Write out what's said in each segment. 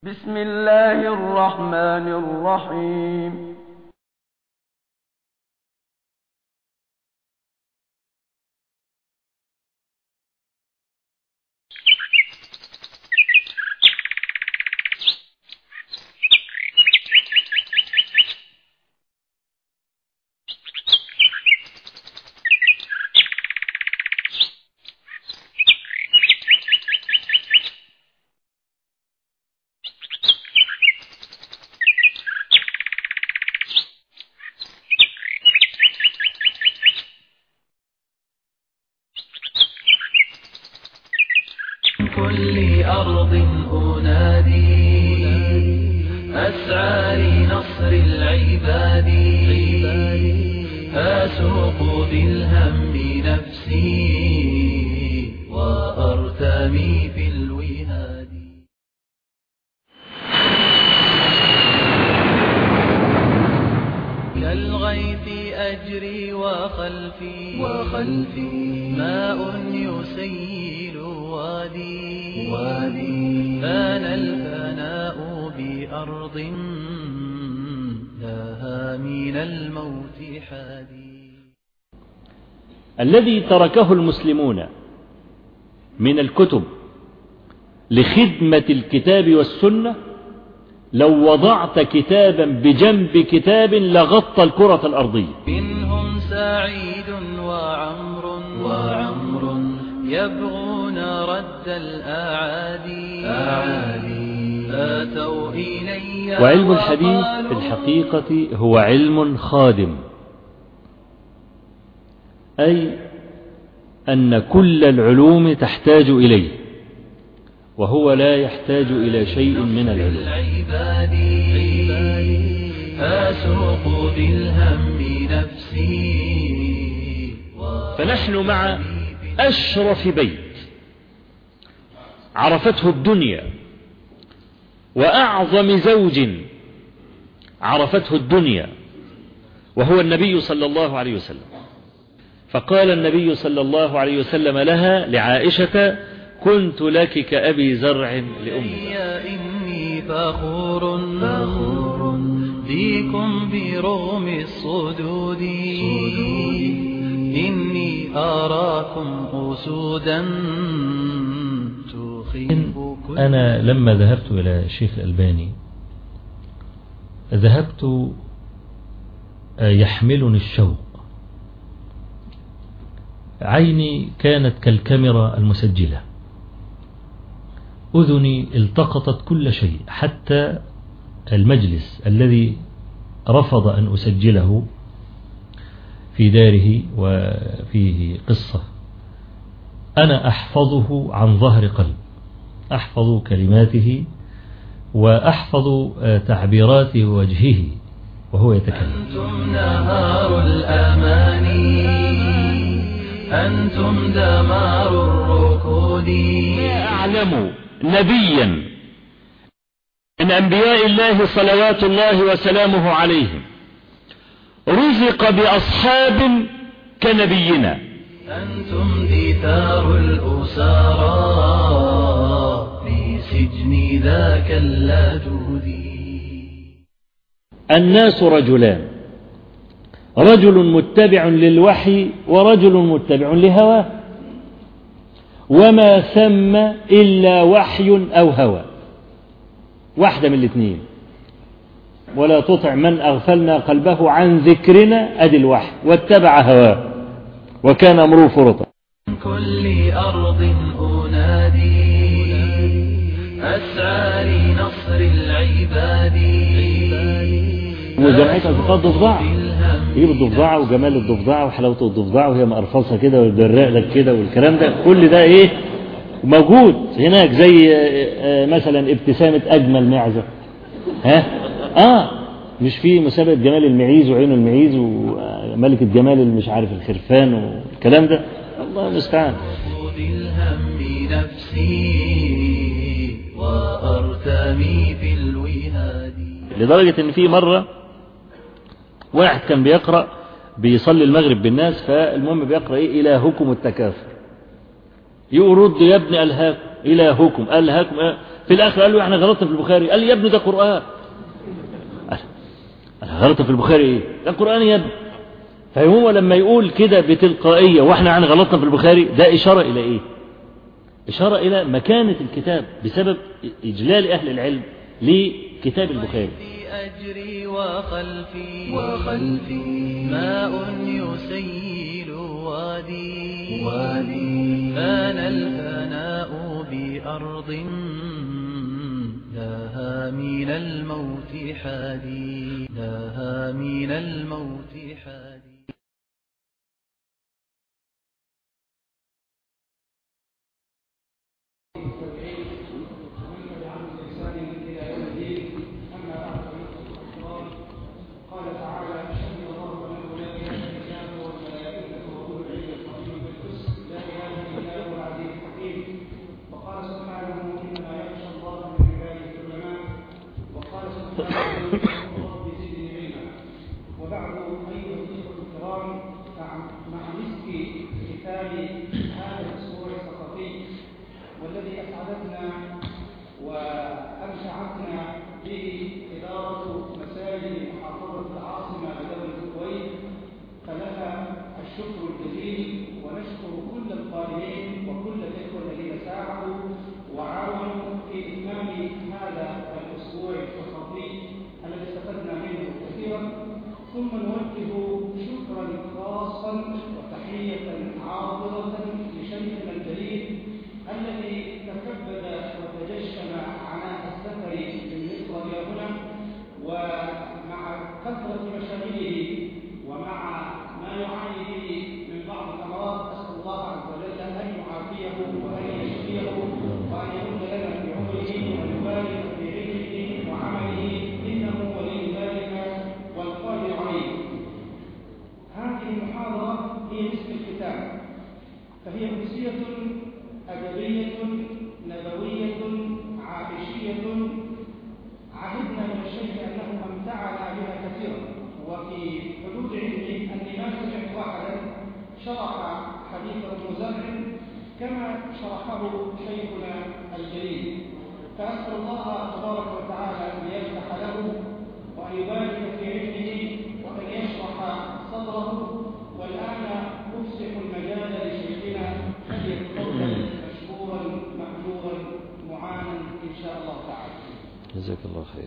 بسم الله الرحمن الرحيم. كل أرض أنادي أسعى لنصر العباد أسوق بالهم نفسي وأرتمي في الوهاد. كالغيث أجري وخلفي ماء يسيل وادي فان الفناء بأرض لها من الموت حادي. الذي تركه المسلمون من الكتب لخدمة الكتاب والسنة لو وضعت كتابا بجنب كتاب لغطى الكرة الأرضية. منهم سعيد وعمر يبغون رد الأعادي فاتوا إلي. وعلم الحديث في الحقيقة هو علم خادم، أي أن كل العلوم تحتاج إليه وهو لا يحتاج إلى شيء من العلوم. أسوق بالهم نفسي. فنحن مع أشرف بيت عرفته الدنيا وأعظم زوج عرفته الدنيا وهو النبي صلى الله عليه وسلم. فقال النبي صلى الله عليه وسلم لها لعائشة: كنت لك كأبي زرع لأمي. إني فخور بكم برغم الصدود إني أراكم أسودا تخيف. أنا لما ذهبت إلى الشيخ الألباني ذهبت يحملني الشوق، عيني كانت كالكاميرا المسجلة، أذني التقطت كل شيء حتى المجلس الذي رفض أن أسجله في داره وفيه قصة أنا أحفظه عن ظهر قلب، أحفظ كلماته وأحفظ تعبيرات وجهه وهو يتكلم. أنتم نهار الأماني أنتم دمار الركود. لا أعلم نبيا من أنبياء الله صلوات الله وسلامه عليهم رزق بأصحاب كنبينا. أنتم دثار الأسارى في سجن ذاك اللدود. الناس رجلان، رجل متبع للوحي ورجل متبع لهواه، وما ثم إلا وحي أو هوى، واحدة من الاثنين. ولا تطع من أغفلنا قلبه عن ذكرنا أدي الوحي واتبع هواه وكان أمره فرطا. كل أرض أنادي أسعى لنصر العباد. وجمعية أصدقاء الضفدعة، يجيب الضفدعة وجمال الضفدعة وحلاوة الضفدعة وهي مقرفصة كده والبراق لك كده والكلام ده، كل ده إيه موجود هناك، زي مثلا ابتسامة أجمل معزة، مش في مسابقة جمال المعيز وعين المعيز وملكة جمال مش عارف الخرفان والكلام ده، الله المستعان. بالهم نفسي وأرتمي في الوهاد. لدرجة ان في مرة واحد كان بيقرأ بيصلي المغرب بالناس، فالمهم بيقرأ ايه إلهكم التكاثر، يرد يا ابن ألهاكم إلهكم ألهاكم، في الآخر قال له احنا غلطنا في البخاري. قال لي يا ابني ده قرآن. أنا غلطنا في البخاري ايه؟ ده قرآن يا ابني. فهو لما يقول كده بتلقائية واحنا غلطنا في البخاري، ده إشارة إلى ايه؟ إشارة إلى مكانة الكتاب بسبب إجلال أهل العلم لكتاب البخاري. أجري وخلفي ماء يسيل وادي فان الفناء بأرض لها من الموت حادي والذي أسعدتنا وأمتعتنا به إدارة مساجد محافظة العاصمة بدولة الكويت، فلها الشكر الجزيل، ونشكر كل القائمين وكل الإخوة الذين ساعدوا وعاونوا في إتمام هذا الأسبوع الثقافي الذي استفدنا منه كثيرا. ثم نوجه شكرا خاصا وتحية عاطرة لشيخنا الجليل الذي تكبد وتجشم عناء السفر من مصر إلى هنا، ومع كثرة مشاغله ومع ما يعاني به من بعض الأمراض، أسأل الله عز وجل أن يعافيه وأن يشفيه وأن يمد لنا في عمره ويبارك في علمه وعمله، إنه ولي ذلك والقادر عليه. هذه المحاضرة هي اسم الكتاب، فهي أمسية أدبية نبوية عائشية عهدنا من الشيخ أنه أمتعنا بها كثيرا، وفي حدود علمي أني ما سمعت واحدا شرح حديث ابن زرع كما شرحه شيخنا الجليل، فأسأل الله تبارك وتعالى أن يفتح له وأن يبارك في علمه وأن يشرح صدره. والآن أفسح المجال لشيخنا فليتفضل مشكورا مأجورا معانا إن شاء الله تعالى. جزاك الله خير.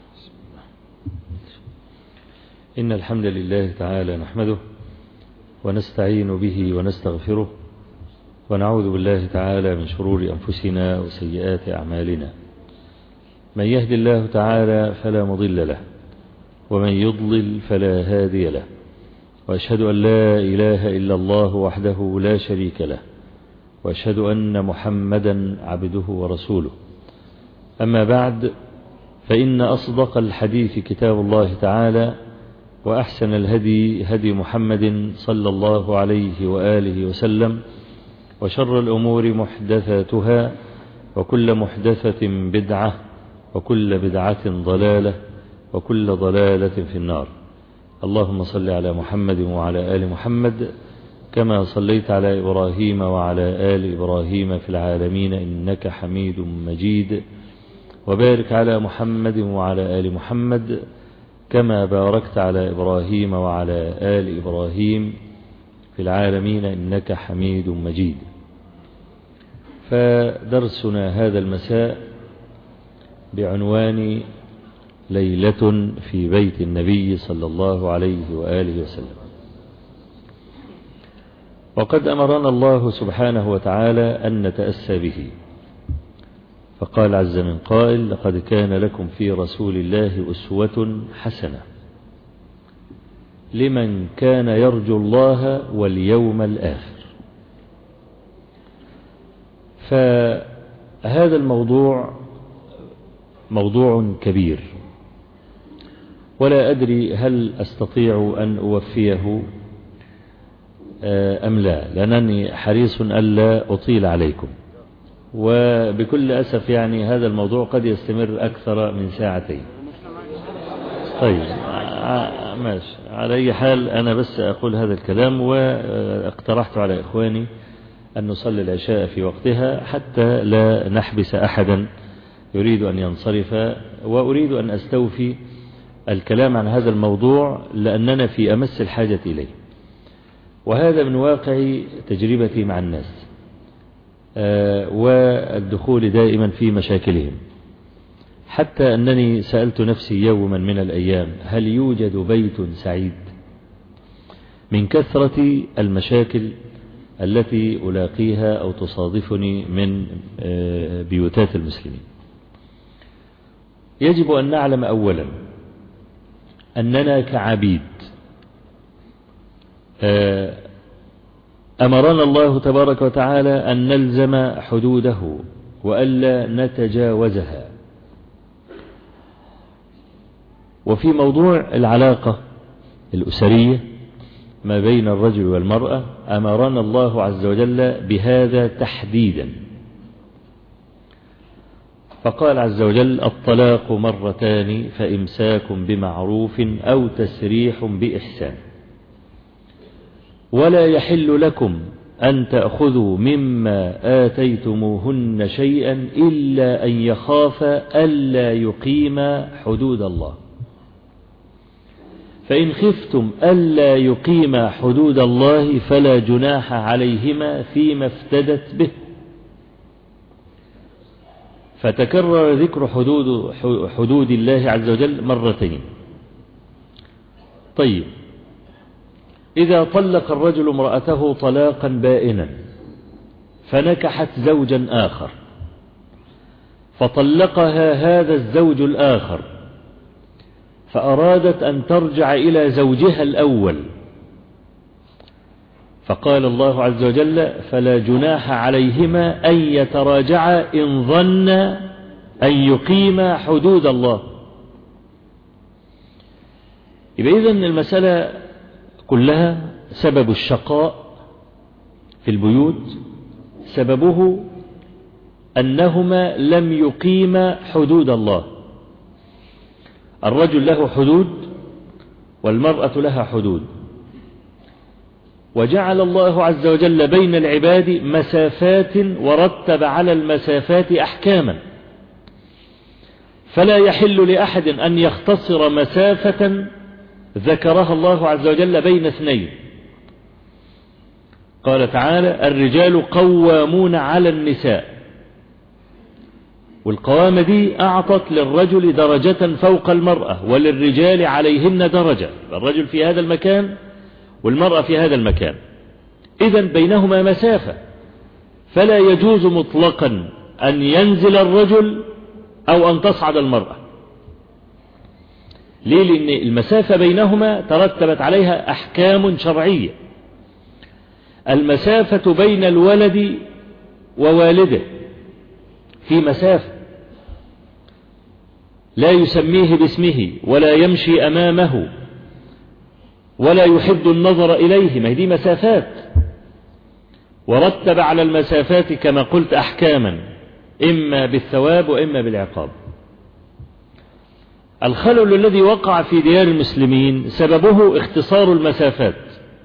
إن الحمد لله تعالى نحمده ونستعين به ونستغفره، ونعوذ بالله تعالى من شرور أنفسنا وسيئات أعمالنا. من يهد الله تعالى فلا مضل له، ومن يضلل فلا هادي له، وأشهد أن لا إله إلا الله وحده لا شريك له، وأشهد أن محمدا عبده ورسوله. أما بعد، فإن أصدق الحديث كتاب الله تعالى، وأحسن الهدي هدي محمد صلى الله عليه وآله وسلم، وشر الأمور محدثاتها، وكل محدثة بدعة، وكل بدعة ضلالة، وكل ضلالة في النار. اللهم صل على محمد وعلى آل محمد كما صليت على إبراهيم وعلى آل إبراهيم في العالمين إنك حميد مجيد، وبارك على محمد وعلى آل محمد كما باركت على إبراهيم وعلى آل إبراهيم في العالمين إنك حميد مجيد. فدرسنا هذا المساء بعنوان ليلة في بيت النبي صلى الله عليه وآله وسلم. وقد أمرنا الله سبحانه وتعالى أن نتأسى به، فقال عز من قائل: لقد كان لكم في رسول الله أسوة حسنة لمن كان يرجو الله واليوم الآخر. فهذا الموضوع موضوع كبير، ولا أدري هل أستطيع أن أوفيه أم لا، لأنني حريص ألا أطيل عليكم، وبكل أسف يعني هذا الموضوع قد يستمر أكثر من ساعتين. طيب ماشي، على أي حال أنا بس أقول هذا الكلام، واقترحت على إخواني أن نصلي العشاء في وقتها حتى لا نحبس أحدا يريد أن ينصرف، وأريد أن أستوفي الكلام عن هذا الموضوع لأننا في أمس الحاجة إليه، وهذا من واقع تجربتي مع الناس والدخول دائما في مشاكلهم، حتى أنني سألت نفسي يوما من الأيام هل يوجد بيت سعيد من كثرة المشاكل التي ألاقيها أو تصادفني من بيوتات المسلمين. يجب أن نعلم أولا أننا كعبيد أمرنا الله تبارك وتعالى أن نلزم حدوده وألا نتجاوزها. وفي موضوع العلاقة الأسرية ما بين الرجل والمرأة أمرنا الله عز وجل بهذا تحديدا، فقال عز وجل: الطلاق مرتان فإمساك بمعروف أو تسريح بإحسان، ولا يحل لكم أن تأخذوا مما آتيتموهن شيئا إلا أن يخافا ألا يقيما حدود الله، فإن خفتم ألا يقيما حدود الله فلا جناح عليهما فيما افتدت به. فتكرر ذكر حدود الله عز وجل مرتين. طيب، إذا طلق الرجل امرأته طلاقا بائنا فنكحت زوجا آخر فطلقها هذا الزوج الآخر فأرادت أن ترجع إلى زوجها الأول، فقال الله عز وجل: فلا جناح عليهما أن يتراجعا إن ظنا أن يقيما حدود الله. يبقى إذن المسألة كلها سبب الشقاء في البيوت سببه أنهما لم يقيما حدود الله. الرجل له حدود والمرأة لها حدود، وجعل الله عز وجل بين العباد مسافات ورتب على المسافات أحكاما، فلا يحل لأحد أن يختصر مسافة ذكرها الله عز وجل بين اثنين. قال تعالى: الرجال قوامون على النساء، والقوامة دي أعطت للرجل درجة فوق المرأة وللرجال عليهن درجة، الرجل في هذا المكان والمرأة في هذا المكان، إذن بينهما مسافة، فلا يجوز مطلقا أن ينزل الرجل أو أن تصعد المرأة. ليه؟ لأن المسافة بينهما ترتبت عليها أحكام شرعية. المسافة بين الولد ووالده في مسافة، لا يسميه باسمه ولا يمشي أمامه ولا يحب النظر إليه، ما دي مسافات، ورتب على المسافات كما قلت أحكاما، إما بالثواب وإما بالعقاب. الخلل الذي وقع في ديار المسلمين سببه اختصار المسافات.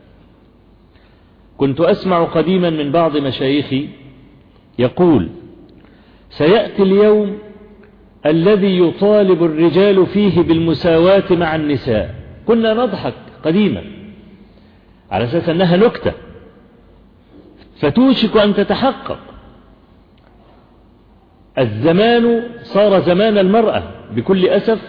كنت أسمع قديما من بعض مشايخي يقول: سيأتي اليوم الذي يطالب الرجال فيه بالمساواة مع النساء. كنا نضحك قديما على أساس أنها نكتة، فتوشك أن تتحقق. الزمان صار زمان المرأة بكل أسف،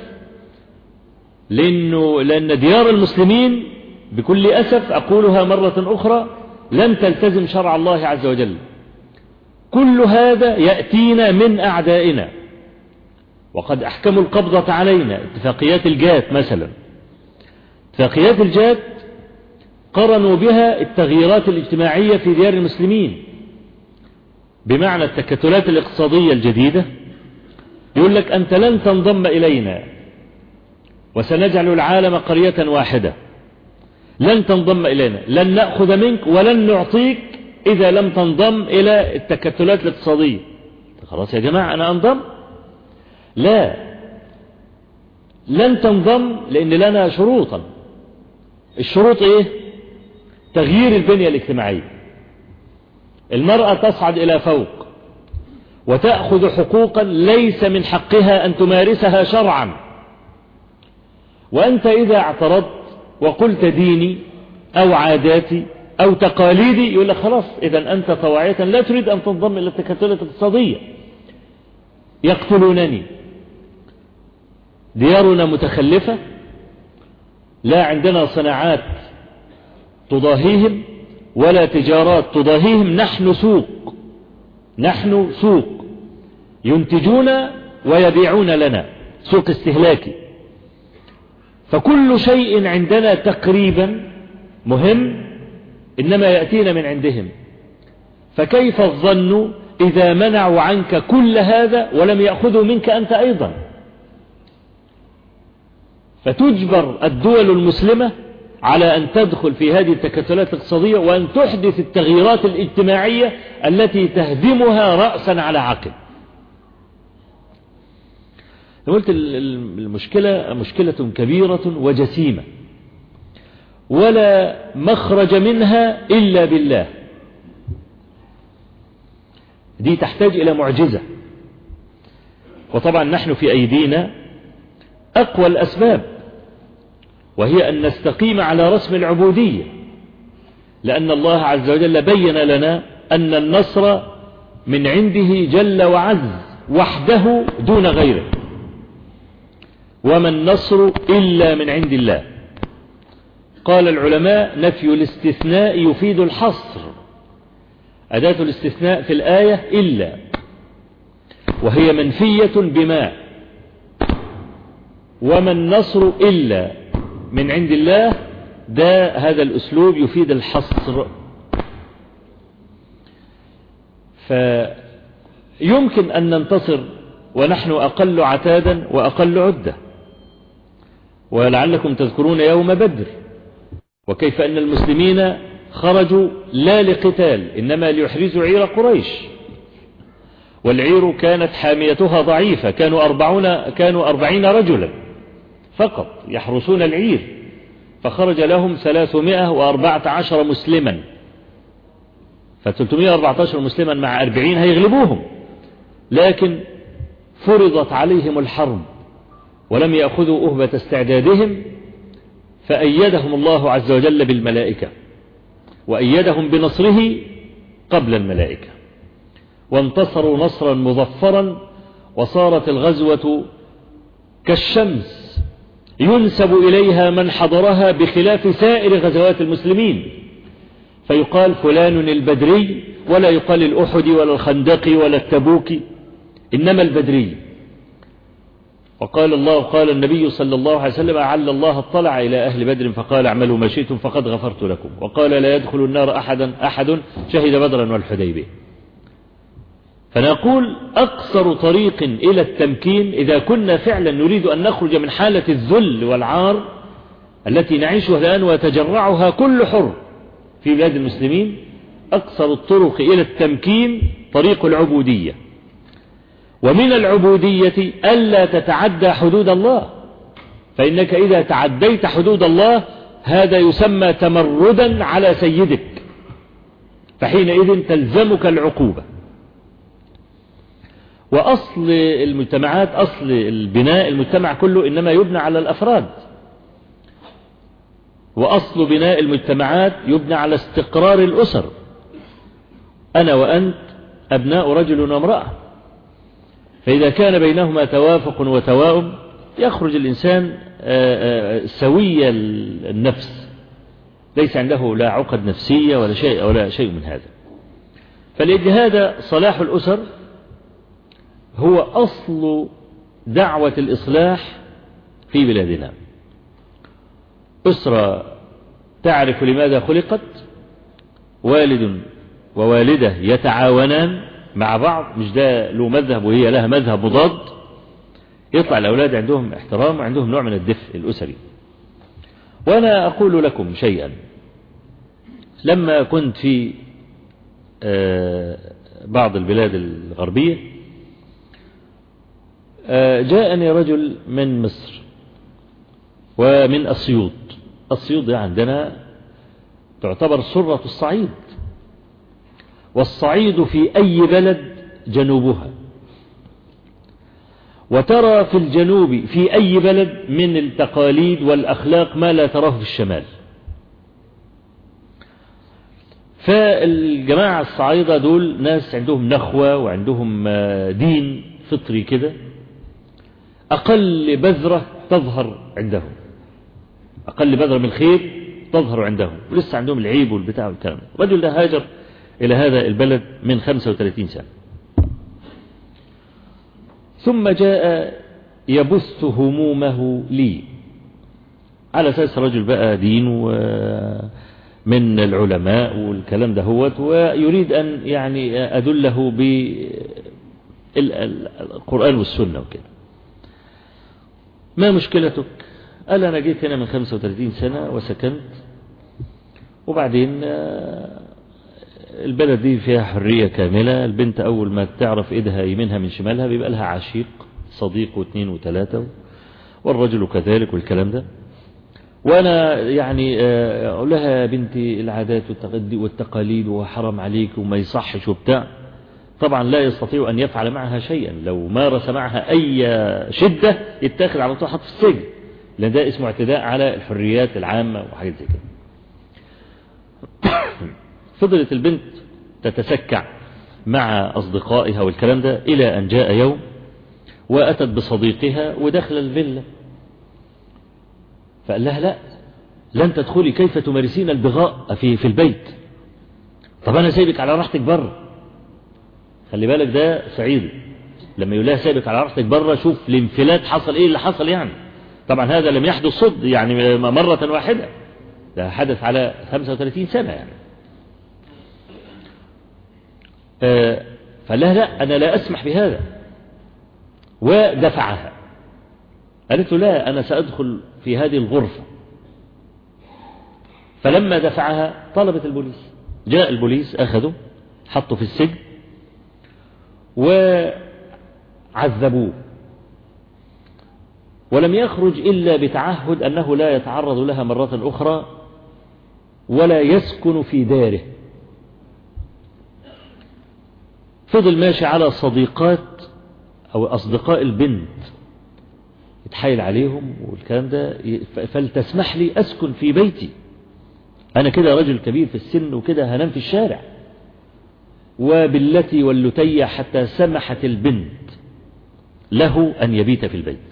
لأن ديار المسلمين بكل أسف أقولها مرة أخرى لم تلتزم شرع الله عز وجل. كل هذا يأتينا من أعدائنا، وقد أحكموا القبضة علينا. اتفاقيات الجات مثلا، اتفاقيات الجات قرنوا بها التغييرات الاجتماعية في ديار المسلمين، بمعنى التكتلات الاقتصادية الجديدة. يقول لك: أنت لن تنضم إلينا وسنجعل العالم قرية واحدة، لن تنضم إلينا، لن نأخذ منك ولن نعطيك إذا لم تنضم إلى التكتلات الاقتصادية. خلاص يا جماعة أنا أنضم؟ لا، لن تنضم، لأن لنا شروطا. الشروط إيه؟ تغيير البنية الاجتماعية، المرأة تصعد إلى فوق، وتأخذ حقوقا ليس من حقها أن تمارسها شرعا. وأنت إذا اعترضت وقلت ديني أو عاداتي أو تقاليدي، يقول لك خلاص إذا أنت طواعية لا تريد أن تنضم إلى التكتلات الاقتصادية، يقتلونني، ديارنا متخلفة، لا عندنا صناعات تضاهيهم ولا تجارات تضاهيهم، نحن سوق ينتجون ويبيعون لنا، سوق استهلاكي، فكل شيء عندنا تقريبا مهم إنما يأتينا من عندهم، فكيف الظن إذا منعوا عنك كل هذا ولم يأخذوا منك أنت أيضا؟ فتجبر الدول المسلمة على أن تدخل في هذه التكتلات الاقتصادية وأن تحدث التغييرات الاجتماعية التي تهدمها رأسا على عقب. قلت المشكلة مشكلة كبيرة وجسيمة ولا مخرج منها إلا بالله. دي تحتاج إلى معجزة، وطبعا نحن في أيدينا أقوى الأسباب، وهي أن نستقيم على رسم العبودية، لأن الله عز وجل بين لنا أن النصر من عنده جل وعز وحده دون غيره، وما النصر إلا من عند الله. قال العلماء نفي الاستثناء يفيد الحصر، أداة الاستثناء في الآية إلا، وهي منفية بما، وما النصر إلا من عند الله، هذا الأسلوب يفيد الحصر. فيمكن أن ننتصر ونحن أقل عتادا وأقل عدة. ولعلكم تذكرون يوم بدر وكيف أن المسلمين خرجوا لا لقتال إنما ليحرزوا عير قريش، والعير كانت حاميتها ضعيفة، كانوا 40 رجلا فقط يحرسون العير، فخرج لهم 314 مسلما، ف314 مسلما مع 40 هيغلبوهم، لكن فرضت عليهم الحرب ولم يأخذوا أهبة استعدادهم، فأيدهم الله عز وجل بالملائكة، وأيدهم بنصره قبل الملائكة، وانتصروا نصرا مظفرا، وصارت الغزوة كالشمس ينسب إليها من حضرها بخلاف سائر غزوات المسلمين، فيقال فلان البدري، ولا يقال الأحدي ولا الخندقي ولا التبوكي، إنما البدري. وقال النبي صلى الله عليه وسلم أعل الله اطلع إلى أهل بدر فقال اعملوا ما شئتم فقد غفرت لكم، وقال لا يدخل النار أحد شهد بدرا والحديبية. فنقول أقصر طريق إلى التمكين إذا كنا فعلا نريد أن نخرج من حالة الذل والعار التي نعيشها الآن ويتجرعها كل حر في بلاد المسلمين، أقصر الطرق إلى التمكين طريق العبودية، ومن العبودية ألا تتعدى حدود الله، فإنك إذا تعديت حدود الله هذا يسمى تمردا على سيدك، فحينئذ تلزمك العقوبة. وأصل المجتمعات، أصل البناء المجتمع كله إنما يبنى على الأفراد، وأصل بناء المجتمعات يبنى على استقرار الأسر. أنا وأنت أبناء رجل وامرأة، فإذا كان بينهما توافق وتواؤم يخرج الإنسان سوي النفس، ليس عنده لا عقد نفسية ولا شيء من هذا. فلأجل هذا صلاح الأسر هو أصل دعوة الإصلاح في بلادنا. أسرة تعرف لماذا خلقت، والد ووالدة يتعاونان مع بعض، مش ده له مذهب وهي لها مذهب مضاد، يطلع الأولاد عندهم احترام وعندهم نوع من الدفء الأسري. وأنا أقول لكم شيئا، لما كنت في بعض البلاد الغربية جاءني رجل من مصر ومن أسيوط. أسيوط دي عندنا تعتبر سرة الصعيد، والصعيد في أي بلد جنوبها، وترى في الجنوب في أي بلد من التقاليد والأخلاق ما لا تراه في الشمال. فالجماعة الصعيدة دول ناس عندهم نخوة وعندهم دين فطري كده، أقل بذرة تظهر عندهم، أقل بذرة من الخير تظهر عندهم، ولسه عندهم العيب والبتاع والكلام. الرجل ده هاجر إلى هذا البلد من 35 سنة، ثم جاء يبث همومه لي على أساس رجل بقى دين من العلماء والكلام ده هوت، ويريد أن يعني أدله بالقرآن والسنة وكده. ما مشكلتك؟ قال أنا جيت هنا من 35 سنة وسكنت، وبعدين البلد دي فيها حرية كاملة. البنت أول ما تعرف إيدها يمينها من شمالها بيبقى لها عشيق، صديق واثنين وثلاثة، والرجل كذلك والكلام ده. وأنا يعني أقول لها بنتي العادات والتقاليد وحرام عليك وما يصحش وبتاع. طبعا لا يستطيع أن يفعل معها شيئا، لو مارس معها أي شدة يتاخذ على طول حط في السجن، لأن ده اسمه اعتداء على الحريات العامة وحاجات زي كده. فضلت البنت تتسكع مع أصدقائها والكلام ده إلى أن جاء يوم وأتت بصديقها ودخل الفيلا، فقال لها لا لن تدخلي، كيف تمارسين البغاء في البيت؟ طب أنا سايبك على راحتك بره. خلي بالك ده صعيدي، لما يقول لها سايبك على راحتك بره، شوف الانفلات حصل ايه اللي حصل يعني. طبعا هذا لم يحدث صد يعني مرة واحدة، ده حدث على 35 سنة يعني. فقال لها لا أنا لا أسمح بهذا، ودفعها. قالت له لا أنا سأدخل في هذه الغرفة. فلما دفعها طلبت البوليس، جاء البوليس أخذه حطه في السجن وعذبوه، ولم يخرج إلا بتعهد أنه لا يتعرض لها مرة أخرى ولا يسكن في داره. فضل ماشي على صديقات أو أصدقاء البنت يتحايل عليهم والكلام ده، فلتسمح لي أسكن في بيتي، أنا كده رجل كبير في السن وكده هنام في الشارع. وبالتي واللتي حتى سمحت البنت له أن يبيت في البيت.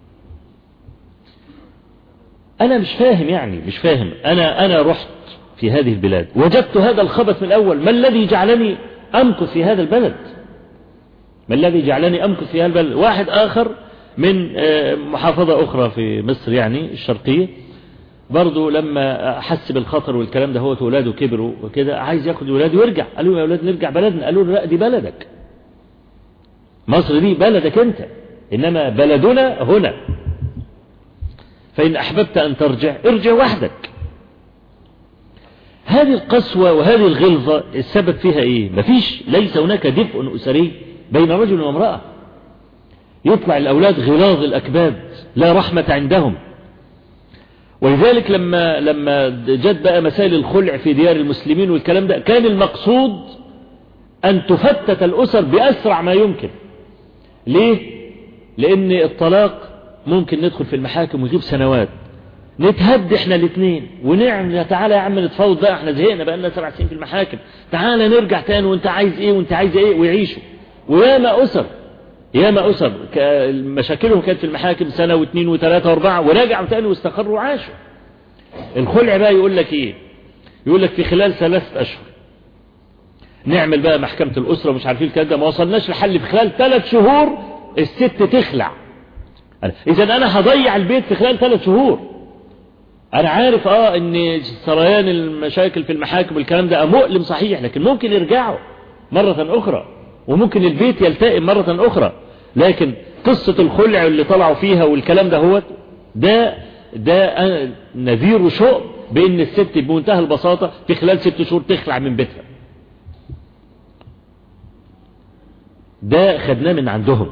أنا مش فاهم يعني، مش فاهم. أنا رحت في هذه البلاد وجدت هذا الخبث من الأول، ما الذي جعلني أمكث في هذا البلد؟ ما الذي جعلني أمكث في هذا البلد؟ واحد آخر من محافظة أخرى في مصر يعني الشرقية، برضو لما حس بالخطر والكلام ده، هو ولاده كبروا وكده، عايز ياخد ولاده ويرجع. قالوا يا أولاد نرجع بلدنا. قالوا لا دي بلدك، مصر دي بلدك أنت، إنما بلدنا هنا، فإن أحببت أن ترجع ارجع وحدك. هذه القسوة وهذه الغلظة السبب فيها إيه؟ مفيش، ليس هناك دفء أسري بين رجل وامرأة. يطلع الأولاد غلاظ الأكباد، لا رحمة عندهم. ولذلك لما جت بقى مسائل الخلع في ديار المسلمين والكلام ده، كان المقصود أن تفتت الأسر بأسرع ما يمكن. ليه؟ لأن الطلاق ممكن ندخل في المحاكم ويجيب سنوات، نتهد احنا الاثنين ونعم تعالى يا عم نتفاوض بقى، احنا زهقنا بقى لنا 7 سنين في المحاكم، تعالى نرجع تاني وانت عايز ايه وانت عايز ايه، ويعيشوا. وياما أسر مشاكلهم كانت في المحاكم سنة واثنين وثلاثة واربعة، ورجعوا تاني واستقروا وعاشوا. الخلع بقى يقول لك ايه؟ يقول لك في خلال 3 أشهر نعمل بقى محكمة الأسرة ومش عارفين الكلام ده، ما وصلناش لحل في خلال 3 شهور الست تخلع. إذا أنا هضيع البيت في خلال 3 شهور. أنا عارف إن سريان المشاكل في المحاكم والكلام ده مؤلم صحيح، لكن ممكن يرجعوا مرة أخرى، وممكن البيت يلتئم مرة أخرى. لكن قصة الخلع اللي طلعوا فيها والكلام ده هو ده نذير شؤم بأن الست بمنتهى البساطة في خلال 6 شهور تخلع من بيتها. ده خدناه من عندهم.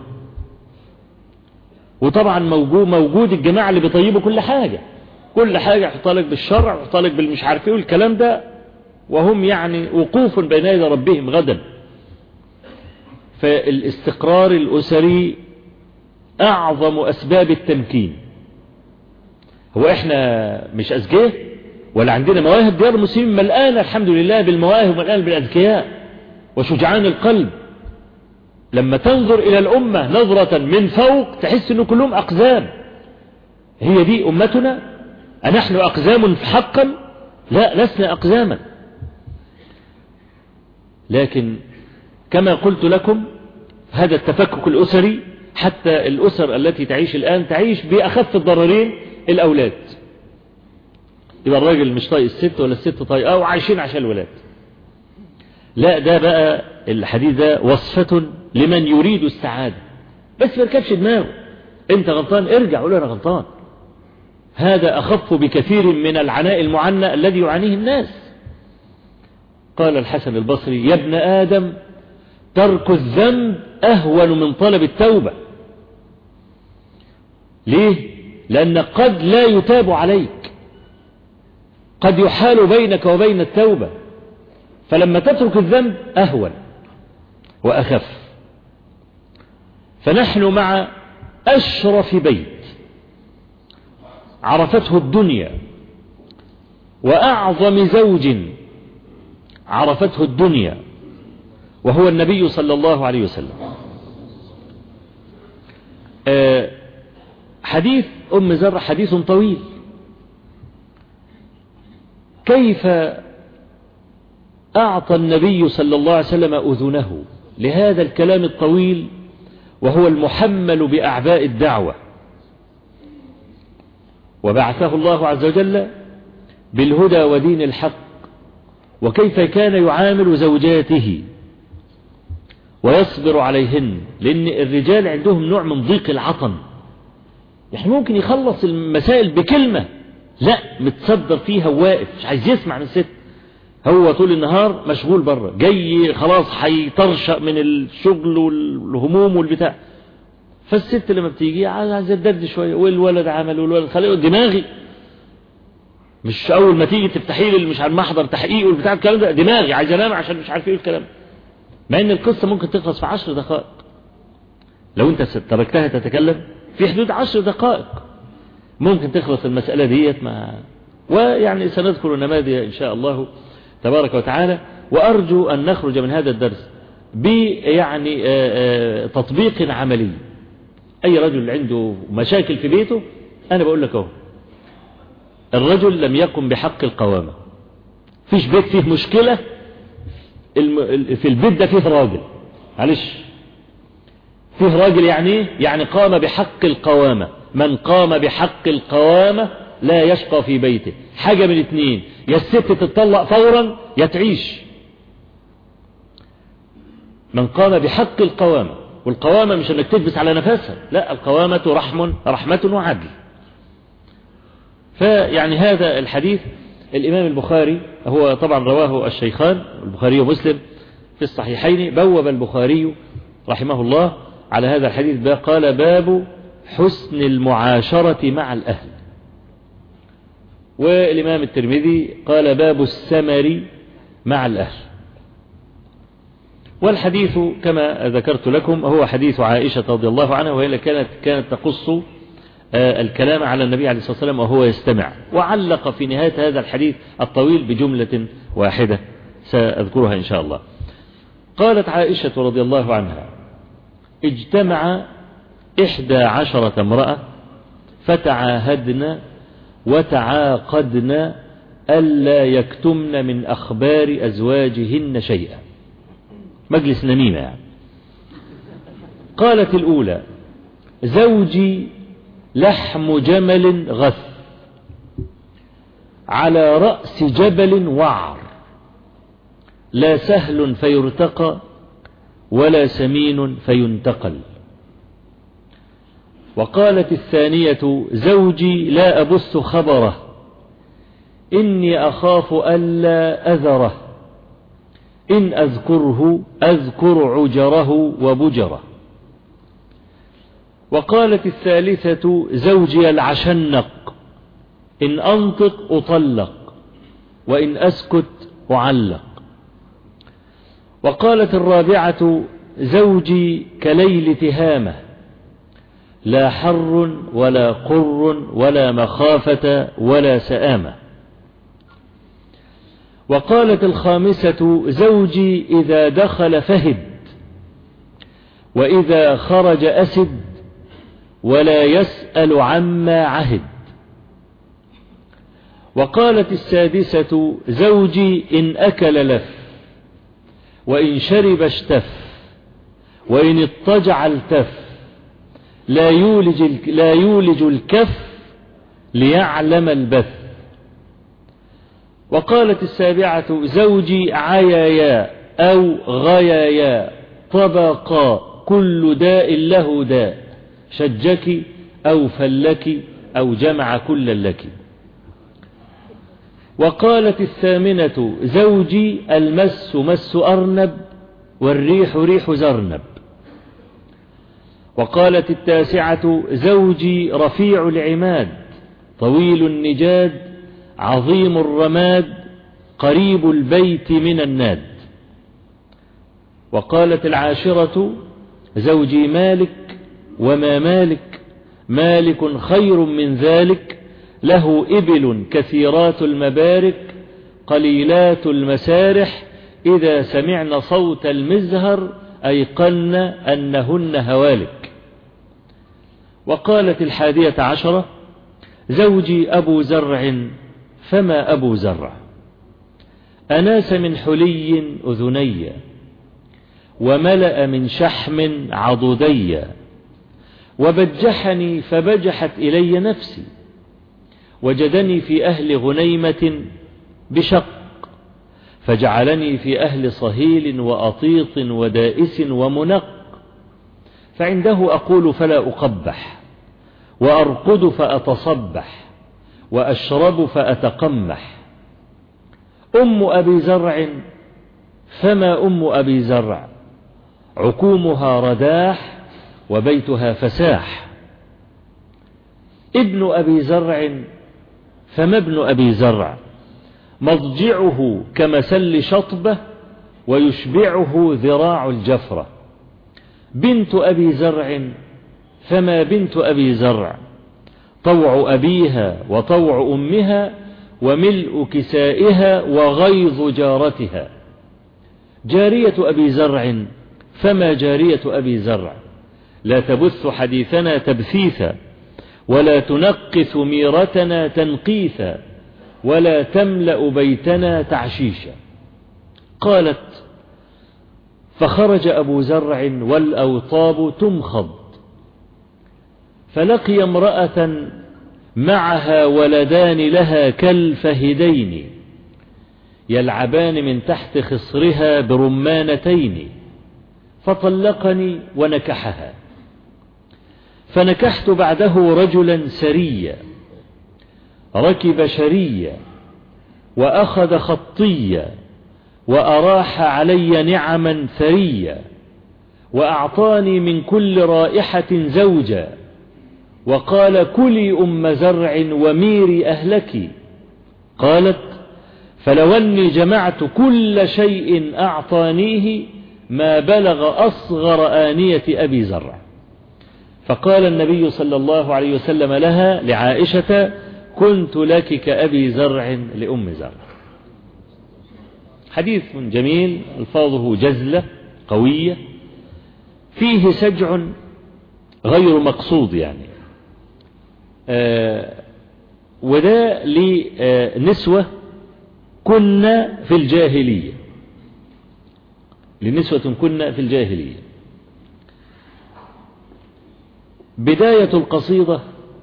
وطبعا موجود الجماعة اللي بيطيبوا كل حاجة يحطها لك بالشرع ويحطها لك بالمش عارف ايه والكلام ده، وهم يعني وقوف بين يدي ربهم غدا. فالاستقرار الأسري أعظم أسباب التمكين. هو إحنا مش أذكياء ولا عندنا مواهب؟ ديار المسلمين ملآنة الحمد لله بالمواهب وملآنة بالأذكياء وشجعان القلب. لما تنظر إلى الأمة نظرة من فوق تحس أنه كلهم أقزام. هي دي أمتنا؟ أنحن أقزام حقا؟ لا، لسنا أقزاما. لكن كما قلت لكم هذا التفكك الأسري، حتى الأسر التي تعيش الآن تعيش بأخف الضررين الأولاد. يبقى الراجل مش طايق الست ولا الست طايقاه وعايشين عشان الولاد. لا، ده بقى الحديث ده وصفة لمن يريد السعادة، بس ما يركبش دماغه. انت غلطان، ارجع قول انا غلطان. هذا أخف بكثير من العناء المعنى الذي يعانيه الناس. قال الحسن البصري: يا ابن آدم ترك الذنب أهون من طلب التوبة. ليه؟ لأن قد لا يتاب عليك، قد يحال بينك وبين التوبة، فلما تترك الذنب أهون وأخف. فنحن مع أشرف بيت عرفته الدنيا وأعظم زوج عرفته الدنيا وهو النبي صلى الله عليه وسلم. حديث أم زر حديث طويل. كيف أعطى النبي صلى الله عليه وسلم أذنه لهذا الكلام الطويل وهو المحمل بأعباء الدعوة، وبعثه الله عز وجل بالهدى ودين الحق، وكيف كان يعامل زوجاته ويصبر عليهن، لأن الرجال عندهم نوع من ضيق العطن. يعني ممكن يخلص المسائل بكلمة، لا، متصدر فيها وواقف مش عايز يسمع من الست. هو طول النهار مشغول بره، جاي خلاص هيطرشق من الشغل والهموم والبتاع. فالست لما بتيجي عايزة تدرد شوية، والولد عمل والولد خليه دماغي. مش أول ما تيجي تفتحي لي مش عن محضر تحقيق والبتاع الكلام ده، دماغي عايز أنام عشان مش عارف إيه الكلام. مع إن القصة ممكن تخلص في 10 دقائق لو أنت تركتها تتكلم في حدود 10 دقائق ممكن تخلص المسألة ديت. ويعني سنذكر نماذج إن شاء الله تبارك وتعالى. وأرجو أن نخرج من هذا الدرس يعني تطبيق عملي. أي رجل عنده مشاكل في بيته، أنا بقول لك أهو، الرجل لم يقم بحق القوامة. فيش بيت فيه مشكلة في البيت ده فيه راجل، معلش، فيه راجل يعني قام بحق القوامة. من قام بحق القوامة لا يشقى في بيته. حاجة من اتنين، يا الست تتطلق فورا يا تعيش. من قام بحق القوامة، والقوامة مش انك تلبس على نفسها، لا، القوامة رحمة وعدل. فيعني هذا الحديث الإمام البخاري هو طبعا رواه الشيخان البخاري ومسلم في الصحيحين. بوب البخاري رحمه الله على هذا الحديث قال: باب حسن المعاشرة مع الأهل. والإمام الترمذي قال: باب السمر مع الأهل. والحديث كما ذكرت لكم هو حديث عائشة رضي الله عنها، وهي كانت تقص الكلام على النبي عليه الصلاة والسلام وهو يستمع، وعلق في نهاية هذا الحديث الطويل بجملة واحدة سأذكرها إن شاء الله. قالت عائشة رضي الله عنها: اجتمع 11 امرأة فتعاهدن وتعاقدن ألا يكتمن من أخبار أزواجهن شيئا. مجلس نميمة يعني. قالت الأولى: زوجي لحم جمل غث على رأس جبل وعر، لا سهل فيرتقى ولا سمين فينتقل. وقالت الثانية: زوجي لا أبث خبره، إني أخاف ألا أذره، إن أذكره أذكر عجره وبجره. وقالت الثالثة: زوجي العشنق، إن أنطق أطلق وإن أسكت أعلق. وقالت الرابعة: زوجي كليل تهامة، لا حر ولا قر ولا مخافة ولا سآمة. وقالت الخامسة: زوجي إذا دخل فهد، وإذا خرج أسد، ولا يسأل عما عهد. وقالت السادسة: زوجي إن أكل لف، وإن شرب اشتف، وإن اضطجع التف، لا يولج الكف ليعلم البث. وقالت السابعة: زوجي عيايا أو غيايا طبقا، كل داء له داء، شجك أو فلك أو جمع كل لك. وقالت الثامنة: زوجي المس مس أرنب، والريح ريح زرنب. وقالت التاسعة: زوجي رفيع العماد، طويل النجاد، عظيم الرماد، قريب البيت من الناد. وقالت العاشرة: زوجي مالك، وما مالك، مالك خير من ذلك، له إبل كثيرات المبارك، قليلات المسارح، إذا سمعن صوت المزهر أيقن أنهن هوالك. وقالت الحادية عشرة: زوجي أبو زرع، فما أبو زرع، أناس من حلي أذني، وملأ من شحم عضدي، وبجحني فبجحت إلي نفسي، وجدني في أهل غنيمة بشق، فجعلني في أهل صهيل وأطيط ودائس ومنق، فعنده أقول فلا أقبح، وأرقد فأتصبح، وأشرب فأتقمح. أم أبي زرع، فما أم أبي زرع، عكومها رداح، وبيتها فساح. ابن أبي زرع، فما ابن أبي زرع، مضجعه كمسل شطبة، ويشبعه ذراع الجفرة. بنت أبي زرع، فما بنت أبي زرع، طوع أبيها وطوع أمها، وملء كسائها وغيظ جارتها. جارية أبي زرع، فما جارية أبي زرع، لا تبث حديثنا تبثيثا، ولا تنقث ميرتنا تنقيثا، ولا تملأ بيتنا تعشيشا. قالت: فخرج أبو زرع والأوطاب تمخض، فلقي امرأة معها ولدان لها كالفهدين، يلعبان من تحت خصرها برمانتين، فطلقني ونكحها. فنكحت بعده رجلا سريا، ركب شريا، وأخذ خطيا، وأراح علي نعما ثريا، وأعطاني من كل رائحة زوجا، وقال: كلي أم زرع وميري أهلك. قالت: فلو أني جمعت كل شيء أعطانيه ما بلغ أصغر آنية أبي زرع. فقال النبي صلى الله عليه وسلم لها لعائشة: كنت لك كأبي زرع لأم زرع. حديث جميل، ألفاظه جزلة قوية، فيه سجع غير مقصود يعني. وده لنسوة كنا في الجاهلية، لنسوة كنا في الجاهلية. بداية القصيدة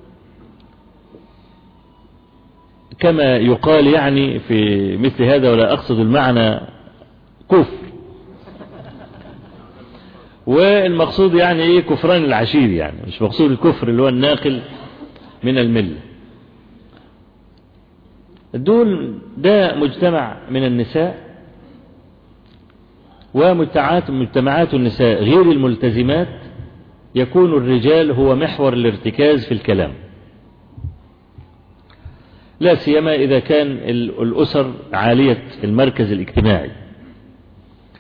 كما يقال يعني في مثل هذا، ولا أقصد المعنى، كفر، والمقصود يعني ايه؟ كفران العشير، يعني مش مقصود الكفر اللي هو الناقل من الملة. ده مجتمع من النساء، ومجتمعات النساء غير الملتزمات يكون الرجال هو محور الارتكاز في الكلام، لا سيما إذا كان الأسر عالية المركز الاجتماعي،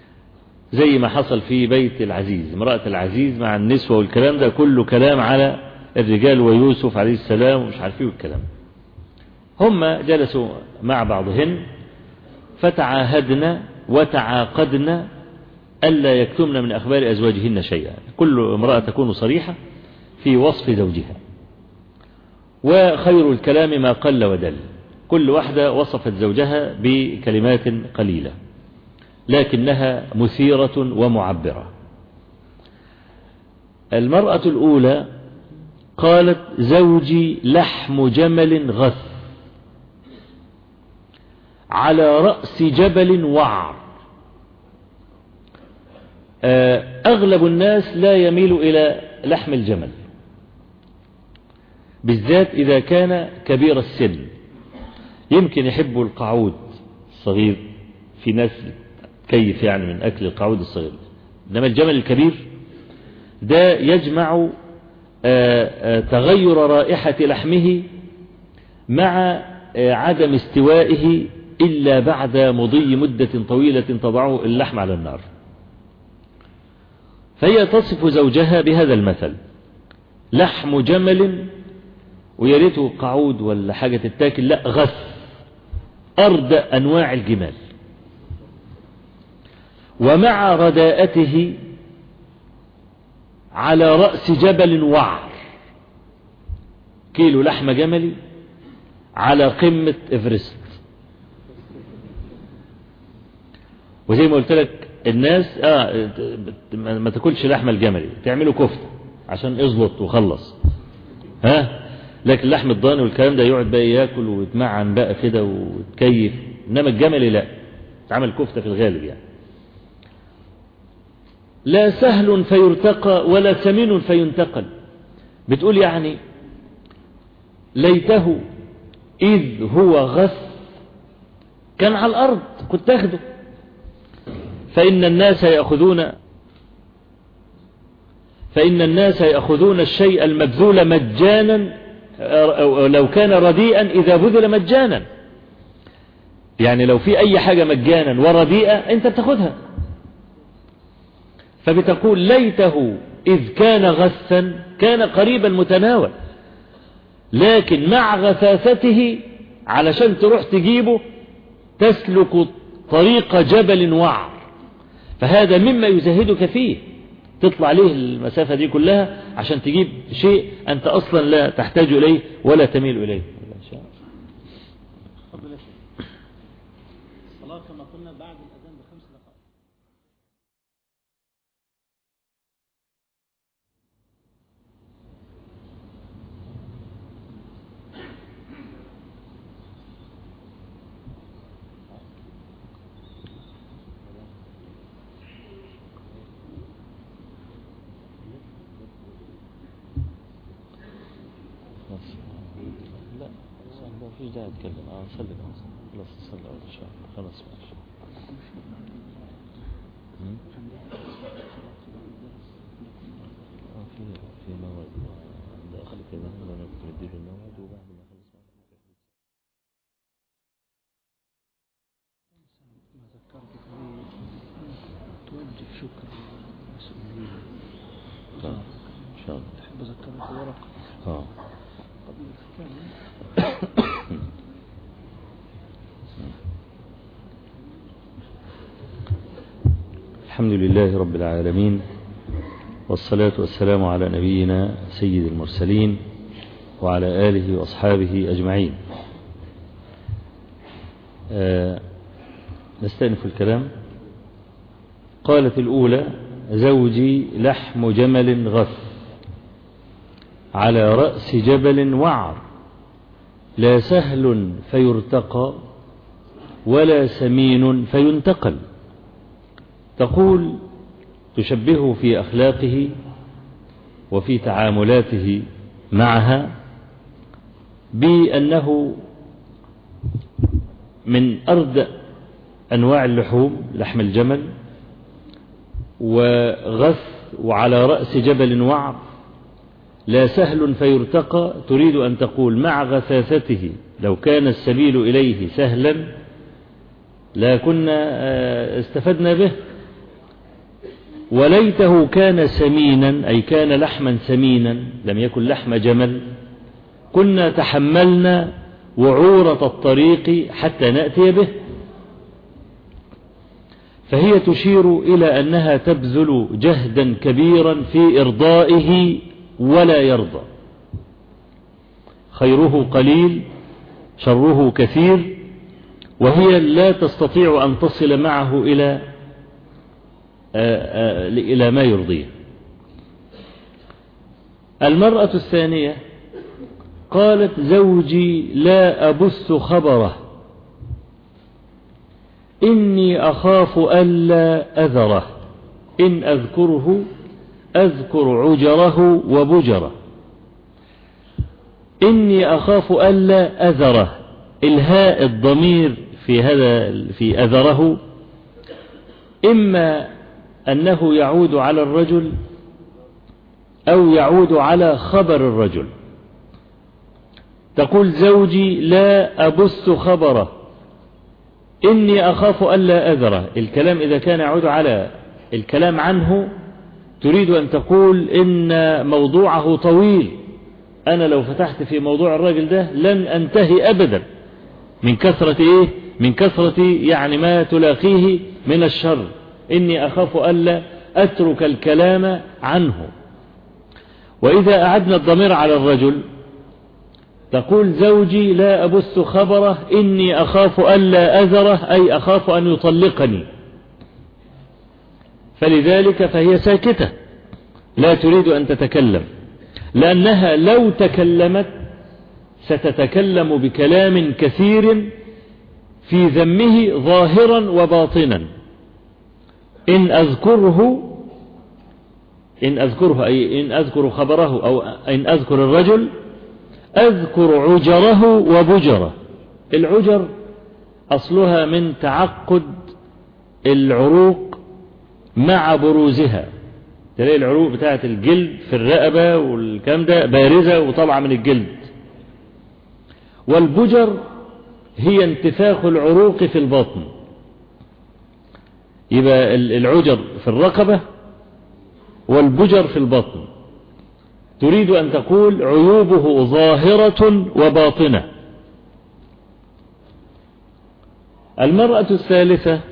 زي ما حصل في بيت العزيز، امرأة العزيز مع النسوة والكلام ده كله كلام على الرجال ويوسف عليه السلام ومش عارفين الكلام. هم جلسوا مع بعضهن فتعاهدنا وتعاقدنا ألا يكتمن من أخبار أزواجهن شيئا، كل امرأة تكون صريحة في وصف زوجها، وخير الكلام ما قل ودل. كل واحدة وصفت زوجها بكلمات قليلة لكنها مثيرة ومعبرة. المرأة الأولى قالت: زوجي لحم جمل غث على رأس جبل وعر. أغلب الناس لا يميل إلى لحم الجمل، بالذات إذا كان كبير السن. يمكن يحبوا القعود الصغير، في ناس كيف يعني من أكل القعود الصغير، إنما الجمل الكبير ده يجمع تغير رائحة لحمه مع عدم استوائه إلا بعد مضي مدة طويلة تضعه اللحم على النار. فهي تصف زوجها بهذا المثل: لحم جمل، وياريته قعود ولا حاجة تتاكل، لا، غث، أرض أنواع الجمال، ومع رداءته على رأس جبل وعر. كيلو لحم جملي على قمة إفرست. وزي ما قلت لك الناس ما تاكلش لحم الجملي، تعمله كفتة عشان ازلط وخلص، لكن لحم الضاني والكلام ده يقعد بقى ياكل ويتمعن بقى كده وتكيف، انما الجملي لا، تعمل كفتة في الغالب يعني. لا سهل فيرتقى ولا سمين فينتقل. بتقول يعني ليته إذ هو غث كان على الأرض كنت تاخده. فإن الناس يأخذون الشيء المبذول مجانا، أو لو كان رديئا إذا بذل مجانا. يعني لو في أي حاجة مجانا ورديئة أنت بتاخدها. فبتقول ليته إذ كان غثا كان قريبا متناول، لكن مع غثاثته علشان تروح تجيبه تسلك طريق جبل وعر، فهذا مما يزهدك فيه. تطلع ليه المسافة دي كلها عشان تجيب شيء أنت أصلا لا تحتاج إليه ولا تميل إليه. الصلاة كما قلنا بعد الأذان ب5 دقائق. لا ما فيش داعي اتكلم. نصلي خلاص، نصلي ان شاء الله، خلاص ماشي. في موعد داخل كده، انا كنت بديله الموعد وبعد ما خلص ما ذكرتك به توجه شكر المسؤولين. ان شاء الله. تحب اذكرك ورقة قبل الختام؟ الحمد لله رب العالمين، والصلاة والسلام على نبينا سيد المرسلين وعلى آله وأصحابه أجمعين. نستأنف الكلام. قالت الأولى: زوجي لحم جمل غث على رأس جبل وعر، لا سهل فيرتقى ولا سمين فينتقل. تقول تشبهه في أخلاقه وفي تعاملاته معها بأنه من أردأ أنواع اللحوم، لحم الجمل، وغث وعلى رأس جبل وعر، لا سهل فيرتقى. تريد أن تقول مع غثاثته لو كان السبيل إليه سهلا لا كنا استفدنا به، وليته كان سمينا أي كان لحما سمينا لم يكن لحم جمل كنا تحملنا وعورة الطريق حتى نأتي به. فهي تشير إلى أنها تبذل جهدا كبيرا في إرضائه ولا يرضى. خيره قليل شره كثير، وهي لا تستطيع أن تصل معه إلى ما يرضيه. المرأة الثانية قالت زوجي لا أبث خبره إني أخاف ألا أذره إن أذكره أذكر عجره وبجره. إني أخاف ألا أذره، الهاء الضمير في أذره إما أنه يعود على الرجل أو يعود على خبر الرجل. تقول زوجي لا أبث خبره إني أخاف ألا أذره. الكلام إذا كان يعود على الكلام عنه تريد أن تقول إن موضوعه طويل، أنا لو فتحت في موضوع الرجل ده لن أنتهي أبدا من كثرة من كثرة يعني ما تلاقيه من الشر. إني أخاف ألا أترك الكلام عنه. وإذا أعدنا الضمير على الرجل تقول زوجي لا أبث خبره إني أخاف ألا أذره أي أخاف أن يطلقني. فلذلك فهي ساكتة لا تريد أن تتكلم، لأنها لو تكلمت ستتكلم بكلام كثير في ذمه ظاهرا وباطنا. إن أذكره أي إن أذكر خبره أو إن أذكر الرجل أذكر عجره وبجره. العجر أصلها من تعقد العروق مع بروزها، تلاقي العروق بتاعت الجلد في الرقبة والكلام ده بارزة وطالعة من الجلد. والبجر هي انتفاخ العروق في البطن. يبقى العجر في الرقبة والبجر في البطن. تريد أن تقول عيوبه ظاهرة وباطنة. المرأة الثالثة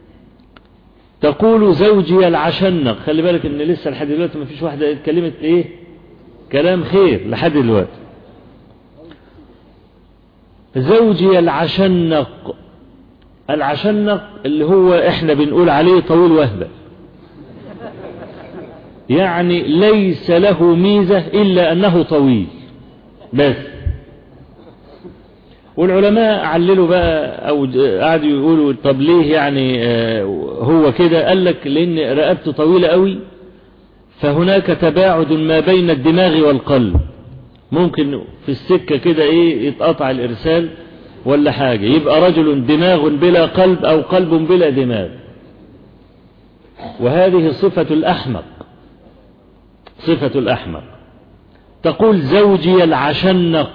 تقول زوجي العشنق. خلي بالك ان لسه لحد دلوقتي ما فيش واحدة اتكلمت كلام خير لحد دلوقتي. زوجي العشنق. العشنق اللي هو احنا بنقول عليه طويل وهبة، يعني ليس له ميزة إلا أنه طويل بس. والعلماء عللوا بقى أو قعدوا يقولوا طب ليه يعني هو كده؟ قال لك لأن رقبته طويلة قوي فهناك تباعد ما بين الدماغ والقلب، ممكن في السكة كده يتقطع الإرسال ولا حاجة، يبقى رجل دماغ بلا قلب أو قلب بلا دماغ. وهذه صفة الأحمق، صفة الأحمق. تقول زوجي العشنق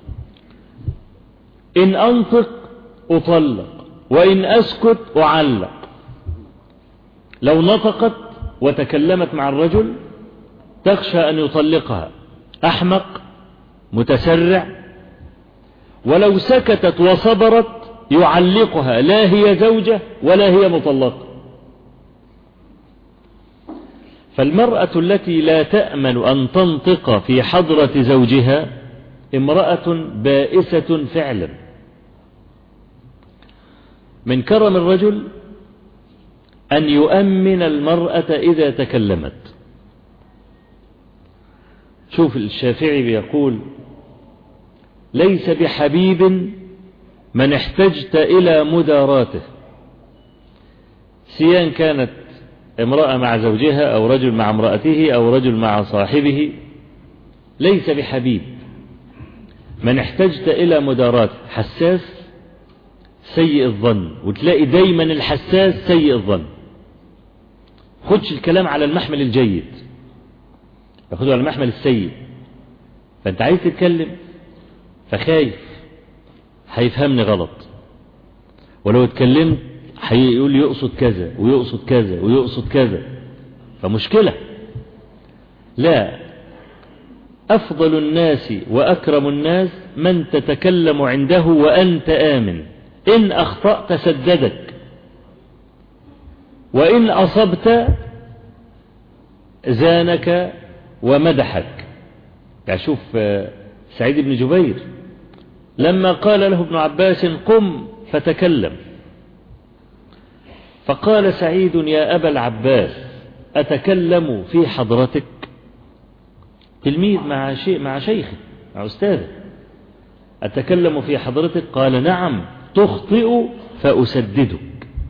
إن أنطق أطلق وإن أسكت أعلق. لو نطقت وتكلمت مع الرجل تخشى أن يطلقها، أحمق متسرع. ولو سكتت وصبرت يعلقها، لا هي زوجة ولا هي مطلقة. فالمرأة التي لا تأمن أن تنطق في حضرة زوجها امرأة بائسة فعلا. من كرم الرجل أن يؤمن المرأة إذا تكلمت. شوف الشافعي بيقول ليس بحبيب من احتجت إلى مداراته، سواء كانت امرأة مع زوجها أو رجل مع امرأته أو رجل مع صاحبه. ليس بحبيب من احتجت إلى مداراته. حساس سيء الظن، وتلاقي دايما الحساس سيء الظن. خدش الكلام على المحمل الجيد، ياخده على المحمل السيء. فانت عايز تتكلم فخايف هيفهمني غلط، ولو اتكلمت هيقول يقصد كذا ويقصد كذا ويقصد كذا. فمشكلة. لا، أفضل الناس وأكرم الناس من تتكلم عنده وأنت آمن، إن أخطأت سددك، وإن أصبت زانك ومدحك. يعني شوف سعيد بن جبير لما قال له ابن عباس قم فتكلم، فقال سعيد يا أبا العباس أتكلم في حضرتك؟ تلميذ مع شيخه مع أستاذه، أتكلم في حضرتك؟ قال نعم تخطئ فأسددك.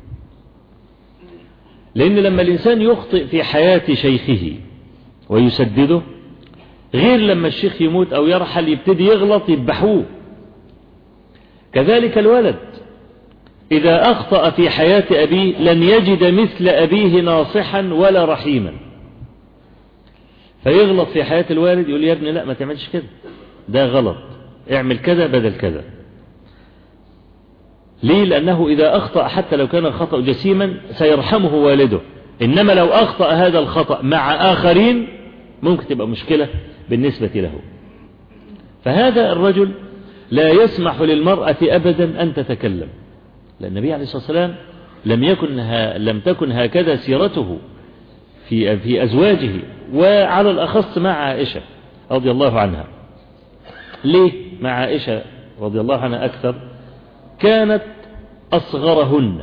لأن لما الإنسان يخطئ في حياة شيخه ويسدده، غير لما الشيخ يموت أو يرحل يبتدي يغلط يذبحوه. كذلك الولد إذا أخطأ في حياة أبيه لن يجد مثل أبيه ناصحا ولا رحيما، فيغلط في حياة الوالد يقول يا ابني لا ما تعملش كده، ده غلط، اعمل كذا بدل كذا. ليه؟ لأنه إذا أخطأ حتى لو كان الخطأ جسيما سيرحمه والده، إنما لو أخطأ هذا الخطأ مع آخرين ممكن تبقى مشكلة بالنسبة له. فهذا الرجل لا يسمح للمرأة أبدا أن تتكلم، لأن النبي عليه الصلاة والسلام لم تكن هكذا سيرته في أزواجه، وعلى الأخص مع عائشة رضي الله عنها. ليه مع عائشة رضي الله عنها أكثر؟ كانت أصغرهن،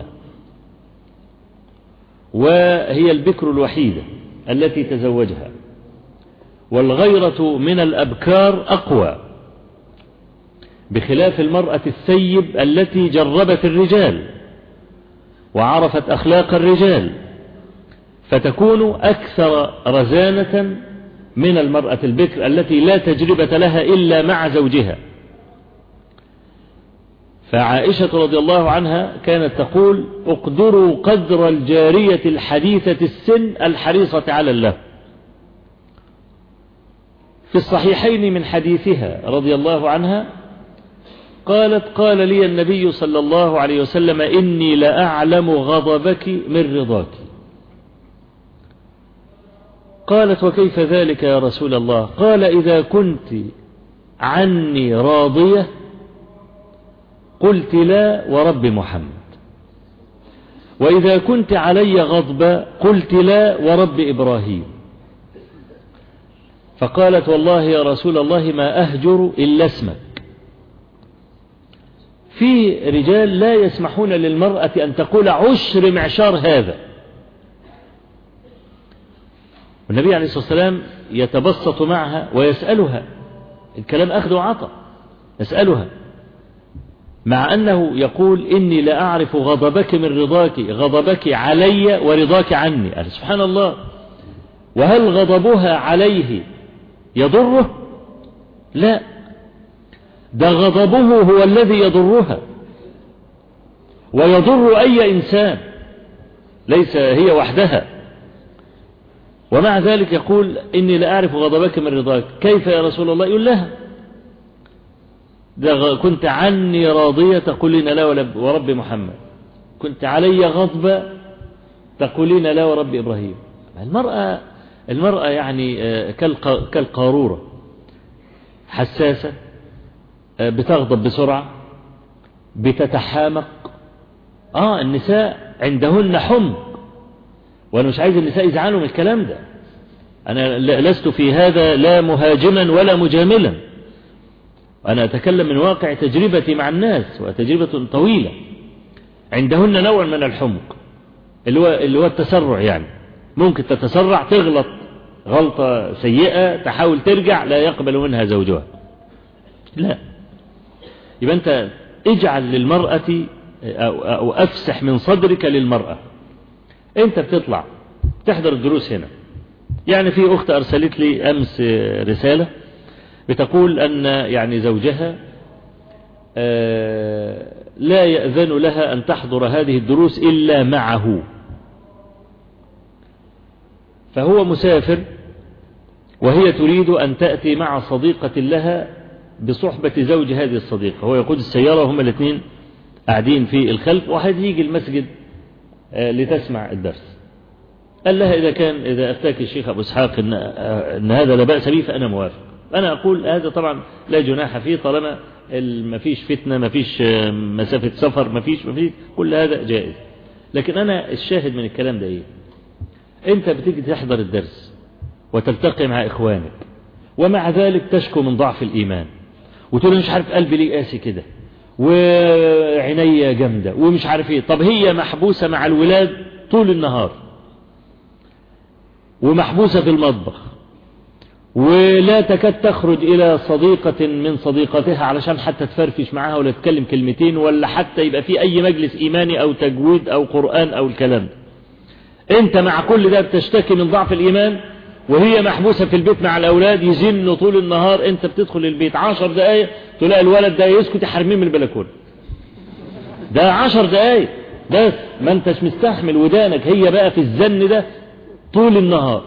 وهي البكر الوحيدة التي تزوجها، والغيرة من الأبكار أقوى، بخلاف المرأة الثيب التي جربت الرجال وعرفت أخلاق الرجال، فتكون أكثر رزانة من المرأة البكر التي لا تجربة لها إلا مع زوجها. فعائشة رضي الله عنها كانت تقول اقدروا قدر الجارية الحديثة السن الحريصة على الله. في الصحيحين من حديثها رضي الله عنها قالت قال لي النبي صلى الله عليه وسلم إني لأعلم غضبك من رضاك. قالت وكيف ذلك يا رسول الله؟ قال إذا كنت عني راضية قلت لا ورب محمد، وإذا كنت علي غضبة قلت لا ورب إبراهيم. فقالت والله يا رسول الله ما أهجر إلا اسمك. في رجال لا يسمحون للمرأة أن تقول عشر معشار هذا. والنبي عليه الصلاة والسلام يتبسط معها ويسألها، الكلام أخذ وعطى، يسألها مع أنه يقول إني لا أعرف غضبك من رضاك، غضبك علي ورضاك عني. قال سبحان الله، وهل غضبها عليه يضره؟ لا، ده غضبه هو الذي يضرها ويضر أي إنسان، ليس هي وحدها. ومع ذلك يقول إني لا أعرف غضبك من رضاك. كيف يا رسول الله؟ يقول لها ده كنت عني راضية تقولين لا ورب محمد، كنت علي غضبة تقولين لا ورب إبراهيم. المرأة يعني كالقارورة، حساسة، بتغضب بسرعة، بتتحامق. النساء عندهن حمق، وأنا مش عايز النساء يزعلوا من الكلام ده. أنا لست في هذا لا مهاجما ولا مجاملا، أنا أتكلم من واقع تجربتي مع الناس، وتجربة طويلة. عندهن نوع من الحمق اللي هو التسرع، يعني ممكن تتسرع تغلط غلطة سيئة تحاول ترجع لا يقبل منها زوجها. لا، يبقى أنت اجعل للمرأة أو أفسح من صدرك للمرأة. أنت بتطلع تحضر الدروس هنا، يعني في أخت أرسلت لي أمس رسالة بتقول أن يعني زوجها لا يأذن لها أن تحضر هذه الدروس إلا معه، فهو مسافر وهي تريد أن تأتي مع صديقة لها بصحبة زوج هذه الصديقة. هو يقود السيارة وهم الاثنين قاعدين في الخلف، وهتيجي المسجد لتسمع الدرس. قال لها إذا أفتاك الشيخ أبو إسحاق إن هذا لا بأس به فأنا موافق. أنا أقول هذا طبعا لا جناح فيه طالما ما فيش فتنة، ما فيش مسافة سفر، ما فيش كل هذا جائز. لكن أنا الشاهد من الكلام ده إيه؟ أنت بتيجي تحضر الدرس وتلتقي مع إخوانك، ومع ذلك تشكو من ضعف الإيمان وتقول مش عارف قلبي ليه قاسي كده وعينيا جامدة ومش عارف إيه. طب هي محبوسة مع الولاد طول النهار ومحبوسة في المطبخ ولا تكاد تخرج إلى صديقة من صديقتها علشان حتى تفرفش معها ولا تتكلم كلمتين ولا حتى يبقى في أي مجلس إيماني أو تجويد أو قرآن أو الكلام ده. أنت مع كل ده بتشتكي من ضعف الإيمان، وهي محبوسة في البيت مع الأولاد يزنوا طول النهار. أنت بتدخل البيت 10 دقايق تلاقي الولد ده يسكت يحرميه من البلكونة. ده 10 دقايق بس، ما أنتش مستحمل ودانك هي بقى في الزن ده طول النهار،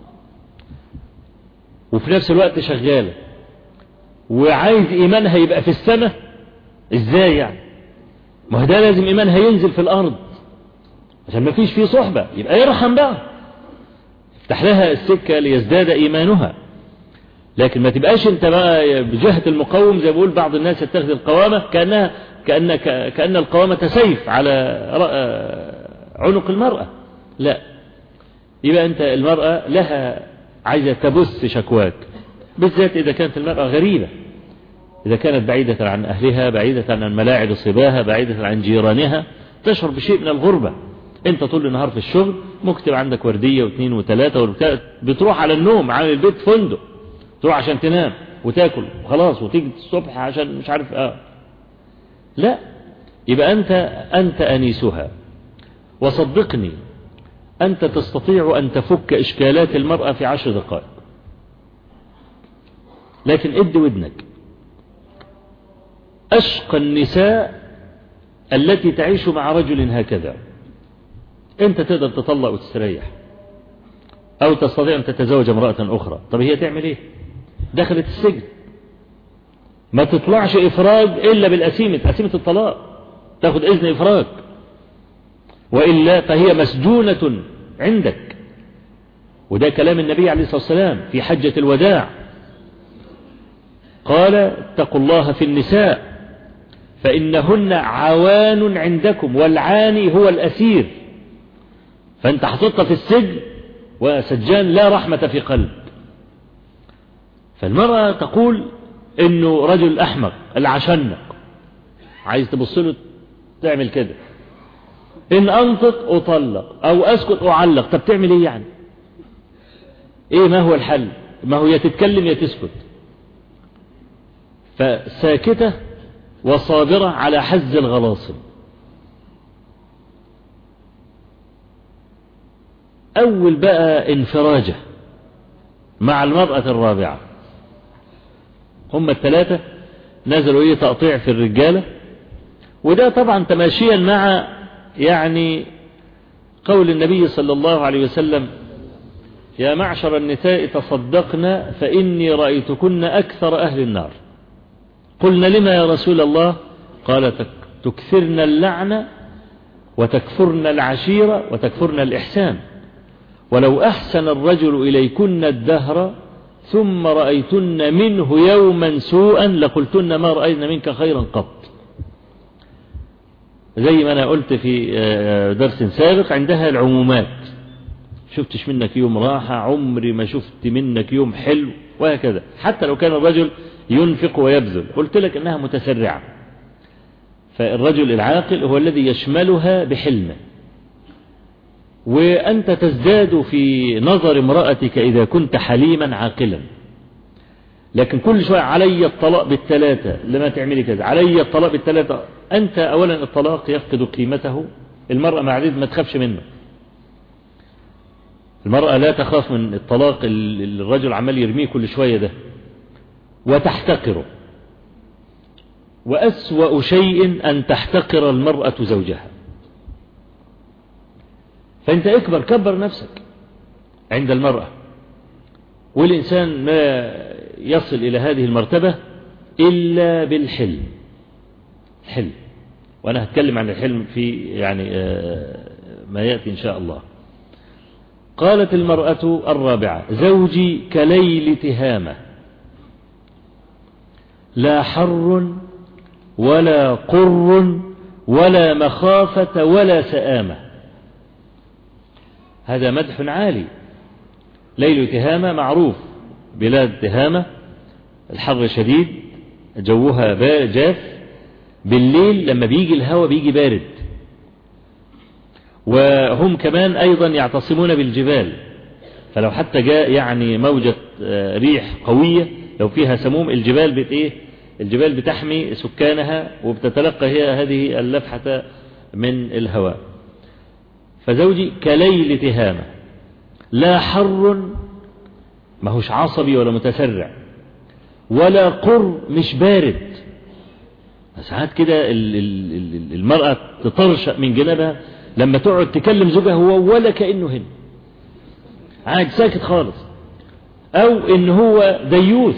وفي نفس الوقت شغالة وعايز إيمانها يبقى في السماء. إزاي يعني؟ ما هو ده لازم إيمانها ينزل في الأرض عشان ما فيش فيه صحبة، يبقى يرحم بقى، افتح لها السكة ليزداد إيمانها. لكن ما تبقاش انت بقى بجهة المقاوم زي بقول بعض الناس يتخذ القوامة كأن القوامة سيف على عنق المرأة. لا، يبقى انت المرأة لها عايزة تبث شكواك، بالذات إذا كانت المرأة غريبة، إذا كانت بعيدة عن أهلها، بعيدة عن ملاعب صباها، بعيدة عن جيرانها، تشعر بشيء من الغربة. انت طول النهار في الشغل مكتب عندك وردية واثنين وثلاثة، بتروح على النوم عامل البيت فندق، تروح عشان تنام وتاكل وخلاص وتيجي الصبح عشان مش عارف لا، يبقى أنت أنيسها. وصدقني أنت تستطيع أن تفك إشكالات المرأة في 10 دقائق، لكن ادي ودنك. أشقى النساء التي تعيش مع رجل هكذا. أنت تقدر تطلق وتستريح، أو تستطيع أن تتزوج امرأة أخرى. طب هي تعمل إيه؟ دخلت السجن، ما تطلعش إفراج إلا بالأسيمة، أسيمة الطلاق، تاخد إذن إفراج، وإلا فهي مسجونة عندك. وده كلام النبي عليه الصلاة والسلام في حجة الوداع، قال اتقوا الله في النساء فإنهن عوان عندكم، والعاني هو الأسير. فأنت حطيتها في السجن وسجان لا رحمة في قلب. فالمرأة تقول إنه رجل أحمق العشنق، عايز تبص له تعمل كده، إن أنطق أطلق أو أسكت أعلق. طب تعمل إيه يعني؟ إيه ما هو الحل؟ ما هو يا تتكلم يا تسكت. فساكتة وصابرة على حز الغلاصب. أول بقى انفراجة مع المرأة الرابعة. هم الثلاثة نزلوا إيه تقطيع في الرجالة، وده طبعا تماشيا مع يعني قول النبي صلى الله عليه وسلم يا معشر النساء تصدقن فإني رأيتكن أكثر أهل النار. قلنا لما يا رسول الله؟ قال تكثرن اللعنة وتكفرن العشيرة وتكفرن الإحسان، ولو أحسن الرجل إليكن الدهر ثم رأيتن منه يوما سوءا لقلتن ما رأينا منك خيرا قط. زي ما أنا قلت في درس سابق، عندها العمومات، شفتش منك يوم راحة، عمري ما شفت منك يوم حلو، وهكذا. حتى لو كان الرجل ينفق ويبذل، قلت لك أنها متسرعة. فالرجل العاقل هو الذي يشملها بحلمه، وأنت تزداد في نظر امرأتك إذا كنت حليما عاقلا. لكن كل شوية علي الطلاق بالثلاثة، لما تعملي كذا علي الطلاق بالثلاثة. أنت أولا الطلاق يفقد قيمته. المرأة مع ذلك ما تخافش منه، المرأة لا تخاف من الطلاق اللي الرجل عمال يرميه كل شوية ده، وتحتقره. وأسوأ شيء أن تحتقر المرأة زوجها. فأنت كبر نفسك عند المرأة. والإنسان ما يصل إلى هذه المرتبة إلا بالحلم. حلم، وأنا هتكلم عن الحلم في يعني ما يأتي إن شاء الله. قالت المرأة الرابعة: زوجي كليل تهامة، لا حر ولا قر ولا مخافة ولا سآمة. هذا مدح عالي. ليل تهامة معروف، بلاد تهامة الحر شديد، جوها جاف، بالليل لما بيجي الهواء بيجي بارد، وهم كمان أيضا يعتصمون بالجبال، فلو حتى جاء يعني موجة ريح قوية لو فيها سموم، الجبال بتحمي سكانها وبتتلقى هي هذه اللفحة من الهواء. فزوجي كليل تهامة، لا حر، ما هوش عصبي ولا متسرع، ولا قر، مش بارد. ساعات كده المرأة تطرشق من جنبها لما تقعد تكلم زوجها هو ولا كأنه هنا، عاد ساكت خالص، او ان هو ديوث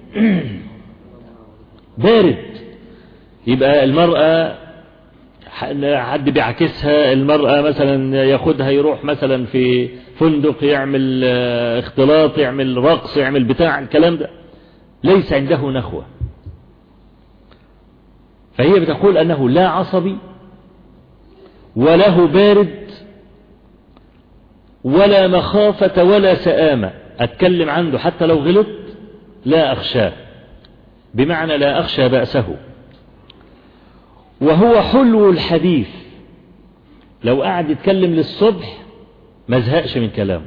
بارد. يبقى المرأة حد بيعكسها، المرأة مثلا ياخدها يروح مثلا في فندق يعمل اختلاط، يعمل رقص، يعمل بتاع الكلام ده، ليس عنده نخوة. فهي بتقول أنه لا عصبي وله بارد ولا مخافة ولا سآمة، أتكلم عنده حتى لو غلط لا أخشاه، بمعنى لا أخشى بأسه. وهو حلو الحديث، لو قعد يتكلم للصبح ما زهقش من كلامه.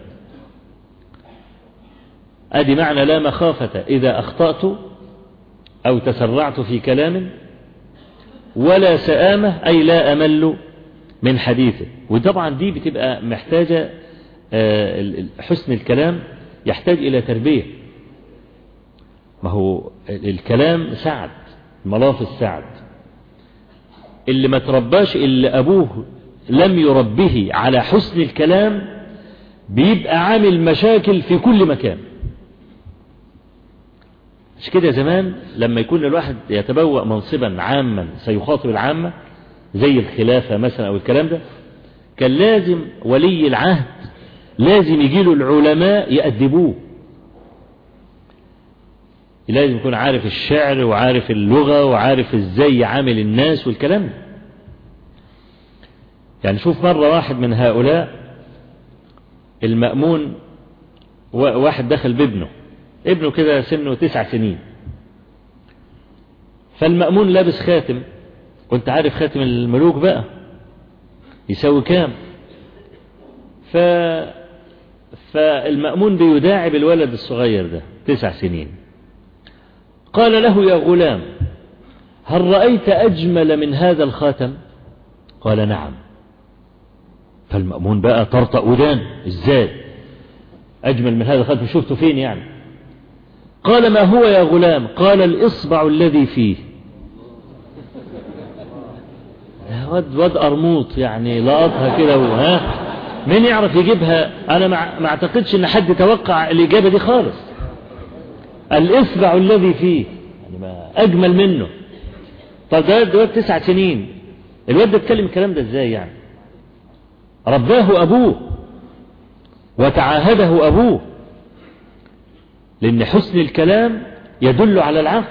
أدي معنى لا مخافة إذا أخطأت أو تسرعت في كلام، ولا سآمة أي لا أمل من حديثه. وطبعا دي بتبقى محتاجة، حسن الكلام يحتاج إلى تربية. ما هو الكلام سعد، ملافظ سعد، اللي ما ترباش، اللي أبوه لم يربه على حسن الكلام بيبقى عامل مشاكل في كل مكان. مش كده زمان لما يكون الواحد يتبوأ منصبا عاما سيخاطب العامة زي الخلافة مثلا أو الكلام ده، كان لازم ولي العهد لازم يجيله العلماء يأدبوه، لازم يكون عارف الشعر وعارف اللغة وعارف ازاي يعامل الناس والكلام ده. يعني شوف مرة واحد من هؤلاء المأمون، واحد دخل بابنه، ابنه كده سنه 9 سنين، فالمأمون لابس خاتم، كنت عارف خاتم الملوك بقى يساوي كام، فالمأمون بيداعب الولد الصغير ده 9 سنين، قال له: يا غلام، هل رأيت أجمل من هذا الخاتم؟ قال: نعم. فالمأمون بقى طرطق ودان، ازاي أجمل من هذا الخاتم؟ شفته فين يعني؟ قال: ما هو يا غلام؟ قال: الإصبع الذي فيه. واد أرموط يعني، لقطها كده مين يعرف يجيبها؟ أنا ما أعتقدش إن حد توقع الإجابة دي خالص. الإصبع الذي فيه، يعني ما أجمل منه. طب ده 9 سنين، الواد ده اتكلم الكلام ده ازاي يعني؟ رباه أبوه وتعاهده أبوه، لأن حسن الكلام يدل على العقل.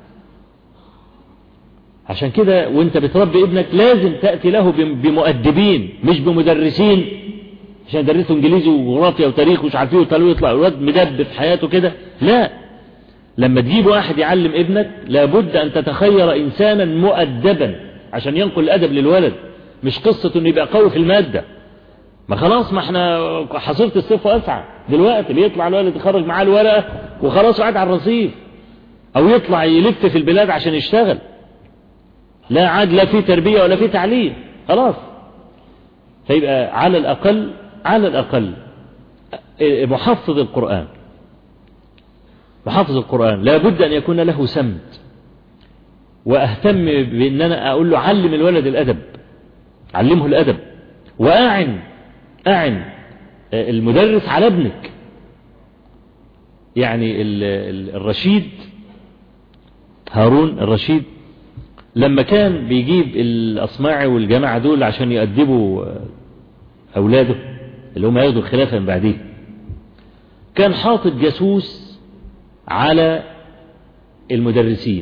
عشان كده وانت بتربي ابنك لازم تأتي له بمؤدبين مش بمدرسين عشان يدرسوا انجليزي وجغرافيا وتاريخ ومش عارف ايه وتلوي يطلع الواد مدبب في حياته كده. لا، لما تجيب واحد يعلم ابنك لابد ان تتخير انسانا مؤدبا عشان ينقل الادب للولد، مش قصة انه يبقى قوي في المادة. ما خلاص، ما احنا حصيلة الصيف واسعة دلوقتي، بيطلع الولد يخرج معاه الورقة وخلاص قاعد على الرصيف، او يطلع يلف في البلاد عشان يشتغل، لا عاد لا في تربية ولا في تعليم خلاص. فيبقى على الأقل محفظ القرآن لابد أن يكون له سمت، وأهتم بأن أنا أقول له علم الولد الأدب، علمه الأدب، وأعن المدرس على ابنك. يعني الرشيد هارون الرشيد لما كان بيجيب الأصماعي والجماعة دول عشان يؤدبوا أولاده، اللي هم ياخدوا الخلافة من بعديه، كان حاطط جاسوس على المدرسين،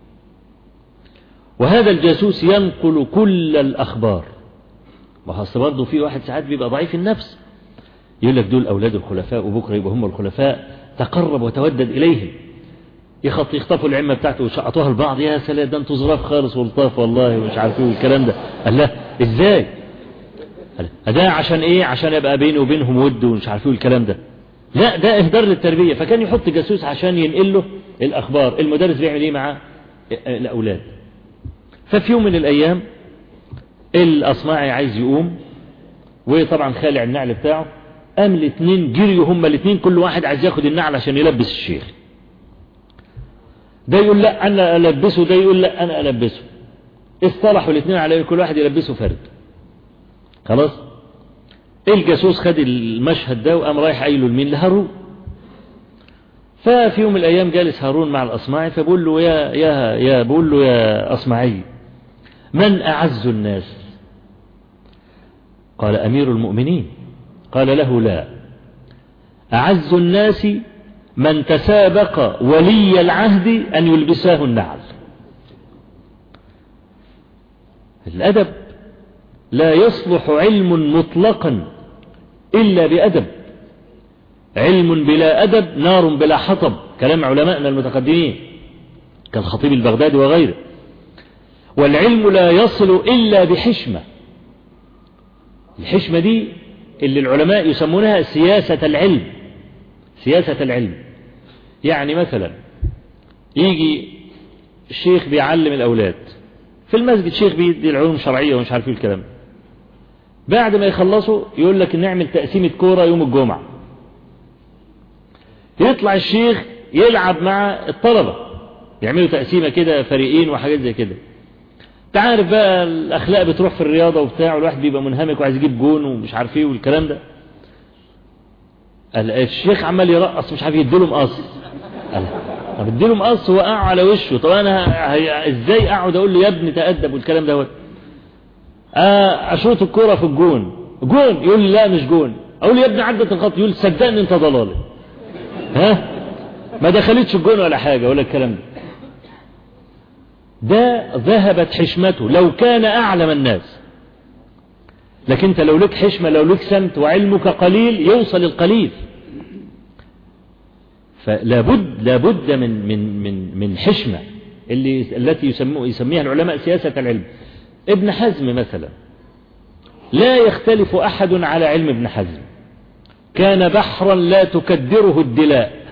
وهذا الجاسوس ينقل كل الأخبار. ما هو برضه في واحد ساعات بيبقى ضعيف النفس، يقول لك دول أولاد الخلفاء وبكرة يبقى هم الخلفاء، تقرب وتودد إليهم، يخطفوا العمة بتاعته وشقطوها البعض، يا سلام ده انتوا ظراف خالص ولطاف والله ومش عارفين الكلام ده. قال لا ازاي؟ ده عشان ايه؟ عشان يبقى بينه وبينهم ود ومش عارفين الكلام ده. لا ده اهدار للتربية. فكان يحط جاسوس عشان ينقل له الأخبار. المدرس بيعمل ايه مع الأولاد؟ ففي يوم من الأيام الأصمعي عايز يقوم، وطبعا خالع النعل بتاعه، قام الاثنين جريوا هما الاثنين، كل واحد عايز ياخد النعل عشان يلبس الشيخ. ده يقول لا أنا ألبسه، ده يقول لا أنا ألبسه. اصطلحوا الاثنين على كل واحد يلبسه فرد. خلاص الجاسوس خد المشهد ده وقام رايح قايله لمين؟ لهارون. ففي يوم من الأيام جالس هارون مع الأصمعي، فبقول له بقول له يا أصمعي، من أعز الناس؟ قال أمير المؤمنين. قال له لا، أعز الناس من تسابق ولي العهد أن يلبساه النعل. الأدب لا يصلح علم مطلقا إلا بأدب. علم بلا أدب نار بلا حطب، كلام علماءنا المتقدمين كالخطيب البغدادي وغيره. والعلم لا يصل إلا بحشمة. الحشمة دي اللي العلماء يسمونها سياسة العلم. سياسة العلم يعني مثلا يجي الشيخ بيعلم الأولاد في المسجد، شيخ بيدي العلوم الشرعية ومش عارف الكلام، بعد ما يخلصوا يقول لك نعمل تقسيمة كورة يوم الجمعة. يطلع الشيخ يلعب مع الطلبة، يعملوا تقسيمة كده فريقين وحاجات زي كده. تعرف بقى الأخلاق بتروح في الرياضة وبتاع، والواحد بيبقى منهمك وعايز يجيب جون ومش عارف ايه والكلام ده. الشيخ عمال يرقص مش عارف يديله مقص. طب اديله مقص وقعه على وشه. طب انا ازاي اقعد اقول له يا ابني تأدب والكلام ده؟ اشوط الكرة في الجون، جون يقول لي لا مش جون. اقول له يا ابني عدت الخط، يقول صدقني انت ضلالي. ما دخلتش الجون ولا حاجة ولا الكلام ده ذهبت حشمته لو كان أعلم الناس. لكن انت لو لك حشمة، لو لك سمت وعلمك قليل، يوصل القليل. فلابد من حشمة التي يسميها العلماء سياسة العلم. ابن حزم مثلا لا يختلف أحد على علم ابن حزم، كان بحرا لا تكدره الدلاء،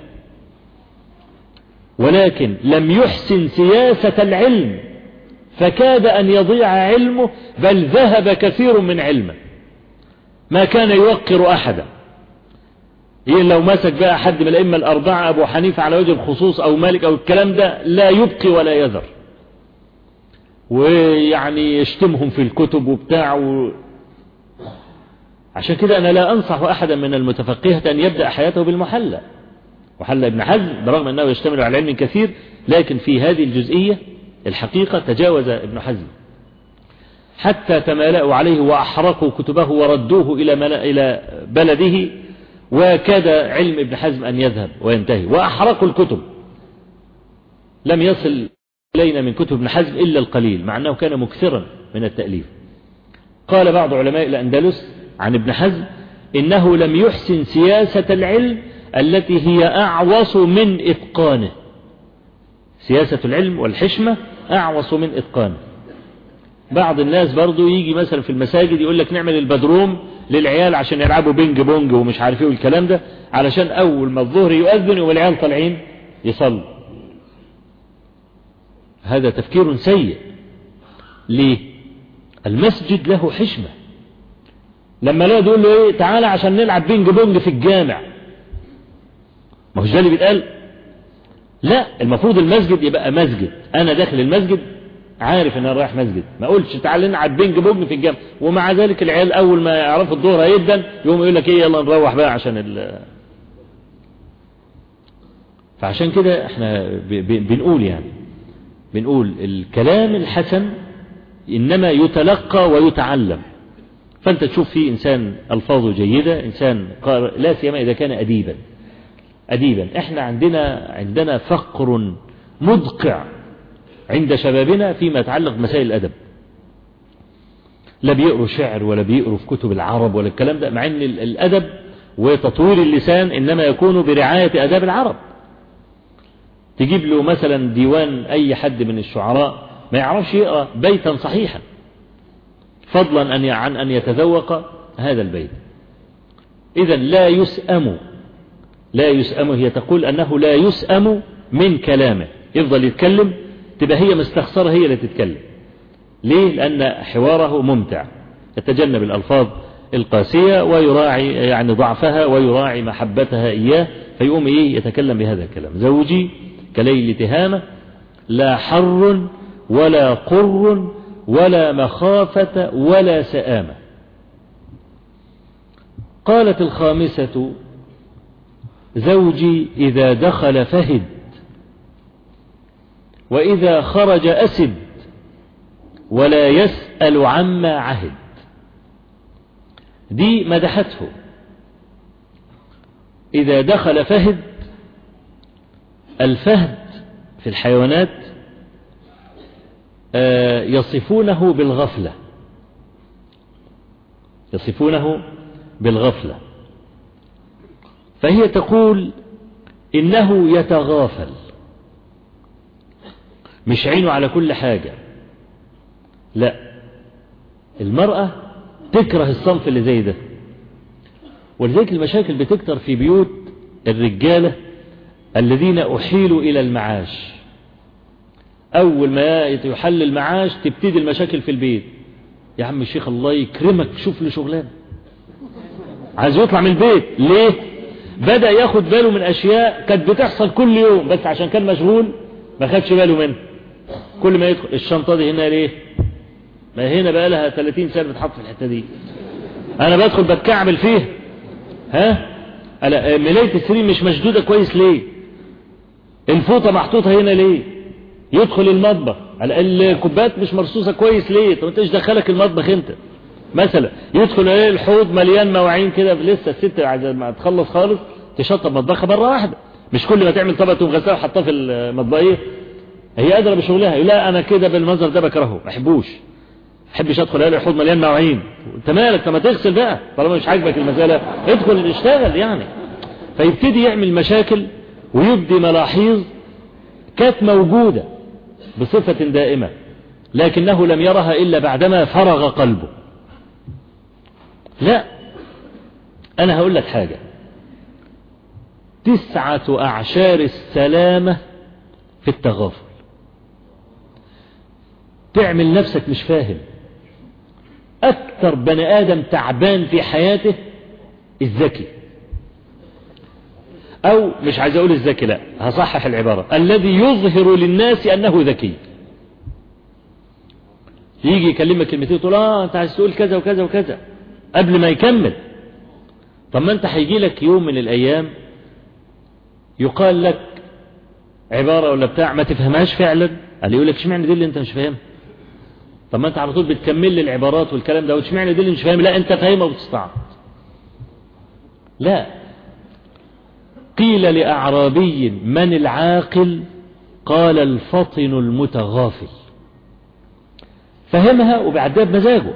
ولكن لم يحسن سياسة العلم فكاد أن يضيع علمه، بل ذهب كثير من علمه. ما كان يوقر أحدا. لو مسك بقى حد من الأئمة الأربعة، أبو حنيفة على وجه الخصوص أو مالك أو الكلام ده، لا يبقي ولا يذر، ويعني يشتمهم في الكتب وبتاع عشان كده أنا لا أنصح أحدا من المتفقهة أن يبدأ حياته بالمحلى. محلى ابن حزم برغم أنه يشتمل على علم كثير، لكن في هذه الجزئية الحقيقة تجاوز ابن حزم حتى تمالأوا عليه وأحرقوا كتبه وردوه إلى بلده، وكاد علم ابن حزم أن يذهب وينتهي، وأحرقوا الكتب. لم يصل إلينا من كتب ابن حزم إلا القليل، مع أنه كان مكثرا من التأليف. قال بعض علماء الأندلس عن ابن حزم إنه لم يحسن سياسة العلم التي هي أعوص من إتقانه. سياسة العلم والحشمة أعوص من إتقانه. بعض الناس برضو يجي مثلا في المساجد يقول لك نعمل البدروم للعيال عشان يلعبوا بينج بونج ومش عارف ايه والكلام ده، علشان أول ما الظهر يؤذن والعيال طالعين يصلوا. هذا تفكير سيء. ليه؟ المسجد له حشمة. لما لا يقول له ايه تعالى عشان نلعب بينج بونج في الجامع، ما هوش ده اللي بيتقال. لا، المفروض المسجد يبقى مسجد، انا داخل المسجد عارف ان انا رايح مسجد، ما اقولش تعالى نلعب بينج بونج في الجامع. ومع ذلك العيال اول ما يعرفوا الظهر هيدن يقوم يقول لك ايه يلا نروح بقى عشان فعشان كده احنا بنقول الكلام الحسن انما يتلقى ويتعلم، فأنت تشوف فيه إنسان ألفاظه جيدة، إنسان قارئ، لا سيما إذا كان أديبا. إحنا عندنا فقر مدقع عند شبابنا فيما يتعلق بمسائل الأدب. لا بيقروا شعر ولا بيقروا في كتب العرب ولا الكلام ده، مع أن الأدب وتطوير اللسان إنما يكون برعاية أداب العرب. تجيب له مثلا ديوان أي حد من الشعراء ما يعرفش يقرأ بيتا صحيحا، فضلا عن أن يتذوق هذا البيت. إذا لا يسأم، هي تقول أنه لا يسأم من كلامه، يفضل يتكلم تبقى هي مستخسرة هي اللي تتكلم. ليه؟ لأن حواره ممتع، يتجنب الألفاظ القاسية ويراعي يعني ضعفها ويراعي محبتها إياه، فيقوم يتكلم بهذا الكلام. زوجي كليل تهامة، لا حر ولا قر ولا مخافة ولا سآمة. قالت الخامسة: زوجي إذا دخل فهد، وإذا خرج أسد، ولا يسأل عما عهد. دي مدحته. إذا دخل فهد، الفهد في الحيوانات يصفونه بالغفلة، فهي تقول إنه يتغافل، مش عينه على كل حاجة. لا، المرأة تكره الصنف اللي زي ده، ولذلك المشاكل بتكتر في بيوت الرجالة الذين أحيلوا إلى المعاش. أول ما يحل المعاش تبتدي المشاكل في البيت. يا عم الشيخ الله يكرمك شوف له شغلانة، عايز يطلع من البيت. ليه؟ بدأ ياخد باله من أشياء كانت بتحصل كل يوم، بس عشان كان مشغول ما خدش باله منه. كل ما يدخل الشنطة دي هنا ليه؟ ما هنا بقى لها 30 سنة بتحط في الحتة دي، أنا بدخل بتكعبل فيها. ملاية السرير مش مشدودة كويس ليه؟ الفوطة محطوطة هنا ليه؟ يدخل المطبخ الكوبات مش مرصوصة كويس ليه؟ طب انت ايش دخلك المطبخ انت مثلا؟ يدخل الحوض مليان مواعين كده، لسه الست عايزة ما تخلص خالص تشطب مطبخها مرة واحدة، مش كل ما تعمل طبق تقوم غسلها وحطها في المطبخية. هي قادرة بشغلها. لا انا كده بالمنظر ده بكرهه، ما احبوش ادخل الحوض مليان مواعين. انت مالك؟ طب ما تغسل بقى طالما مش عاجبك المسألة، ادخل اشتغل يعني. فيبتدي يعمل مشاكل ويبدي ملاحظ كانت موجودة بصفة دائمة، لكنه لم يرها إلا بعدما فرغ قلبه. لا، أنا هقول لك حاجة، 9 أعشار السلامة في التغافل. تعمل نفسك مش فاهم. أكثر بني آدم تعبان في حياته الذكي، أو مش عايز أقول الذكي، لا هصحح العبارة، الذي يظهر للناس أنه ذكي. يجي يكلمك كلمتين تقول أنت عايز تقول كذا وكذا وكذا قبل ما يكمل. طب ما أنت هيجي لك يوم من الأيام يقال لك عبارة ولا بتاع ما تفهمهاش فعلا، قال يقول لك اشمعنى دي اللي أنت مش فاهمها؟ طب ما أنت على طول بتكمل لي العبارات والكلام ده، واشمعنى دي اللي مش فاهم؟ لا أنت فاهمها وبتستعرض. لا، قيل لأعرابي من العاقل؟ قال الفطن المتغافل. فهمها وبعدها بمزاجه.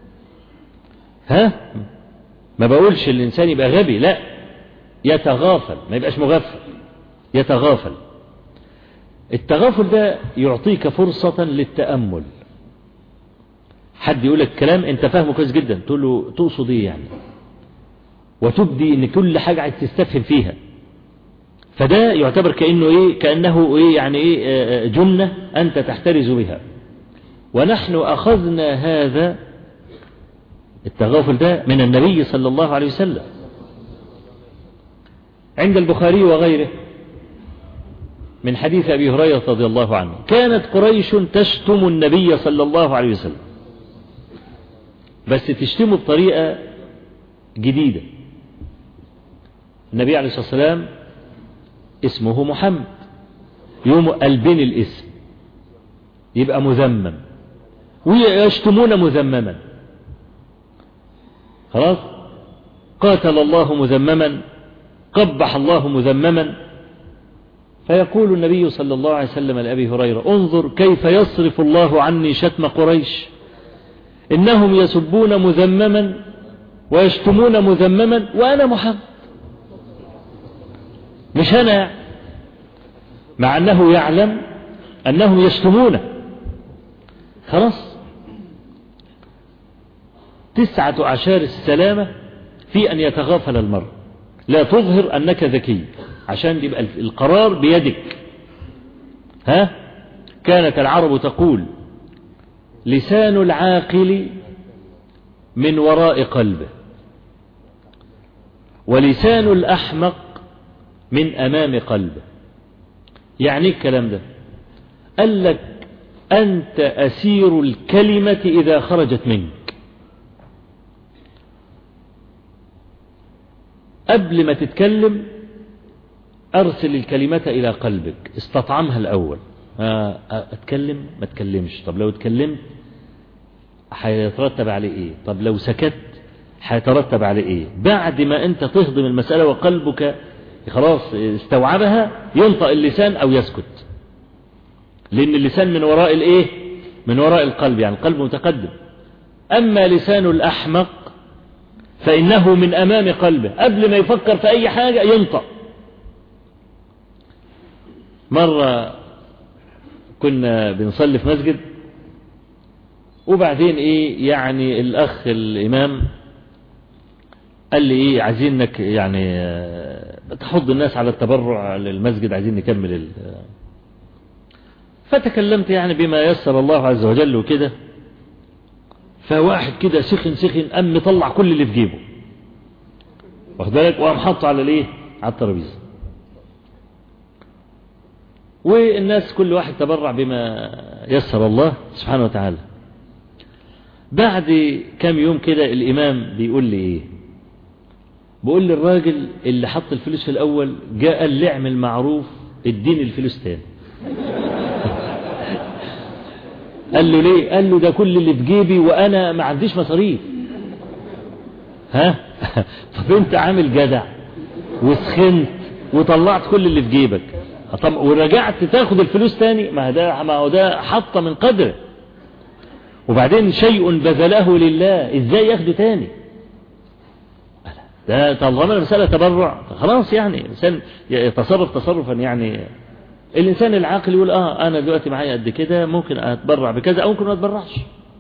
ما بقولش الإنسان يبقى غبي، لا، يتغافل، ما يبقاش مغفل، يتغافل. التغافل ده يعطيك فرصة للتأمل. حد يقول لك كلام انت فاهمه كويس جدا، تقول له تقصد ايه يعني، وتبدي ان كل حاجة عايز تستفهم فيها. فده يعتبر كأنه يعني جنة أنت تحترز بها. ونحن أخذنا هذا التغافل ده من النبي صلى الله عليه وسلم. عند البخاري وغيره من حديث أبي هريرة رضي الله عنه، كانت قريش تشتم النبي صلى الله عليه وسلم، بس تشتمه بطريقة جديدة. النبي عليه الصلاة والسلام اسمه محمد، يوم قلبين الاسم يبقى مذمم، ويشتمون مذمما. خلاص، قاتل الله مذمما، قبح الله مذمما. فيقول النبي صلى الله عليه وسلم لأبي هريرة: انظر كيف يصرف الله عني شتم قريش، إنهم يسبون مذمما ويشتمون مذمما وأنا محمد، مش أنا، مع أنه يعلم أنهم يشتمونه. خلاص، 9 أعشار السلامة في أن يتغافل المرء، لا تظهر أنك ذكي عشان يبقى القرار بيدك. كانت العرب تقول: لسان العاقل من وراء قلبه، ولسان الأحمق من أمام قلبه. يعني الكلام ده قال لك: أنت أسير الكلمة إذا خرجت منك. قبل ما تتكلم أرسل الكلمة إلى قلبك، استطعمها الأول. أتكلم ما تكلمش، طب لو اتكلمت هيترتب عليه إيه؟ طب لو سكت هيترتب عليه إيه؟ بعد ما أنت تهضم المسألة وقلبك خلاص استوعبها، ينطق اللسان أو يسكت، لأن اللسان من وراء الإيه؟ من وراء القلب، يعني القلب متقدم. أما لسان الأحمق فإنه من أمام قلبه، قبل ما يفكر في أي حاجة ينطق. مرة كنا بنصلي في مسجد، وبعدين يعني الأخ الإمام قال لي عايزينك يعني تحض الناس على التبرع للمسجد، عايزين نكمل فتكلمت يعني بما يسر الله عز وجل وكده. فواحد كده سخن قام مطلع كل اللي في جيبه، واخد بالك، وقام حاطه على على الترابيزه، والناس كل واحد تبرع بما يسر الله سبحانه وتعالى. بعد كام يوم كده الإمام بيقول لي بيقول لي: الراجل اللي حط الفلوس في الأول جاء قال لي اعمل معروف اديني الفلوس تاني. قال له: ليه؟ قال له: ده كل اللي في جيبي وأنا ما عنديش مصاريف. طب انت عامل جدع وسخنت وطلعت كل اللي في جيبك، طب ورجعت تاخد الفلوس تاني؟ ما هو ده حط من قدره، وبعدين شيء بذله لله، ازاي ياخده تاني؟ ده طالما المسألة تبرع خلاص، يعني الإنسان يتصرف تصرفا، يعني الإنسان العاقل يقول: أنا دلوقتي معايا قد كده، ممكن أتبرع بكذا أو ممكن ما أتبرعش.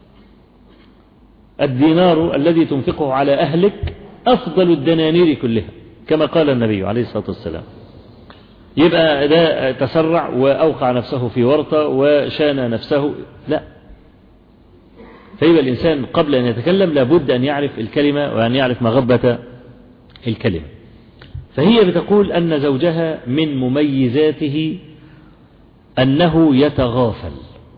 الدينار الذي تنفقه على أهلك أفضل الدنانير كلها، كما قال النبي عليه الصلاة والسلام. يبقى ده تسرع وأوقع نفسه في ورطة وشان نفسه، لا. فيبقى الإنسان قبل أن يتكلم لابد أن يعرف الكلمة وأن يعرف مغبة الكلمة. فهي بتقول أن زوجها من مميزاته أنه يتغافل،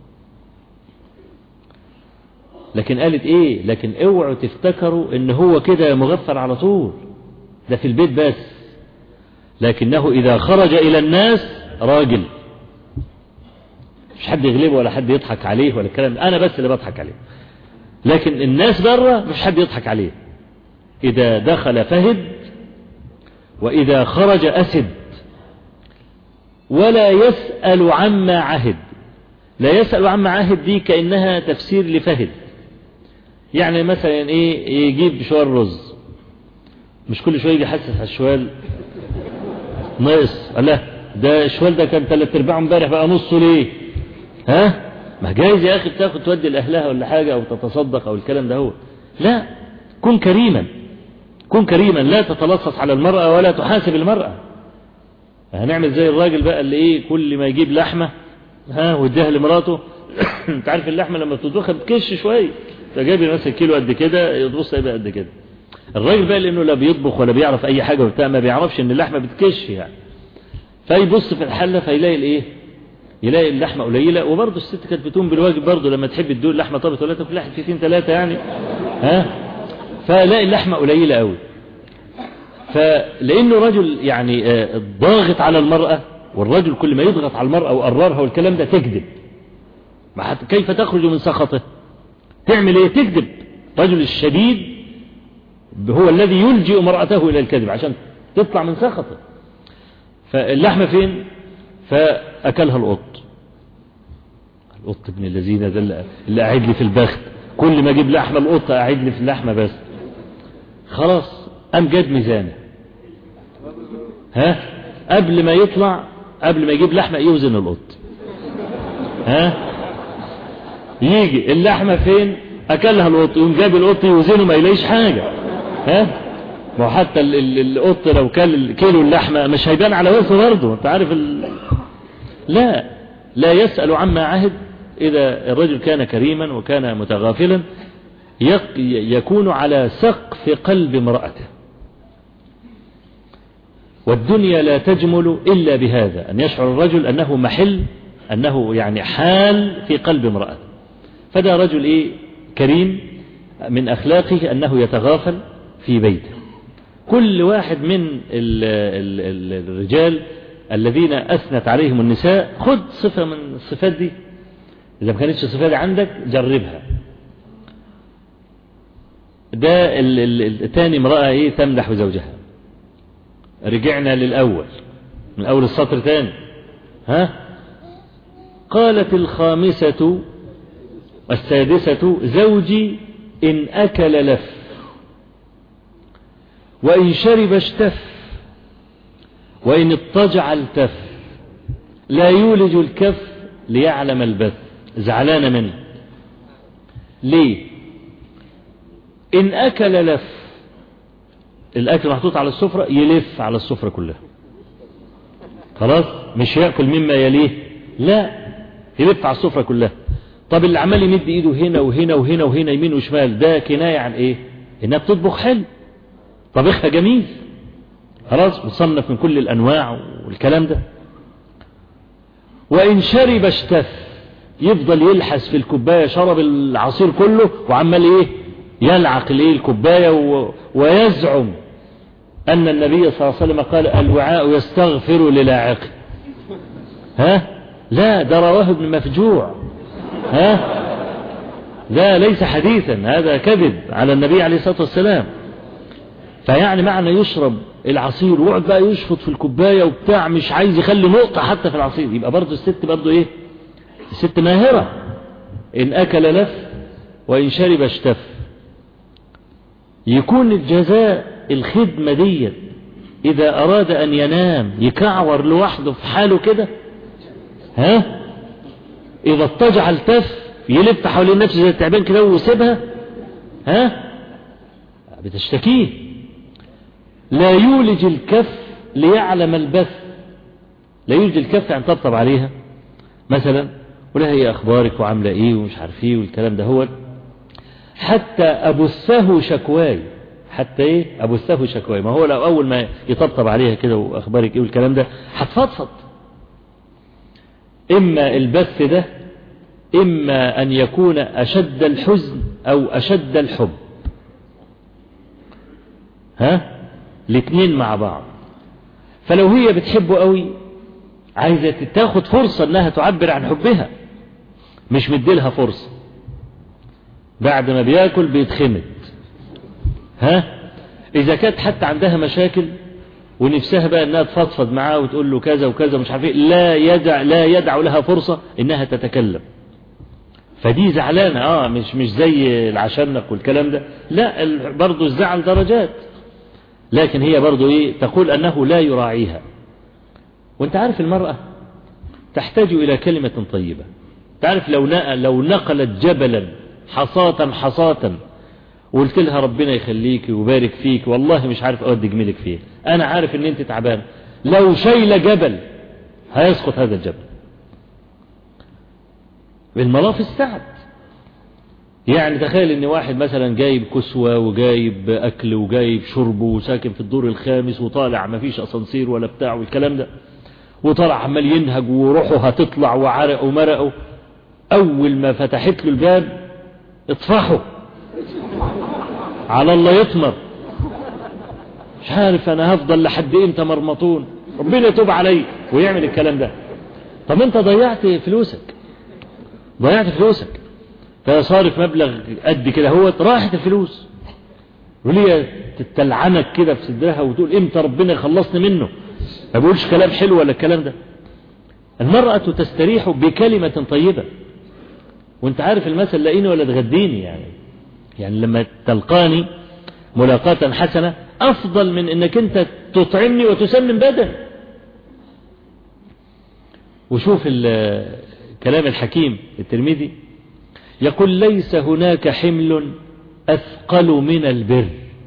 لكن قالت لكن اوعوا تفتكروا ان هو كده مغفل على طول، ده في البيت بس، لكنه إذا خرج إلى الناس راجل، مش حد يغلبه ولا حد يضحك عليه ولا الكلام، أنا بس اللي بضحك عليه، لكن الناس بره مش حد يضحك عليه. إذا دخل فهد وإذا خرج أسد، ولا يسأل عما عهد. لا يسأل عما عهد دي كأنها تفسير لفهد، يعني مثلا يجيب شوال رز، مش كل شوية يجي يحسس على الشوال ناقص، لا ده الشوال ده كان 3/4 امبارح بقى نصه ليه؟ ما جايز يا أخي تاخد تودي لأهلها ولا حاجة أو تتصدق أو الكلام ده. هو لا، كن كريما، كن كريما، لا تتلصص على المرأة ولا تحاسب المرأة. هنعمل زي الراجل بقى اللي كل ما يجيب لحمة واديها لمراته. انت عارف اللحمة لما بتطبخها بتكش شوية، فجايب مثلا كيلو قد كده، يطبخها يبقى قد كده. الراجل بقى لانه لا بيطبخ ولا بيعرف اي حاجة وبتاع، ما بيعرفش ان اللحمة بتكش يعني، فيبص في الحلة فيلاقي يلاقي اللحمة قليلة. وبرضه الست كانت بتقوم بالواجب برضه، لما تحب تدور اللحمة طبت ولا تاكل لحمة 2-3 يعني، فلاقي اللحمة قليلة قوي. فلانه رجل يعني ضاغط على المرأة، والرجل كل ما يضغط على المرأة وقررها والكلام ده تكذب. كيف تخرج من سخطه؟ تعمل تكذب. رجل الشديد هو الذي يلجئ امرأته إلى الكذب عشان تطلع من سخطه. فاللحمة فين؟ فأكلها القط ابن الذين ده اللي قاعد لي في البخت، كل ما اجيب لحمة القط قاعد لي في اللحمة بس. خلاص قام جاد ميزانه، قبل ما يطلع، قبل ما يجيب لحمة يوزن القط، يجي اللحمة فين؟ أكلها القط، يقوم جاب القط يوزنه ما يلاقيش حاجة. ما هو حتى القط لو كل كيلو اللحمة مش هيبان على وزنه برضه، انت عارف لا يسأل عما عهد. إذا الرجل كان كريما وكان متغافلا يكون على سقف قلب امرأته. والدنيا لا تجمل إلا بهذا، أن يشعر الرجل أنه محل، أنه يعني حال في قلب امرأته. فده رجل كريم، من أخلاقه أنه يتغافل في بيته. كل واحد من الرجال الذين أثنت عليهم النساء خذ صفة من الصفات دي، إذا ما كانتش الصفات دي عندك جربها. ده الثاني امرأة تمدح زوجها. رجعنا للأول من أول السطر تاني. قالت الخامسة والسادسة زوجي إن أكل لف وإن شرب اشتف وإن اضطجع التف لا يولج الكف ليعلم البث. زعلانة منه ليه؟ إن أكل لف، الأكل محطوط على السفرة يلف على السفرة كلها، خلاص مش يأكل مما يليه، لا يلف على السفرة كلها. طب اللي عمال يمد ايده هنا وهنا وهنا وهنا يمين وشمال، ده كناية عن ايه؟ انها بتطبخ حلو، طبخها جميل، خلاص مصنف من كل الانواع والكلام ده. وان شرب اشتف، يفضل يلحس في الكوباية، شرب العصير كله وعمال يلعق الكوباية ويزعم ان النبي صلى الله عليه وسلم قال الوعاء يستغفر للاعقه. لا ده رواه ابن مفجوع، لا ليس حديثا، هذا كذب على النبي عليه الصلاة والسلام. فيعني معنى يشرب العصير ويقعد بقى يشفط في الكوباية وبتاع، مش عايز يخلي نقطة حتى في العصير، يبقى برضه الست برضه الست ماهرة. إن أكل لف وإن شرب اشتف. يكون الجزاء الخدمة دي إذا أراد أن ينام يكعور لوحده في حاله كده، إذا اضطجع التف يلف حوالين نفسه زي التعبان كده ويسيبها، بتشتكيه. لا يولج الكف ليعلم البث. لا يولج الكف يعني طبطب عليها مثلا، ولا هي أخبارك وعاملة إيه ومش عارف إيه والكلام ده، هو حتى أبثه شكواي، حتى أبثه شكواي. ما هو لو أول ما يطبطب عليها كده وأخبارك إيه والكلام ده هتفضفض. إما البث ده إما أن يكون أشد الحزن أو أشد الحب، الاثنين مع بعض. فلو هي بتحبه قوي عايزة تاخد فرصة أنها تعبر عن حبها، مش مديلها فرصة، بعد ما بياكل بيتخمد. إذا كانت حتى عندها مشاكل ونفسها بقى أنها تفضفض معاه وتقول له كذا وكذا مش عارف ايه، لا يدع لها فرصة أنها تتكلم. فدي زعلانة مش زي العشنق والكلام ده، لا برضو الزعل درجات، لكن هي برضو تقول أنه لا يراعيها. وانت عارف المرأة تحتاج إلى كلمة طيبة. تعرف لو نقلت جبلا حصاة وقلت لها ربنا يخليك ويبارك فيك، والله مش عارف أودي جميلك فيه، أنا عارف أن أنت تعبان، لو شيل جبل هيسقط هذا الجبل. بالملاف السعد. يعني تخيل ان واحد مثلا جايب كسوة وجايب اكل وجايب شرب وساكن في الدور الخامس وطالع ما فيش اسانسير ولا بتاع والكلام ده، وطالع عمال ينهج وروحه هتطلع وعرق ومرقه، اول ما فتحت له الباب اطفحه على الله يطمر، مش عارف انا هفضل لحد امتى مرمطون، ربنا يتوب علي، ويعمل الكلام ده. طب انت ضيعت فلوسك، فصارف مبلغ قد كده، هو راحت الفلوس. وليه تتلعنك كده في صدرها وتقول امتى ربنا يخلصني منه؟ ما بقولش كلام حلو ولا الكلام ده. المرأة تستريح بكلمة طيبة. وانت عارف المثل لاقيني ولا تغديني، يعني لما تلقاني ملاقاة حسنة أفضل من أنك أنت تطعمني وتسمن بدن. وشوف كلام الحكيم الترمذي يقول ليس هناك حمل أثقل من البر،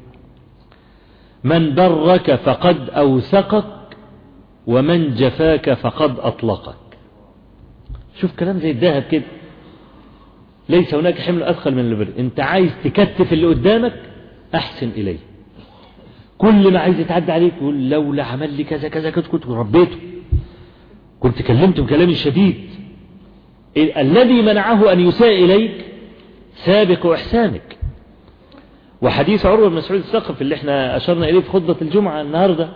من برك فقد أوثقك ومن جفاك فقد أطلقك. شوف كلام زي الذهب كده، ليس هناك حمل أثقل من البر. انت عايز تكتف اللي قدامك أحسن إليه. كل ما عايز يتعدى عليك يقول لولا عمل لي كذا كذا كنت ربيته، كنت كلمته بكلام شديد. الذي منعه أن يساء إليك سابق إحسانك. وحديث عروة بن مسعود الثقفي اللي احنا أشرنا إليه في خطبة الجمعة النهاردة،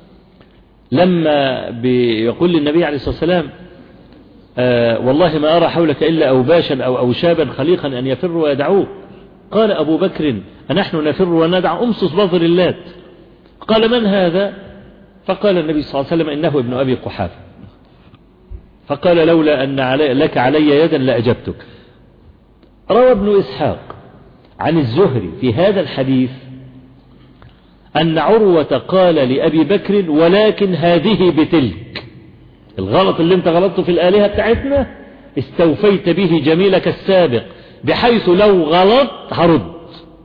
لما بيقول للنبي عليه الصلاة والسلام والله ما أرى حولك إلا أوباشا أو أوشابا خليقا أن يفروا ويدعوه. قال أبو بكر أنحن نفر وندع أمصص بظر اللات. قال من هذا؟ فقال النبي صلى الله عليه وسلم إنه ابن أبي قحافة. فقال لولا أن لك علي يدا لأجبتك. روى ابن إسحاق عن الزهري في هذا الحديث أن عروة قال لأبي بكر ولكن هذه بتلك، الغلط اللي انت غلطته في الآلهة بتاعتنا استوفيت به جميلك السابق، بحيث لو غلط هرد.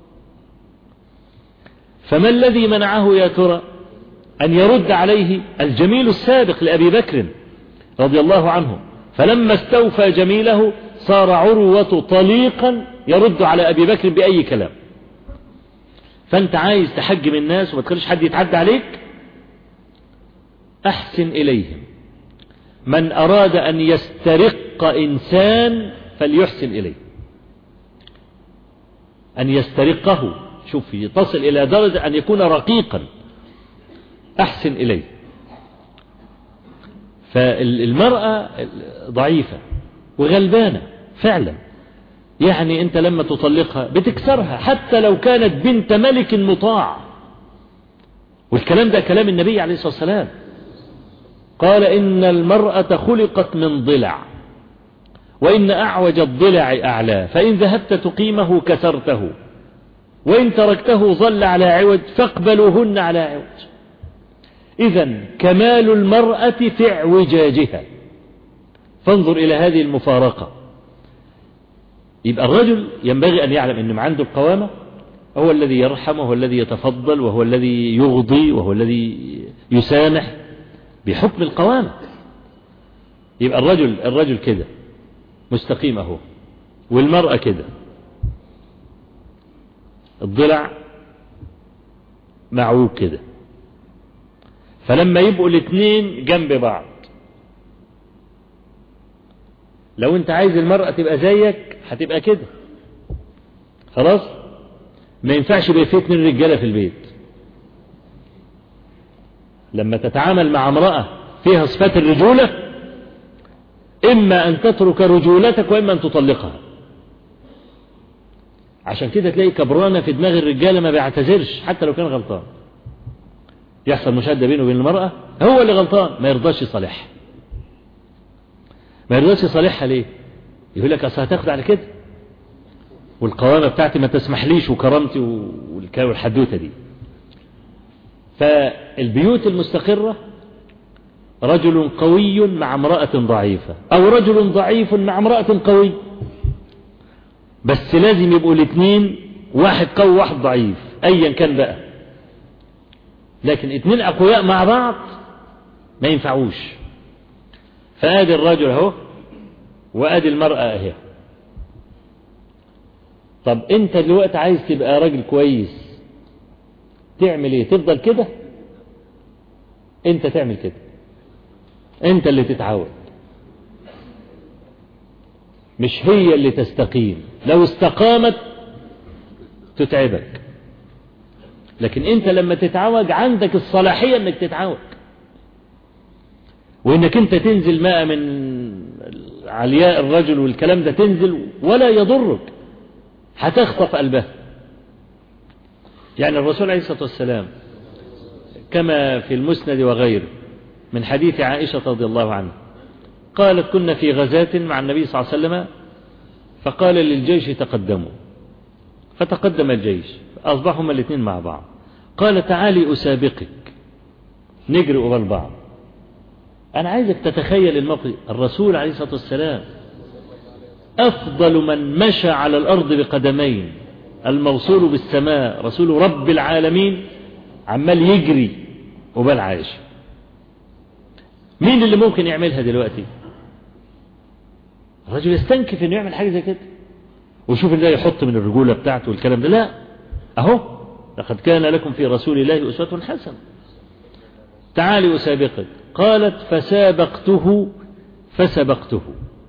فما الذي منعه يا ترى أن يرد عليه الجميل السابق لأبي بكر رضي الله عنه؟ فلما استوفى جميله صار عروة طليقا يرد على أبي بكر بأي كلام. فأنت عايز تحجم الناس وما تخليش حد يتعدى عليك، أحسن إليهم. من أراد أن يسترق إنسان فليحسن إليه، أن يسترقه. شوف تصل إلى درجة أن يكون رقيقا، أحسن إليه. فالمرأة ضعيفة وغلبانة فعلا، يعني أنت لما تطلقها بتكسرها حتى لو كانت بنت ملك مطاع. والكلام ده كلام النبي عليه الصلاة والسلام، قال إن المرأة خلقت من ضلع وإن أعوج الضلع أعلى، فإن ذهبت تقيمه كسرته وإن تركته ظل على عوج فاقبلوهن على عوج. إذن كمال المرأة في اعوجاجها. فانظر إلى هذه المفارقة. يبقى الرجل ينبغي أن يعلم أنه عنده القوامة، هو الذي يرحم وهو الذي يتفضل وهو الذي يغضي وهو الذي يسامح بحكم القوامة. يبقى الرجل كده مستقيم اهو، والمرأة كده الضلع معوج كده. فلما يبقوا الاثنين جنب بعض، لو انت عايز المرأة تبقى زيك هتبقى كده خلاص. ما ينفعش يبقى في 2 رجالة في البيت. لما تتعامل مع امرأة فيها صفات الرجولة، إما أن تترك رجولتك وإما أن تطلقها. عشان كده تلاقي كبرانة في دماغ الرجالة ما بيعتذرش حتى لو كان غلطان. يحصل مشادة بينه وبين المرأة، هو اللي غلطان ما يرضاش يصالحها. ما يرضاش يصالحها ليه؟ يقول لك أصل هتاخد على كده والقوامة بتاعتي ما تسمحليش وكرامتي والحدوتة دي. فالبيوت المستقرة رجل قوي مع امرأة ضعيفة، أو رجل ضعيف مع امرأة قوي، بس لازم يبقوا الاثنين، واحد قوي واحد ضعيف أيا كان بقى. لكن 2 أقوياء مع بعض ما ينفعوش. فآدي الرجل اهو وآدي المرأة اهي. طب انت دلوقتي عايز تبقى راجل كويس تعمل ايه؟ تفضل كده؟ انت تعمل كده، انت اللي تتعود، مش هي اللي تستقيم. لو استقامت تتعبك، لكن انت لما تتعوج عندك الصلاحية انك تتعوج، وانك انت تنزل ماء من علياء الرجل والكلام ده تنزل ولا يضرك، هتخطف قلبها. يعني الرسول عليه الصلاة والسلام كما في المسند وغيره من حديث عائشة رضي الله عنها قالت كنا في غزاة مع النبي صلى الله عليه وسلم فقال للجيش تقدموا فتقدم الجيش أصبحوا هما الاثنين مع بعض قال تعالي أسابقك نجري قبال بعض. أنا عايزك تتخيل الموقف. الرسول عليه الصلاة والسلام أفضل من مشى على الأرض بقدمين الموصول بالسماء رسول رب العالمين عمال يجري قبال عائشة. مين اللي ممكن يعملها دلوقتي؟ الرجل يستنكف انه يعمل حاجة زي كده وشوف ازاي يحط من الرجولة بتاعته والكلام ده. لا، اهو لقد كان لكم في رسول الله أسوة حسنة. تعالي أسابقك. قالت فسبقته.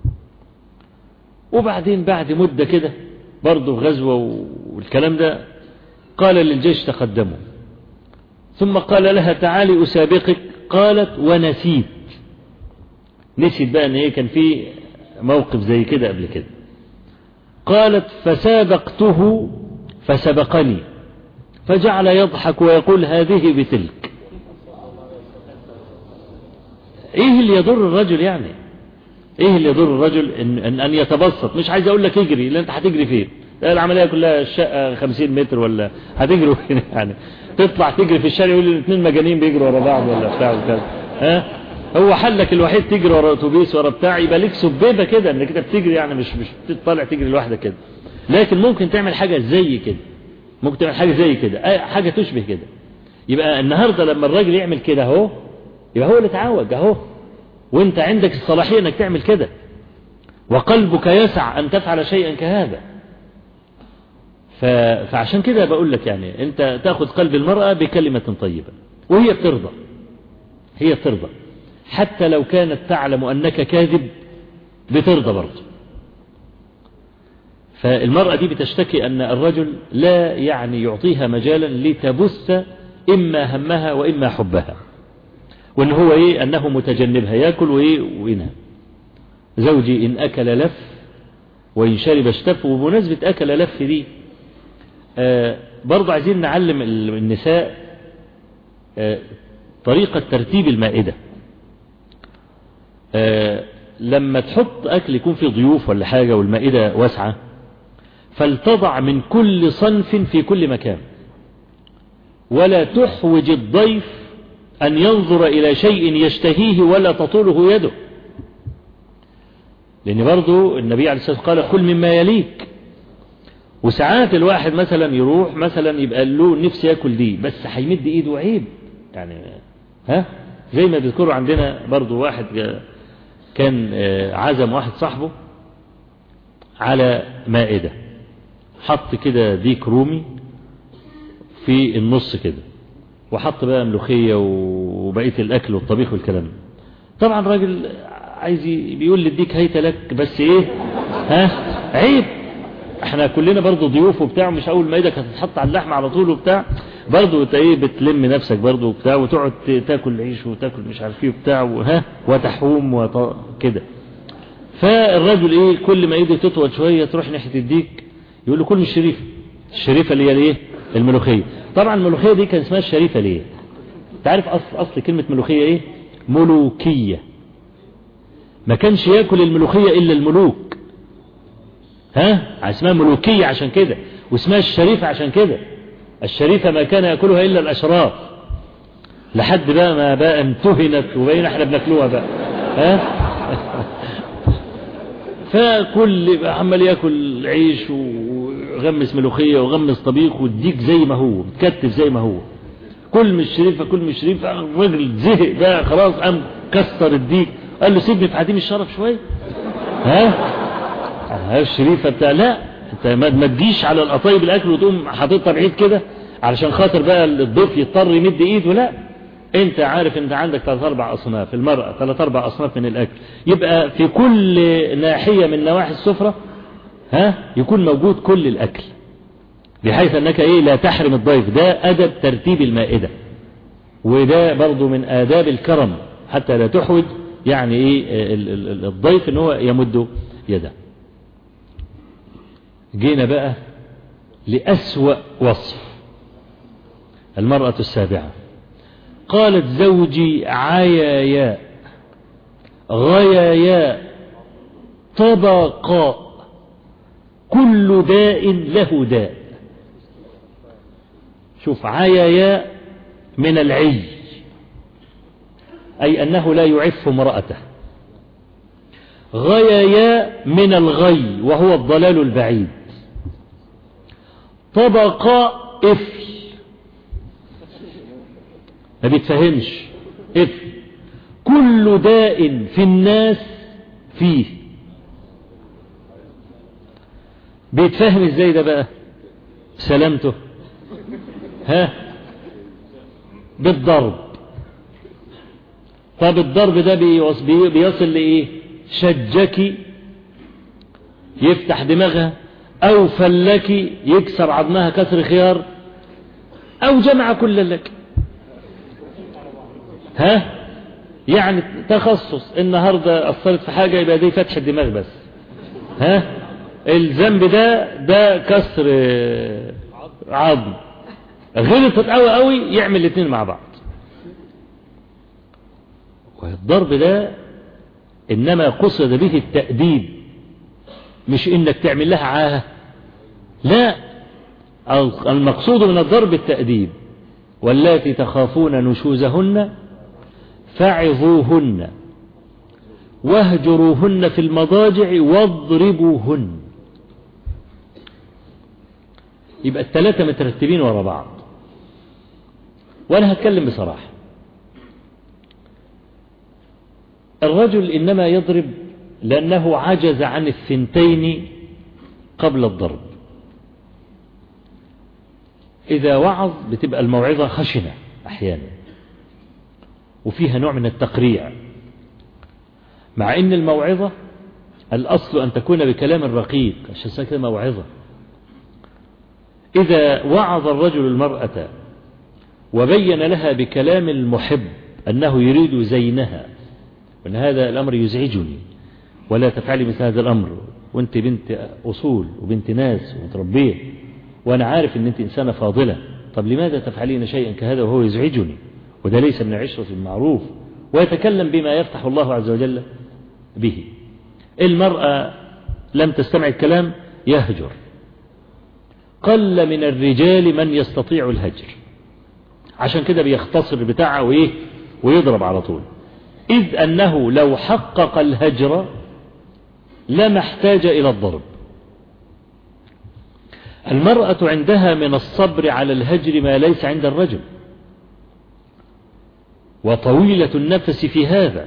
وبعدين بعد مدة كده برضه غزوة والكلام ده قال للجيش تقدموا ثم قال لها تعالي أسابقك. قالت ونسيت. نسيت بقى ان هي كان في موقف زي كده قبل كده. قالت فسابقته فسبقني فجعل يضحك ويقول هذه بتلك. ايه اللي يضر الرجل يعني؟ ايه اللي يضر الرجل ان يتبسط؟ مش عايز اقول لك اجري، لان انت هتجري فين؟ العملية كلها الشقة 50 متر ولا هتجري فين يعني؟ تطلع تجري في الشارع يقول الاثنين مجانين بيجروا ورا بعض ولا بتاع وكذا. هو حلك الوحيد تجري ورا اتوبيس ورا بتاع، يبقى ليك سبيبه كده انك انت بتجري يعني مش تطلع تجري لوحدك كده. لكن ممكن تعمل حاجه زي كده، ممكن تعمل حاجه زي كده، حاجه تشبه كده. يبقى النهارده لما الراجل يعمل كده اهو يبقى هو اللي اتعوج اهو، وانت عندك الصلاحيه انك تعمل كده وقلبك يسع ان تفعل شيئا كهذا. فعشان كده بقول لك يعني انت تاخذ قلب المرأة بكلمة طيبة وهي بترضى، هي بترضى حتى لو كانت تعلم أنك كاذب بترضى برضه. فالمرأة دي بتشتكي أن الرجل لا يعني يعطيها مجالا لتبث إما همها وإما حبها، وأن هو أنه متجنبها يأكل وينام. زوجي إن أكل لف وإن شرب اشتف. وبمناسبة أكل لف دي برضه عايزين نعلم النساء طريقة ترتيب المائدة. لما تحط أكل يكون في ضيوف ولا حاجة والمائدة واسعة فلتضع من كل صنف في كل مكان، ولا تحوج الضيف أن ينظر إلى شيء يشتهيه ولا تطوله يده، لأن برضو النبي عليه الصلاة والسلام قال كل مما يليك. وساعات الواحد مثلا يروح مثلا يبقى له نفسي ياكل دي بس هيمد ايده عيب يعني. زي ما بيذكروا عندنا برضو واحد كان عزم واحد صاحبه على مائدة، حط كده ديك رومي في النص كده وحط بقى ملوخية وبقية الأكل والطبيخ والكلام. طبعا الراجل عايز بيقول للديك هيت لك بس عيب، احنا كلنا برضو ضيوف وبتاع، مش اول مائدة كانت تتحط على اللحمة على طول وبتاع، برضو انت بتلم نفسك برضو وبتاع وتقعد تاكل عيش وتاكل مش عارف ايه وبتاع وتحوم كده. فالراجل كل ما ايده تطول شوية تروح ناحية الديك يقول له كل الشريفة اللي هي الملوخية. طبعا الملوخية دي كان اسمها الشريفة ليه؟ تعرف اصل كلمة ملوخية ملوكية. ما كانش ياكل الملوخية الا الملوك، اسمها ملوكية عشان كده، واسمها الشريفة عشان كده. الشريفة ما كان يأكلها إلا الأشراف، لحد بقى ما بقى امتهنت وبين احنا بناكلوها بقى فكل عمال يأكل عيش وغمس ملوخية وغمس طبيخ والديك زي ما هو متكتف زي ما هو، كل من الشريفة. الراجل زهق بقى خلاص، قام كسر الديك قال له سيبني في عديم الشرف شوية. الشريفة بتاع لا انت ما تجيش على القطايب الاكل وتقوم حاططها بعيد كده علشان خاطر بقى الضيف يضطر يمد ايده. لا، انت عارف انت عندك 3-4 اصناف، المرأة 3-4 اصناف من الاكل، يبقى في كل ناحية من نواحي السفرة يكون موجود كل الاكل، بحيث انك لا تحرم الضيف. ده ادب ترتيب المائدة، وده برضو من آداب الكرم حتى لا تحوج يعني الضيف ان هو يمد يده. جينا بقى لأسوأ وصف المرأة السابعة قالت زوجي عياياء غياياء طبقاء كل داء له داء. شوف، عياياء من العي، أي أنه لا يعف امرأته. غياياء من الغي وهو الضلال البعيد. طبقاء إفل، ما بيتفهمش إفل. كل داء في الناس فيه. بيتفهم ازاي ده بقى؟ سلامته بالضرب. طب الضرب ده بيصل لإيه؟ شجكي يفتح دماغها، أو فلكي يكسر عظمها كسر خيار، أو جمع كل لك. يعني تخصص النهاردة أثرت في حاجة يبقى دي فتح الدماغ بس. الذنب ده كسر عظم. غلطت قوي قوي يعمل الاثنين مع بعض. والضرب ده إنما قصد به التأديب، مش إنك تعمل لها عاهة. لا، المقصود من الضرب التأديب. واللاتي تخافون نشوزهن فعظوهن واهجروهن في المضاجع واضربوهن. يبقى الثلاثة مترتبين ورا بعض. وأنا هتكلم بصراحة. الرجل إنما يضرب لأنه عجز عن الثنتين قبل الضرب. إذا وعظ بتبقى الموعظة خشنة أحيانا وفيها نوع من التقريع، مع إن الموعظة الأصل أن تكون بكلام رقيق عشان ساكنة موعظة. إذا وعظ الرجل المرأة وبين لها بكلام المحب أنه يريد زينها وأن هذا الأمر يزعجني ولا تفعلي مثل هذا الأمر، وأنت بنت أصول وبنت ناس ومتربية وأنا عارف أن أنت إنسانة فاضلة، طب لماذا تفعلين شيئا كهذا وهو يزعجني وده ليس من عشرة المعروف، ويتكلم بما يفتح الله عز وجل به. المرأة لم تستمع الكلام يهجر. قل من الرجال من يستطيع الهجر، عشان كده بيختصر بتاعه وإيه ويضرب على طول، إذ أنه لو حقق الهجر لما احتاج إلى الضرب. المرأة عندها من الصبر على الهجر ما ليس عند الرجل، وطويلة النفس في هذا،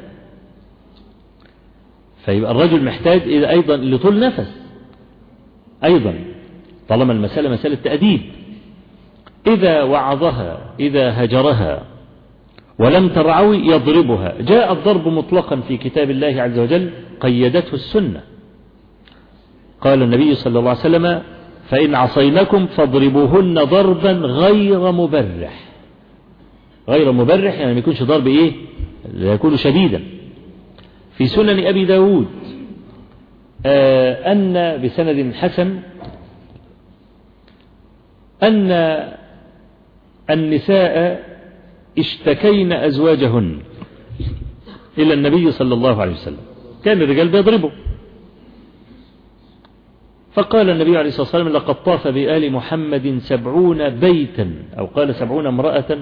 فيبقى الرجل محتاج أيضا لطول نفس أيضا، طالما المسألة مسألة تأديب. إذا وعظها إذا هجرها ولم ترعوي يضربها. جاء الضرب مطلقا في كتاب الله عز وجل، قيدته السنة. قال النبي صلى الله عليه وسلم: فإن عصينكم فاضربوهن ضربا غير مبرح. غير مبرح يعني ما يكونش ضرب إيه، لا يكون شديدا. في سنن أبي داود أن بسند حسن أن النساء اشتكين أزواجهن إلى النبي صلى الله عليه وسلم. كان الرجال بيضربوا، فقال النبي عليه الصلاة والسلام: لقد طاف بآل محمد 70 بيتا، أو قال 70 امرأة،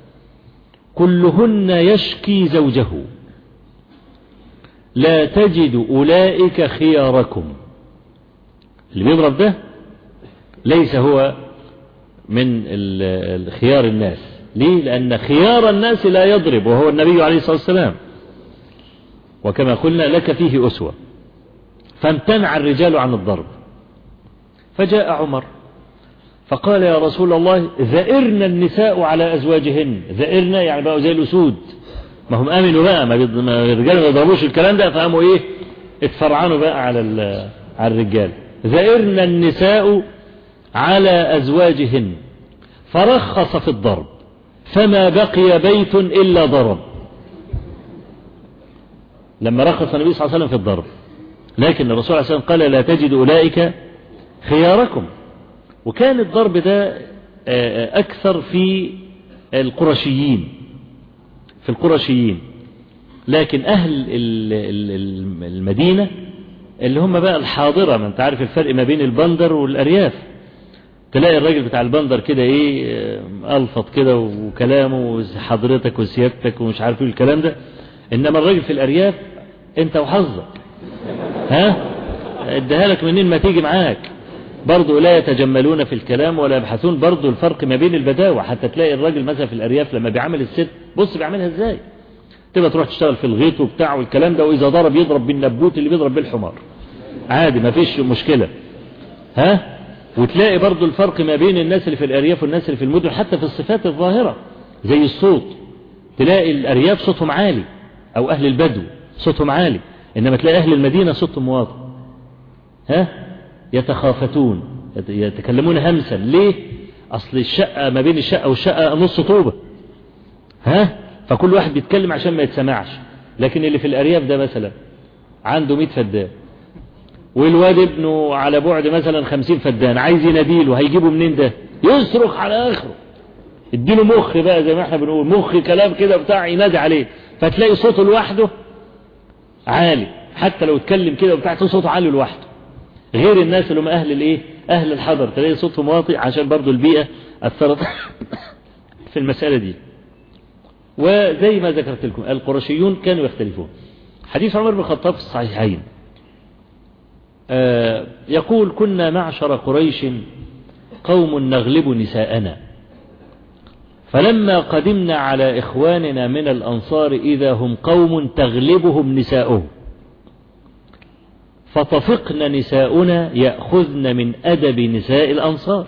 كلهن يشكي زوجه، لا تجد أولئك خياركم. اللي بيضرب ده ليس هو من خيار الناس. ليه؟ لأن خيار الناس لا يضرب، وهو النبي عليه الصلاة والسلام، وكما قلنا لك فيه أسوة. فامتنع الرجال عن الضرب. فجاء عمر فقال: يا رسول الله، ذئرنا النساء على أزواجهن. ذئرنا يعني بقوا زي الأسود، ما هم آمنوا بقى، ما الرجال ما يضربوش الكلام ده، فقاموا إيه، اتفرعنوا بقى على الرجال. ذئرنا النساء على أزواجهن، فرخص في الضرب، فما بقي بيت إلا ضرب. لما رخص النبي صلى الله عليه وسلم في الضرب، لكن الرسول صلى الله عليه وسلم قال: لا تجد أولئك خياركم. وكان الضرب ده أكثر في القرشيين، في القرشيين. لكن أهل المدينة اللي هم بقى الحاضرة، ما انت عارف الفرق ما بين البندر والأرياف. تلاقي الراجل بتاع البندر كده ايه ألفظ كده وكلامه وحضرتك وسيادتك ومش عارف ايه الكلام ده. انما الراجل في الأرياف انت وحظك، اديها لك منين ما تيجي معاك. برضو لا يتجملون في الكلام ولا يبحثون. برضو الفرق ما بين البداوة، حتى تلاقي الراجل مثلا في الأرياف لما بيعمل الست بص بيعملها ازاي، تبقى تروح تشتغل في الغيط وبتاع والكلام ده، وإذا ضرب يضرب بالنبوت اللي بيضرب بالحمار عادي ما فيش مشكلة. وتلاقي برضو الفرق ما بين الناس اللي في الأرياف والناس اللي في المدن، حتى في الصفات الظاهرة زي الصوت. تلاقي الأرياف صوتهم عالي، أو أهل البدو صوتهم عالي، إنما تلاقي أهل المدينة صوتهم واطي. يتخافتون، يتكلمون همسا. ليه؟ أصل الشقة ما بين الشقة والشقة نص طوبة، فكل واحد بيتكلم عشان ما يتسمعش. لكن اللي في الأرياف ده مثلا عنده 100 فدان، والواد ابنه على بعد مثلا 50 فدان، عايز يناديله، هيجيبه منين ده؟ يصرخ على آخره، اديله مخ بقى زي ما احنا بنقول، مخ كلام كده بتاع ينادي عليه، فتلاقي صوته لوحده عالي. حتى لو اتكلم كده وبتاع صوته عالي لوحده، غير الناس اللي هم أهل الايه، أهل الحضر، تلاقي صوتهم واطي عشان برضو البيئة أثرت في المسألة دي. وزي ما ذكرت لكم القرشيون كانوا يختلفون. حديث عمر بن الخطاب في الصحيحين يقول: كنا معشر قريش قوم نغلب نساءنا، فلما قدمنا على إخواننا من الأنصار إذا هم قوم تغلبهم نساؤهم، فطفقن نساؤنا يأخذن من أدب نساء الأنصار،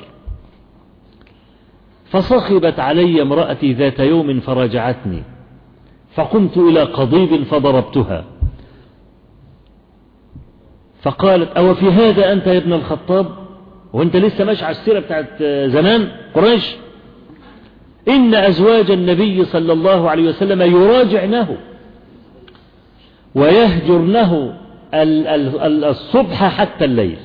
فصخبت علي امرأتي ذات يوم فرجعتني، فقمت إلى قضيب فضربتها، فقالت: أو في هذا أنت يا ابن الخطاب؟ وانت لسه ماشي على السيرة بتاعت زمان قريش؟ إن أزواج النبي صلى الله عليه وسلم يراجعنه ويهجرنه الصبح حتى الليل.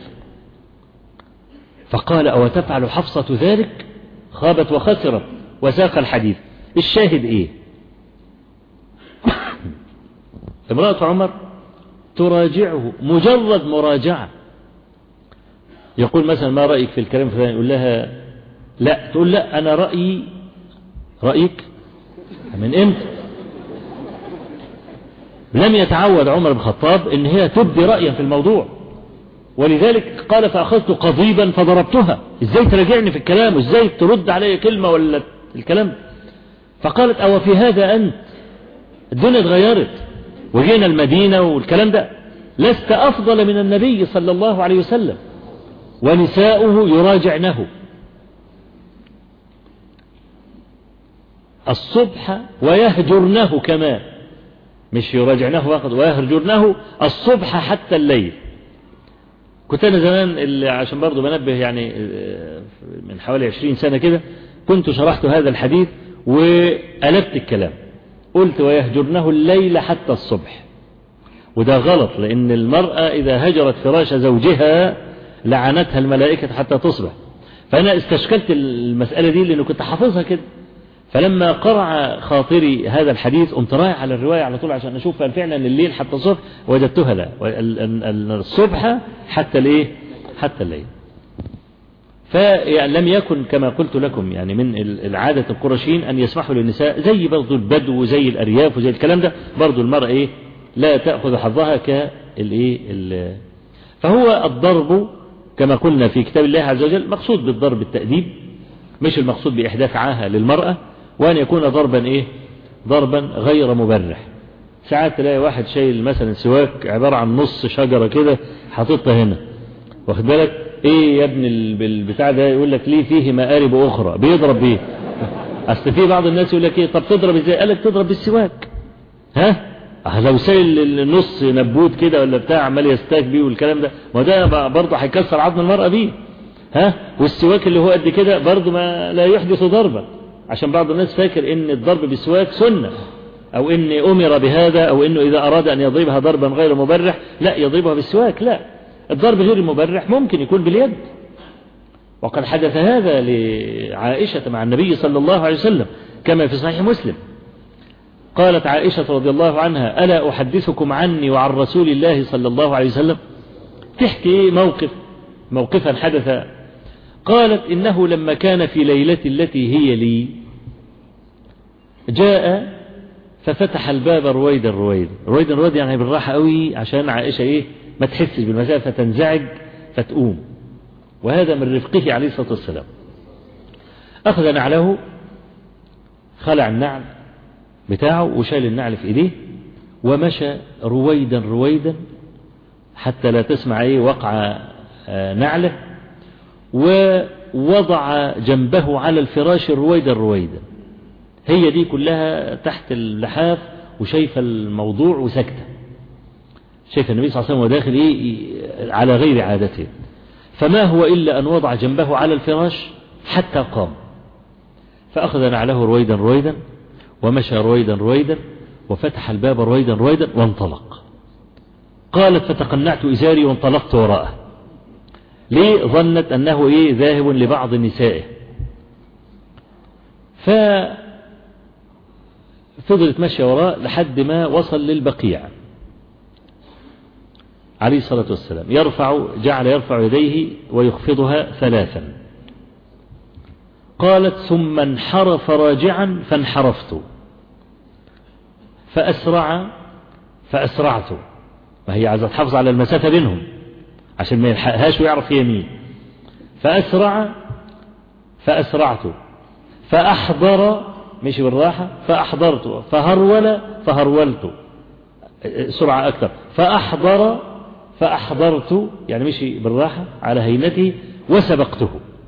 فقال: أو تفعل حفصة ذلك؟ خابت وخسرت. وساق الحديث. الشاهد إيه؟ امرأة عمر تراجعه مجرد مراجعة. يقول مثلا: ما رأيك في الكلام الفلاني؟ يقول لها لا، تقول لا أنا رأيي. رأيك من امتى؟ لم يتعود عمر بن الخطاب ان هي تبدي رأيا في الموضوع، ولذلك قال: فأخذت قضيبا فضربتها. ازاي تراجعني في الكلام، ازاي ترد علي كلمة ولا الكلام؟ فقالت: أو في هذا أنت؟ الدنيا اتغيرت وجينا المدينة والكلام ده، لست أفضل من النبي صلى الله عليه وسلم ونساؤه يراجعنه الصبح ويهجرنه كمان، مش يراجعنه فقط، ويهجرنه الصبح حتى الليل. كنت أنا زمان اللي عشان برضو بنبه يعني من حوالي 20 سنة كده، كنت شرحت هذا الحديث وقلبت الكلام، قلت: ويهجرنه الليل حتى الصبح. وده غلط، لأن المرأة إذا هجرت فراش زوجها لعنتها الملائكة حتى تصبح. فأنا استشكلت المسألة دي لأنه كنت حافظها كده، فلما قرع خاطري هذا الحديث قمت رايح على الرواية على طول عشان أشوف فعلا الليل حتى الصبح، وجدتها لا، الصبح حتى الايه، حتى الليل. فلم يكن كما قلت لكم يعني من العادة القرشيين أن يسمحوا للنساء زي برضو البدو وزي الأرياف وزي الكلام ده، برضو المرأة إيه لا تأخذ حظها كالإيه. فهو الضرب كما قلنا في كتاب الله عز وجل مقصود بالضرب التأديب، مش المقصود بإحداث عاهة للمرأة، وأن يكون ضربا إيه، ضربا غير مبرح. ساعات تلاقي واحد شايل مثلا سواك عبارة عن نص شجرة كده حاططها هنا، واخد بالك ايه يا ابن البتاع ده؟ يقول لك ليه فيه مآرب اخرى، بيضرب بيه. اصل في بعض الناس يقول لك ايه، طب تضرب ازاي؟ قال لك تضرب بالسواك. لو سايل النص نبوت كده ولا بتاع عمال يستاك بيه والكلام ده، ما ده برضه هيكسر عظم المرأة بيه. والسواك اللي هو قد كده برضه ما لا يحدث ضربا، عشان بعض الناس فاكر ان الضرب بالسواك سنة، او ان امر بهذا، او انه اذا اراد ان يضربها ضربا غير مبرح لا يضربها بالسواك. لا، الضرب غير المبرح ممكن يكون باليد، وقد حدث هذا لعائشة مع النبي صلى الله عليه وسلم كما في صحيح مسلم. قالت عائشة رضي الله عنها: ألا أحدثكم عني وعن رسول الله صلى الله عليه وسلم؟ تحكي موقفا حدث. قالت: إنه لما كان في ليلة التي هي لي جاء ففتح الباب رويدا رويدا يعني بالراحة قوي عشان عائشة ما تحسش بالمسافة فتنزعج فتقوم، وهذا من رفقه عليه الصلاة والسلام. أخذ نعله، خلع النعل بتاعه وشال النعل في إيديه ومشى رويدا حتى لا تسمع وقع نعله، ووضع جنبه على الفراش رويدا. هي دي كلها تحت اللحاف وشايفة الموضوع وسكتة، شايف النبي صلى الله عليه وسلم وداخل على غير عادته. فما هو إلا أن وضع جنبه على الفراش حتى قام، فأخذ نعله رويدا ومشى رويدا وفتح الباب رويدا وانطلق. قالت: فتقنعت إزاري وانطلقت وراءه. ليه؟ ظنت أنه ذاهب لبعض نسائه. ففضلت ماشية وراء لحد ما وصل للبقيع عليه الصلاة والسلام. جعل يرفع يديه ويخفضها 3. قالت: ثم انحرف راجعا فانحرفت فأسرعت، وهي عايزة تحافظ على المسافة بينهم عشان ما يلحقهاش ويعرف هي مين. فأسرعت فأحضر، مشي بالراحة، فأحضرت، فهرولت سرعة أكثر، فأحضرت يعني مشي بالراحة على هينته وسبقته.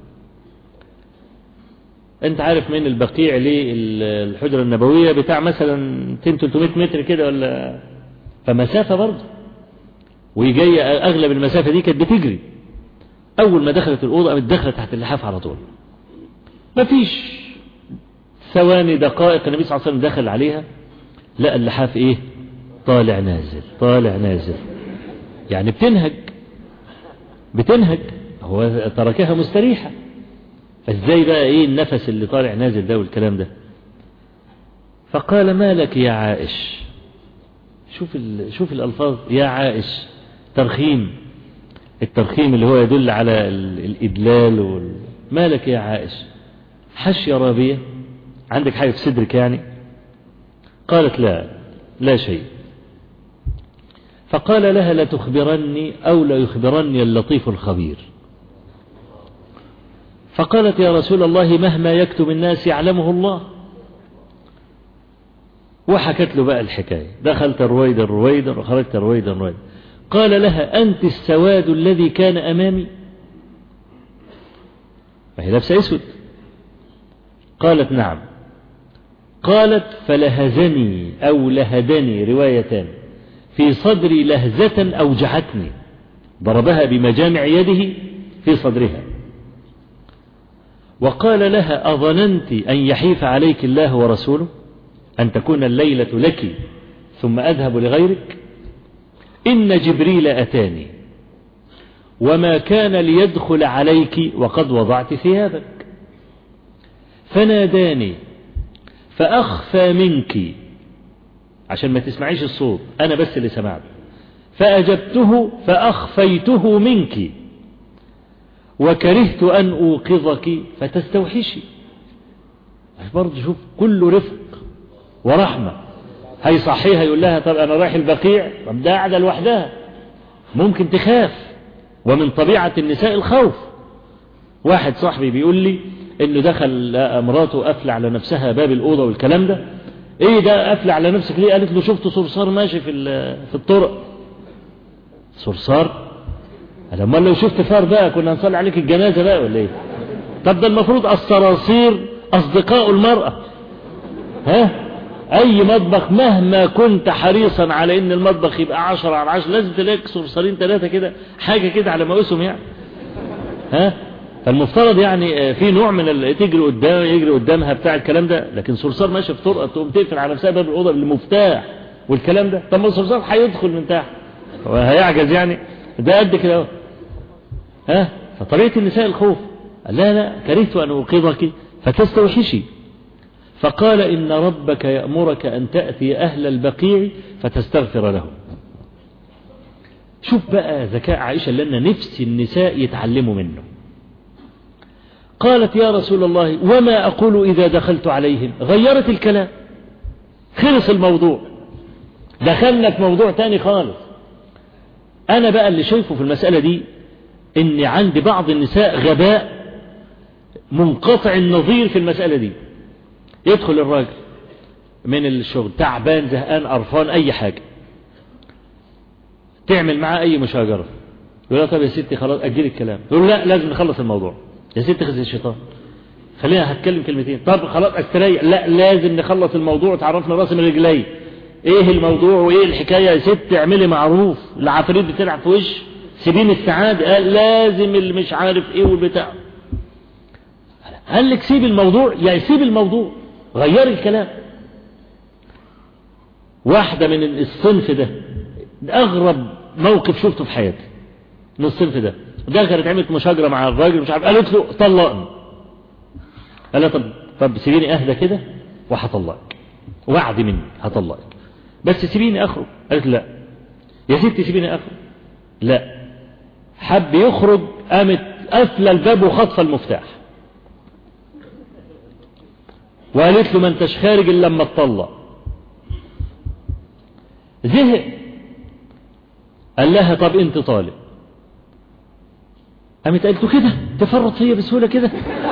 انت عارف من البقيع للحجرة النبوية بتاع مثلا 200-300 متر كده ولا، فمسافة برضه، ويجي اغلب المسافة دي كانت بتجري. اول ما دخلت الأوضة قامت دخلت تحت اللحاف على طول، مفيش ثواني دقائق النبي صلى الله عليه وسلم دخل عليها لقى اللحاف طالع نازل، يعني بتنهج، هو تركها مستريحة، فازاي بقى النفس اللي طالع نازل ده والكلام ده. فقال: ما لك يا عائش؟ شوف الألفاظ، يا عائش، الترخيم اللي هو يدل على الإدلال ما لك يا عائش؟ حش يا رابية، عندك حاجة في صدرك يعني؟ قالت: لا شيء. فقال لها: لا تخبرني أو لا يخبرني اللطيف الخبير. فقالت: يا رسول الله مهما يكتم الناس يعلمه الله. وحكت له بقى الحكاية، دخلت رويدا وخرجت رويدا. قال لها: أنت السواد الذي كان أمامي؟ ما هي لابسة أسود. قالت: نعم. قالت: فلهزني أو لهدني روايتان، في صدري لهزة أوجعتني، ضربها بمجامع يده في صدرها. وقال لها: أظننت أن يحيف عليك الله ورسوله، أن تكون الليلة لك ثم أذهب لغيرك؟ إن جبريل أتاني وما كان ليدخل عليك وقد وضعت ثيابك، فناداني فأخفى منك عشان ما تسمعيش الصوت، أنا بس اللي سمعت، فأجبته فأخفيته منك، وكرهت أن أوقظك فتستوحشي. برضه شوف، كل رفق ورحمة. هيصحيها يقول لها: طب أنا رايح البقيع، طب ده قاعدة لوحدها ممكن تخاف، ومن طبيعة النساء الخوف. واحد صاحبي بيقول لي إنه دخل مراته قفل على نفسها باب الأوضة والكلام ده. إيه ده قفل على نفسك ليه؟ قالت له: شفت صرصار ماشي في الطرق. صرصار؟ لما لو شفت فار بقى كنا نصلي عليك الجنازة بقى ولا إيه؟ طب ده المفروض الصراصير أصدقاء المرأة. أي مطبخ مهما كنت حريصا على إن المطبخ يبقى 10/10 لازم تلاقي صرصارين 3 كده، حاجة كده على مقاسهم يعني. فالمفترض يعني في نوع من يجري قدامها بتاع الكلام ده، لكن صرصار ماشي في طرقة تقوم تقفل على نفسها باب الأوضة بالمفتاح والكلام ده. طب ما الصرصار هيدخل من تحت وهيعجز يعني، ده قد كده اهو. فطريقة النساء الخوف. لا كرهت أن أوقظك فتستوحشي. فقال إن ربك يأمرك أن تأتي أهل البقيع فتستغفر لهم. شوف بقى ذكاء عائشة لأن نفس النساء يتعلموا منه. قالت يا رسول الله وما أقول إذا دخلت عليهم. غيرت الكلام، خلص الموضوع، دخلنا في موضوع تاني خالص. أنا بقى اللي شايفه في المسألة دي إن عند بعض النساء غباء منقطع النظير في المسألة دي. يدخل الراجل من الشغل تعبان زهقان قرفان أي حاجة، تعمل معاه أي مشاجرة، يقول لها طب يا ستي خلاص أجل الكلام، يقول لا لازم نخلص الموضوع. يا ستي خذي الشيطان، خلينا هتكلم كلمتين. طب خلاص استريح، لا لازم نخلص الموضوع، تعرفنا راسي من رجلي ايه الموضوع وايه الحكايه. يا ست اعملي معروف، العفاريت بتلعب في وش، سيبين السعاده. قال لازم اللي مش عارف ايه والبتاع. قال لك سيب الموضوع، يا سيب الموضوع، غير الكلام. واحده من الصنف ده اغرب موقف شفته في حياتي من الصنف ده. كانت عملت مشاجره مع الراجل مش عارف، قالت له طلقني. قال لها طب سيبيني اهدى كده وهطلقك، وعد مني هطلقك، بس سيبيني اخرج. قالت لا يا ستي سيبيني اخرج. لا، حب يخرج، قامت قافله الباب وخطفه المفتاح وقالت له ما انتش خارج الا لما تطلق. زهق، قال لها طب انت طالق. قامت قالت له كده تفرط فيا بسهوله كده؟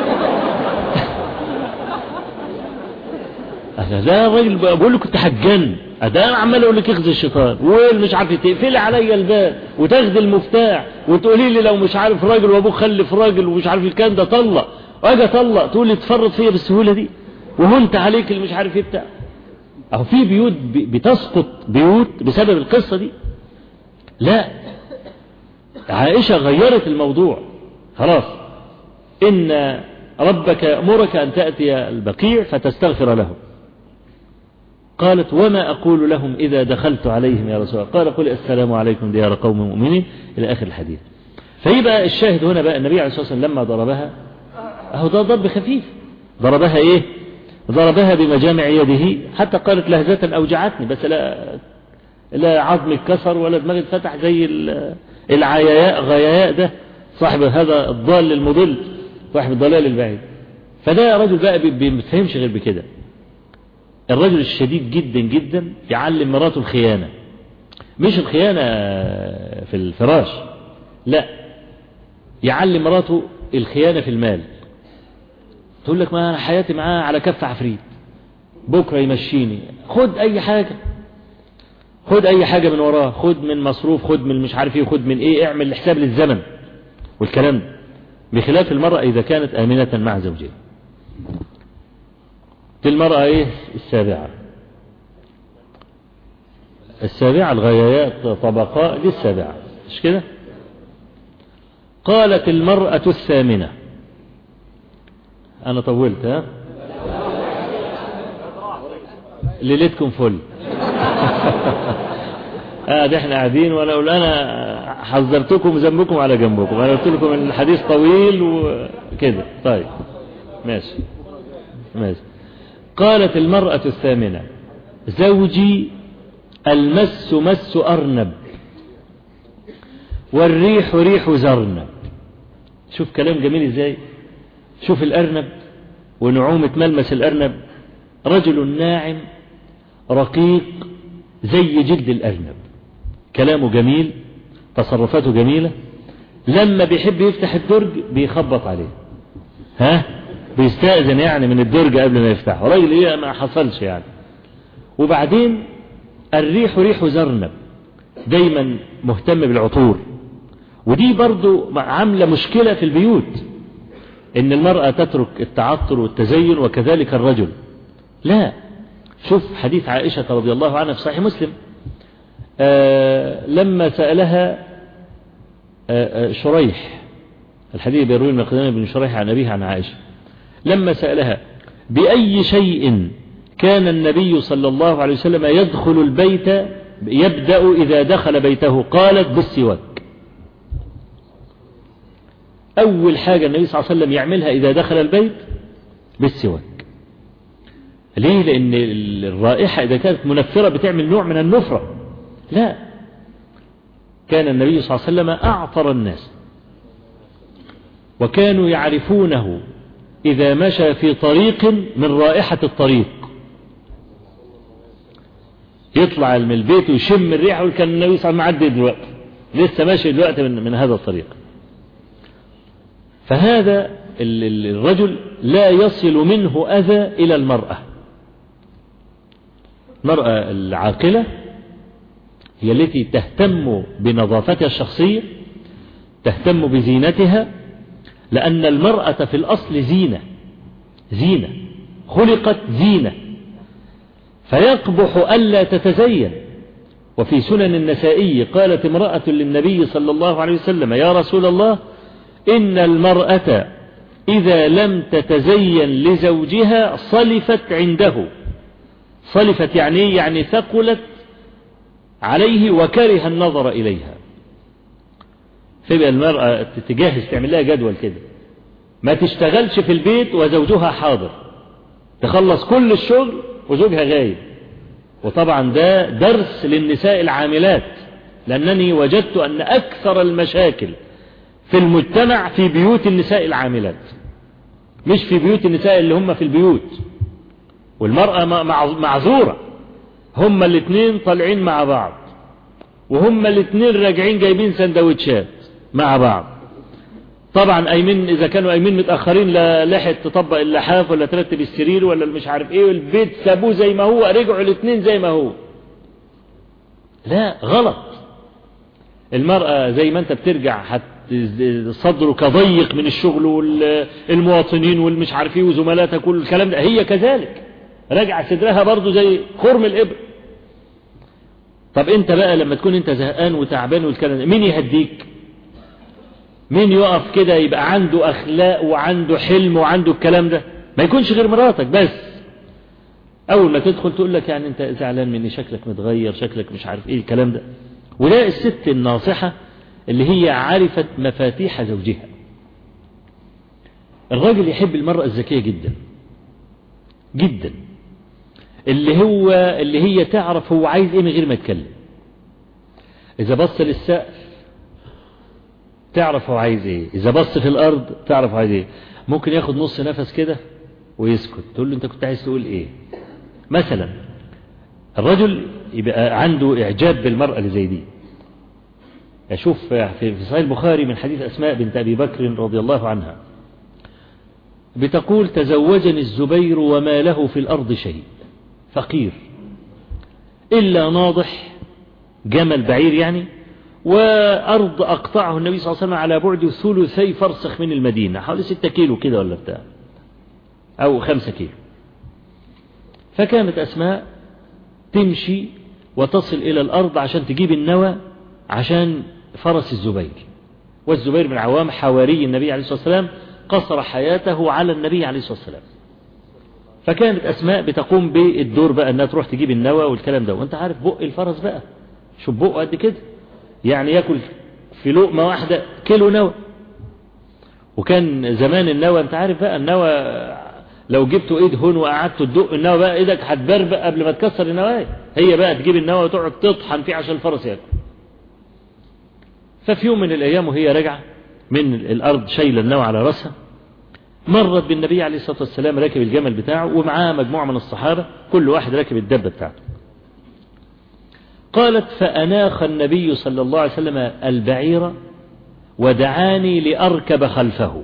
ده الراجل بقول له كنت هتجن، ده انا عمال اقول لك اخذ الشيطان والمش عارف تقفلي عليا الباب وتاخدي المفتاح وتقولي لي لو مش عارف راجل وابوك خلف راجل ومش عارف الكلام ده طلق، واجي اطلق تقول لي تفرط فيا بالسهوله دي وهنت عليك اللي مش عارف ايه بتاع. اهو في بيوت بتسقط بيوت بسبب القصه دي. لا، عائشه غيرت الموضوع خلاص. ان ربك يأمرك ان تأتي البقيع فتستغفر لهم. قالت وما أقول لهم إذا دخلت عليهم يا رسول الله؟ قال قل السلام عليكم ديار قوم مؤمنين إلى آخر الحديث. فيبقى الشاهد هنا بقى النبي عليه الصلاة والسلام لما ضربها، أهو ده ضرب خفيف، ضربها إيه؟ ضربها بمجامع يده، حتى قالت لهزة أوجعتني، بس لا عظم اتكسر ولا دماغي اتفتح زي غياياء ده صاحب هذا الضال المضل، صاحب الضلال البعيد. فده رجل بقى بيفهمش غير بكده. الرجل الشديد جدا جدا يعلم مراته الخيانة، مش الخيانة في الفراش، لا، يعلم مراته الخيانة في المال. تقول لك ما أنا حياتي معاه على كف عفريت، بكرة يمشيني، خد أي حاجة، خد أي حاجة من وراه، خد من مصروف، خد من مش عارف ايه، خد من ايه، اعمل حساب للزمن والكلام ده. بخلاف المرأة إذا كانت آمنة مع زوجها. المرأة ايه السابعة الغيايات طبقاء، دي السابعة مش كده؟ قالت المرأة الثامنة. انا طولت ها؟ ليلتكم فل. ده احنا قاعدين وانا اقول انا حذرتكم ذنبكم على جنبكم، انا قلت لكم الحديث طويل وكده. طيب ماشي. قالت المرأة الثامنة زوجي المس مس أرنب والريح ريح زرنب. شوف كلام جميل ازاي، شوف الأرنب ونعومة ملمس الأرنب، رجل ناعم رقيق زي جلد الأرنب، كلامه جميل، تصرفاته جميلة. لما بيحب يفتح الدرج بيخبط عليه، بيستأذن يعني من الدرج قبل ما يفتحه، راجل ايه ما حصلش يعني. وبعدين الريح ريح زرنب، دايما مهتم بالعطور. ودي برضو عاملة مشكلة في البيوت، ان المرأة تترك التعطر والتزين وكذلك الرجل. لا، شوف حديث عائشة رضي الله عنها في صحيح مسلم، لما سألها شريح، الحديث بيروي من قدام بن شريح عن أبيه عن عائشة، لما سألها بأي شيء كان النبي صلى الله عليه وسلم يدخل البيت يبدأ إذا دخل بيته؟ قالت بالسواك. أول حاجة النبي صلى الله عليه وسلم يعملها إذا دخل البيت بالسواك. ليه؟ لأن الرائحة إذا كانت منفرة بتعمل نوع من النفرة. لا، كان النبي صلى الله عليه وسلم أعطر الناس، وكانوا يعرفونه إذا مشى في طريق من رائحة الطريق، يطلع من البيت ويشم الريحة وكان النبي صلى الله عليه وسلم معدي دلوقتي، لسه ماشي دلوقتي من هذا الطريق. فهذا الرجل لا يصل منه أذى إلى المرأة. المرأة العاقلة هي التي تهتم بنظافتها الشخصية، تهتم بزينتها، لأن المرأة في الأصل زينة خلقت زينة، فيقبح ألا تتزين. وفي سنن النسائي قالت امرأة للنبي صلى الله عليه وسلم: يا رسول الله، إن المرأة إذا لم تتزين لزوجها صلفت عنده. صلفت يعني ثقلت عليه وكره النظر إليها. فيبقى المرأة تجهز، تعمل لها جدول كده، ما تشتغلش في البيت وزوجها حاضر، تخلص كل الشغل وزوجها غايب. وطبعا ده درس للنساء العاملات، لأنني وجدت أن أكثر المشاكل في المجتمع في بيوت النساء العاملات، مش في بيوت النساء اللي هم في البيوت. والمرأة معذورة، هم الاثنين طالعين مع بعض، وهم الاثنين راجعين جايبين سندوتشات مع بعض. طبعا قايمين، إذا كانوا قايمين متأخرين لا لحقت تطبق اللحاف ولا ترتب السرير ولا مش عارف ايه، والبيت سابوه زي ما هو، رجعوا الاثنين زي ما هو. لا، غلط. المرأة زي ما انت بترجع صدرك ضيق من الشغل والمواطنين والمش عارف ايه وزملاتها كل الكلام ده، هي كذلك راجع صدرها برضو زي خرم الإبر. طب انت بقى لما تكون انت زهقان وتعبان والكلام ده، مين يهديك؟ مين يقف كده يبقى عنده أخلاق وعنده حلم وعنده الكلام ده؟ ما يكونش غير مراتك بس. أول ما تدخل تقول لك يعني أنت زعلان مني، شكلك متغير، شكلك مش عارف إيه الكلام ده. ولا الست الناصحة اللي هي عارفة مفاتيح زوجها. الراجل يحب المرأة الذكية جدا جدا، اللي هي تعرف هو عايز إيه من غير ما يتكلم. إذا بص للسقف تعرف هو عايز ايه، اذا بص في الارض تعرف هو عايز ايه. ممكن ياخد نص نفس كده ويسكت، تقول له انت كنت عايز تقول ايه. مثلا الرجل يبقى عنده اعجاب بالمرأة اللي زي دي. اشوف في صحيح البخاري من حديث اسماء بنت ابي بكر رضي الله عنها، بتقول: تزوجني الزبير وما له في الارض شيء، فقير الا ناضح جمل بعير يعني، وأرض أقطعه النبي صلى الله عليه وسلم على بعد 3 فرسخ من المدينة، حوالي 6 كيلو كده ولا بتاع، أو 5 كيلو. فكانت أسماء تمشي وتصل إلى الأرض عشان تجيب النوى عشان فرس الزبير. والزبير بن عوام حواري النبي عليه الصلاة والسلام، قصر حياته على النبي عليه الصلاة والسلام. فكانت أسماء بتقوم بالدور بقى أنها تروح تجيب النوى والكلام ده. وانت عارف بق الفرس بقى، شوف بقه قد كده، يعني يأكل في لقمة واحدة كيلو نوى. وكان زمان النوى انت عارف بقى، النوى لو جبته ايد هون وقعدت تدق النوى بقى ايدك هتبربق قبل ما تكسر النوايا. هي بقى تجيب النوى وتقعد تطحن فيه عشان الفرس يأكل. ففي يوم من الايام وهي راجعة من الارض شايله النوى على راسها، مرت بالنبي عليه الصلاة والسلام راكب الجمل بتاعه ومعاه مجموعة من الصحابة، كل واحد راكب الدبة بتاعته. قالت: فأناخ النبي صلى الله عليه وسلم البعير ودعاني لأركب خلفه.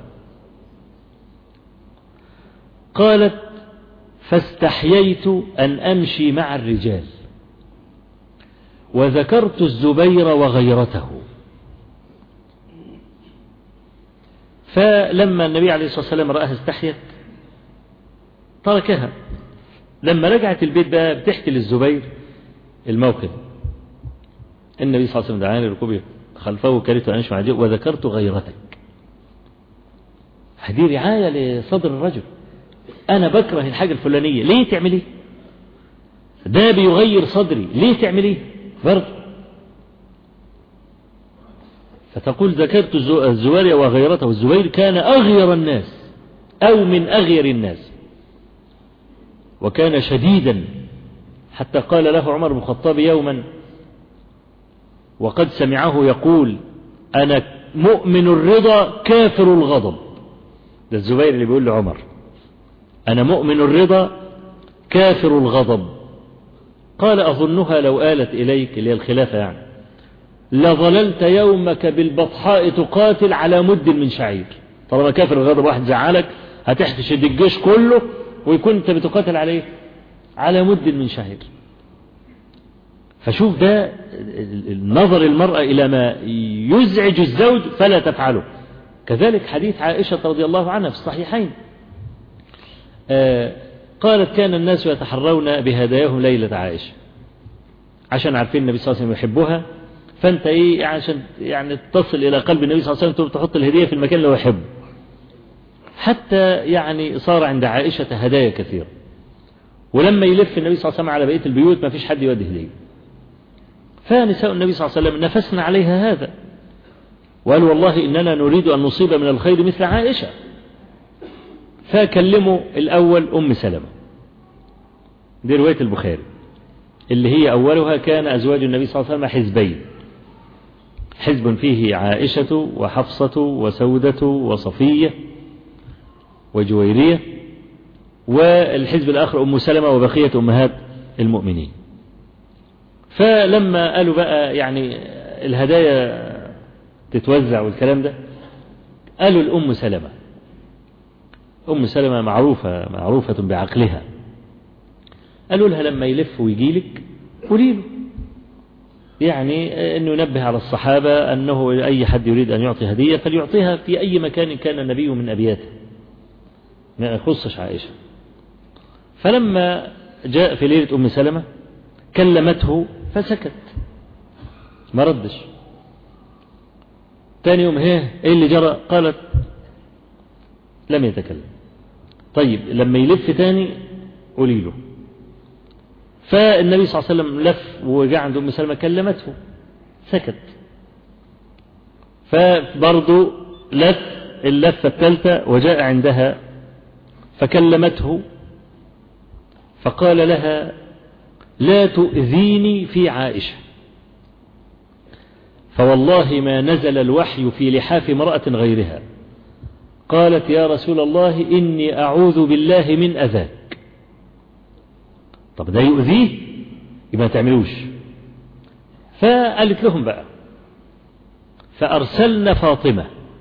قالت: فاستحييت أن أمشي مع الرجال، وذكرت الزبير وغيرته. فلما النبي عليه الصلاة والسلام رآها استحيت تركها. لما رجعت البيت بقى بتحكي للزبير الموقف. النبي صلى الله عليه وسلم دعاني ركوبي خلفه، كرهت أن أمشي مع الرجال وذكرت غيرتك. هذه رعاية لصدر الرجل. أنا بكره الحاجة الفلانية، ليه تعمليه؟ ده بيغير صدري، ليه تعمليه؟ برضه. فتقول: ذكرت الزبير وغيرته. الزبير كان أغير الناس أو من أغير الناس. وكان شديدا، حتى قال له عمر بن الخطاب يوما وقد سمعه يقول: أنا مؤمن الرضا كافر الغضب. ده الزبير اللي بيقول لعمر: أنا مؤمن الرضا كافر الغضب. قال: أظنها لو آلت إليك، اللي هي الخلافة يعني، لظللت يومك بالبطحاء تقاتل على مد من شعير. طالما كافر الغضب واحد زعلك هتحتش الجيش كله ويكون انت بتقاتل عليه على مد من شعير. فشوف ده النظر المرأة إلى ما يزعج الزوج فلا تفعله. كذلك حديث عائشة رضي الله عنها في الصحيحين، قالت: كان الناس يتحرون بهداياهم ليلة عائشة، عشان عارفين النبي صلى الله عليه وسلم يحبها، فانت ايه عشان يعني تصل الى قلب النبي صلى الله عليه وسلم تحط الهدية في المكان اللي هو يحبه. حتى يعني صار عند عائشة هدايا كثيرة، ولما يلف النبي صلى الله عليه وسلم على بقية البيوت ما فيش حد يودي هدية، فنساء النبي صلى الله عليه وسلم نفسنا عليها هذا، وقال: والله إننا نريد أن نصيب من الخير مثل عائشة. فكلموا الأول أم سلمة، دي رواية البخاري، اللي هي أولها: كان أزواج النبي صلى الله عليه وسلم حزبين، حزب فيه عائشة وحفصة وسودة وصفية وجويرية، والحزب الآخر أم سلمة وبقية أمهات المؤمنين. فلما قالوا بقى يعني الهدايا تتوزع والكلام ده، قالوا الأم سلمة. أم سلمة معروفة بعقلها، قالوا لها: لما يلف ويجي لك قولي له، يعني أنه ينبه على الصحابة أنه أي حد يريد أن يعطي هدية فليعطيها في أي مكان كان النبي من أبياته، ما يخصش عائشة. فلما جاء في ليلة أم سلمة كلمته فسكت، ما ردش. تاني يوم: ايه اللي جرى؟ قالت: لم يتكلم. طيب لما يلف تاني قولي له. فالنبي صلى الله عليه وسلم لف وجاء عند أم سلمة كلمته سكت. فبرضه لف اللفة الثالثة وجاء عندها فكلمته، فقال لها: لا تؤذيني في عائشة، فوالله ما نزل الوحي في لحاف امرأة غيرها. قالت: يا رسول الله إني أعوذ بالله من أذاك. طب ده يؤذيه يبقى ما تعملوش. فقالت لهم بقى، فأرسلنا فاطمة.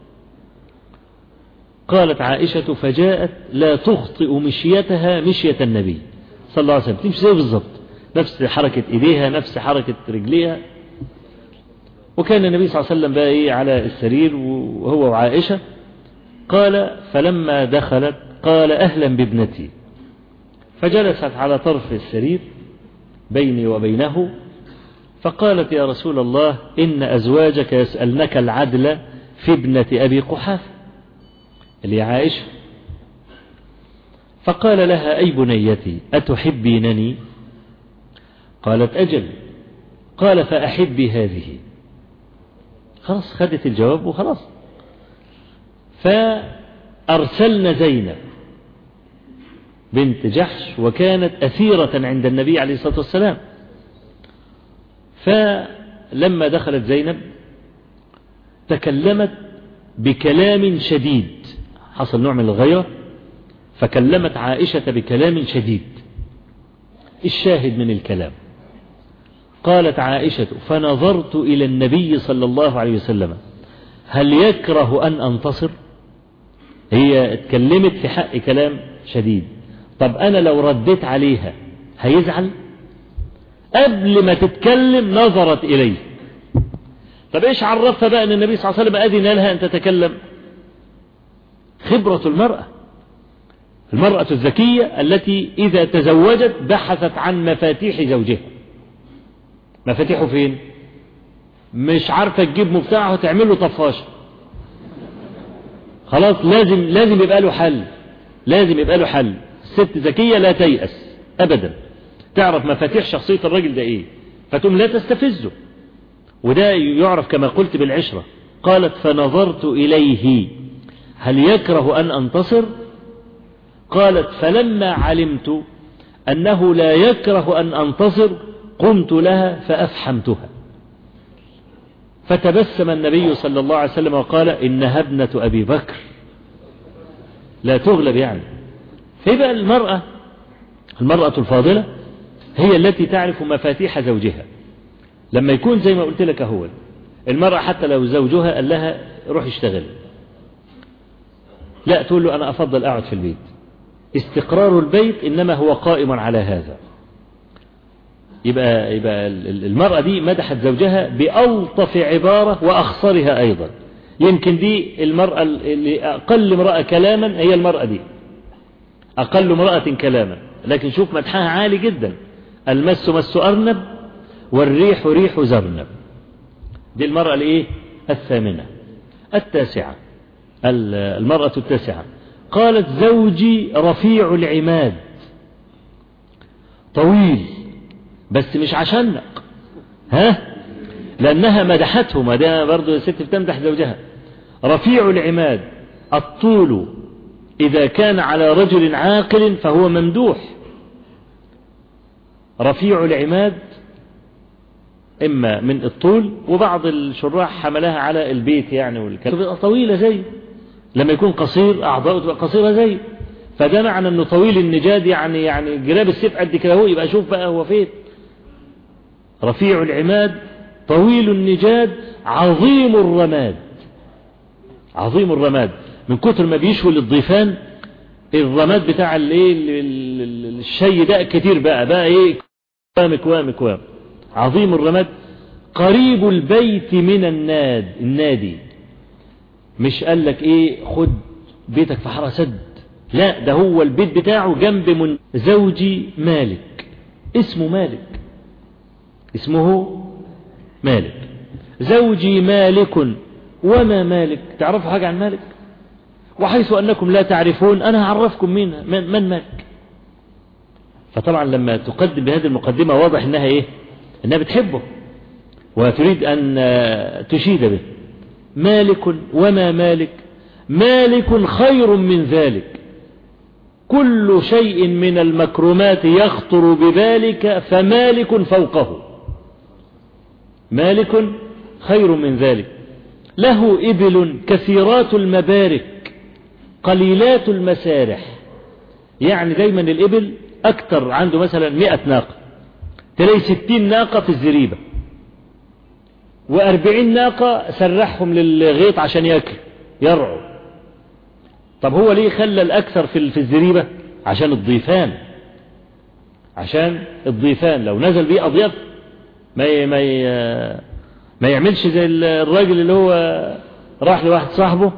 قالت عائشة: فجاءت لا تخطئ مشيتها مشية النبي صلى الله عليه وسلم، تمشي زي بالظبط، نفس حركة إيديها نفس حركة رجليها. وكان النبي صلى الله عليه وسلم بقى إيه على السرير وهو وعائشة. قال: فلما دخلت قال: أهلا بابنتي. فجلست على طرف السرير بيني وبينه، فقالت: يا رسول الله إن أزواجك يسألنك العدل في ابنة أبي قحافة اللي عائشة. فقال لها: أي بنيتي أتحبينني؟ قالت: أجل. قال: فأحبي هذه. خلاص خدت الجواب وخلاص. فأرسلنا زينب بنت جحش، وكانت أثيرة عند النبي عليه الصلاة والسلام. فلما دخلت زينب تكلمت بكلام شديد، حصل نوع من الغيرة، فكلمت عائشة بكلام شديد. الشاهد من الكلام: قالت عائشة: فنظرت إلى النبي صلى الله عليه وسلم هل يكره أن أنتصر؟ هي اتكلمت في حق كلام شديد، طب أنا لو رديت عليها هيزعل؟ قبل ما تتكلم نظرت إليه. طب إيش عرفها بقى أن النبي صلى الله عليه وسلم أذن لها أن تتكلم؟ خبرة المرأة الذكية التي إذا تزوجت بحثت عن مفاتيح زوجها. مفاتيحه فين؟ مش عارفة تجيب مفتاحه وتعمل له طفاشة. خلاص لازم يبقى له حل، لازم يبقى له حل. الست ذكية لا تيأس أبدا، تعرف مفاتيح شخصية الرجل ده إيه، فتقوم لا تستفزه. وده يعرف كما قلت بالعشرة. قالت: فنظرت إليه هل يكره أن أنتصر؟ قالت: فلما علمت أنه لا يكره أن أنتصر قمت لها فأفحمتها. فتبسم النبي صلى الله عليه وسلم وقال إنها ابنة أبي بكر لا تغلب يعني. فيبقى المرأة الفاضلة هي التي تعرف مفاتيح زوجها. لما يكون زي ما قلت لك هو المرأة حتى لو زوجها قال لها روح اشتغل، لا تقول له أنا أفضل أقعد في البيت. استقرار البيت إنما هو قائم على هذا. يبقى المرأة دي مدحت زوجها بألطف عبارة وأخصرها أيضا. يمكن دي المرأة اللي أقل امرأة كلاما هي المرأة دي، أقل امرأة كلاما، لكن شوف مدحها عالي جدا. المس مس أرنب والريح ريح زرنب. دي المرأة الإيه؟ الثامنة. التاسعة، المرأة التاسعة قالت زوجي رفيع العماد، طويل بس مش عشانك، لأنها مدحته. ما ده برضو الست بتمدح زوجها. رفيع العماد، الطول إذا كان على رجل عاقل فهو ممدوح. رفيع العماد إما من الطول، وبعض الشراح حملها على البيت يعني والكلام، تبقى طويلة زي لما يكون قصير أعضاؤه تبقى قصيرة زي. فده معنى أنه طويل النجاد، يعني جراب السيف قد كده هو. يبقى شوف بقى هو فين. رفيع العماد طويل النجاد عظيم الرماد. عظيم الرماد من كتر ما بيشوي للضيفان الرماد بتاع الشي ده كتير بقى ايه كوام. عظيم الرماد قريب البيت من النادي. مش قال لك ايه خد بيتك في حارة سد، لا ده هو البيت بتاعه جنب من زوجي مالك. اسمه مالك. زوجي مالك وما مالك. تعرفوا حاجة عن مالك؟ وحيث أنكم لا تعرفون أنا هعرفكم من مالك. فطبعا لما تقدم بهذه المقدمة واضح أنها إيه؟ أنها بتحبه وتريد أن تشيد به. مالك وما مالك. مالك خير من ذلك. كل شيء من المكرمات يخطر بذلك فمالك فوقه. مالك خير من ذلك. له إبل كثيرات المبارك قليلات المسارح. يعني دايما الإبل أكتر، عنده مثلا 100 ناقة، تلاقي 60 ناقة في الزريبة، و40 ناقة سرحهم للغيط عشان يرعوا. طب هو ليه خلى الأكثر في الزريبة؟ عشان الضيفان لو نزل بيه أضياف ما يعملش زي الراجل اللي هو راح لواحد صاحبه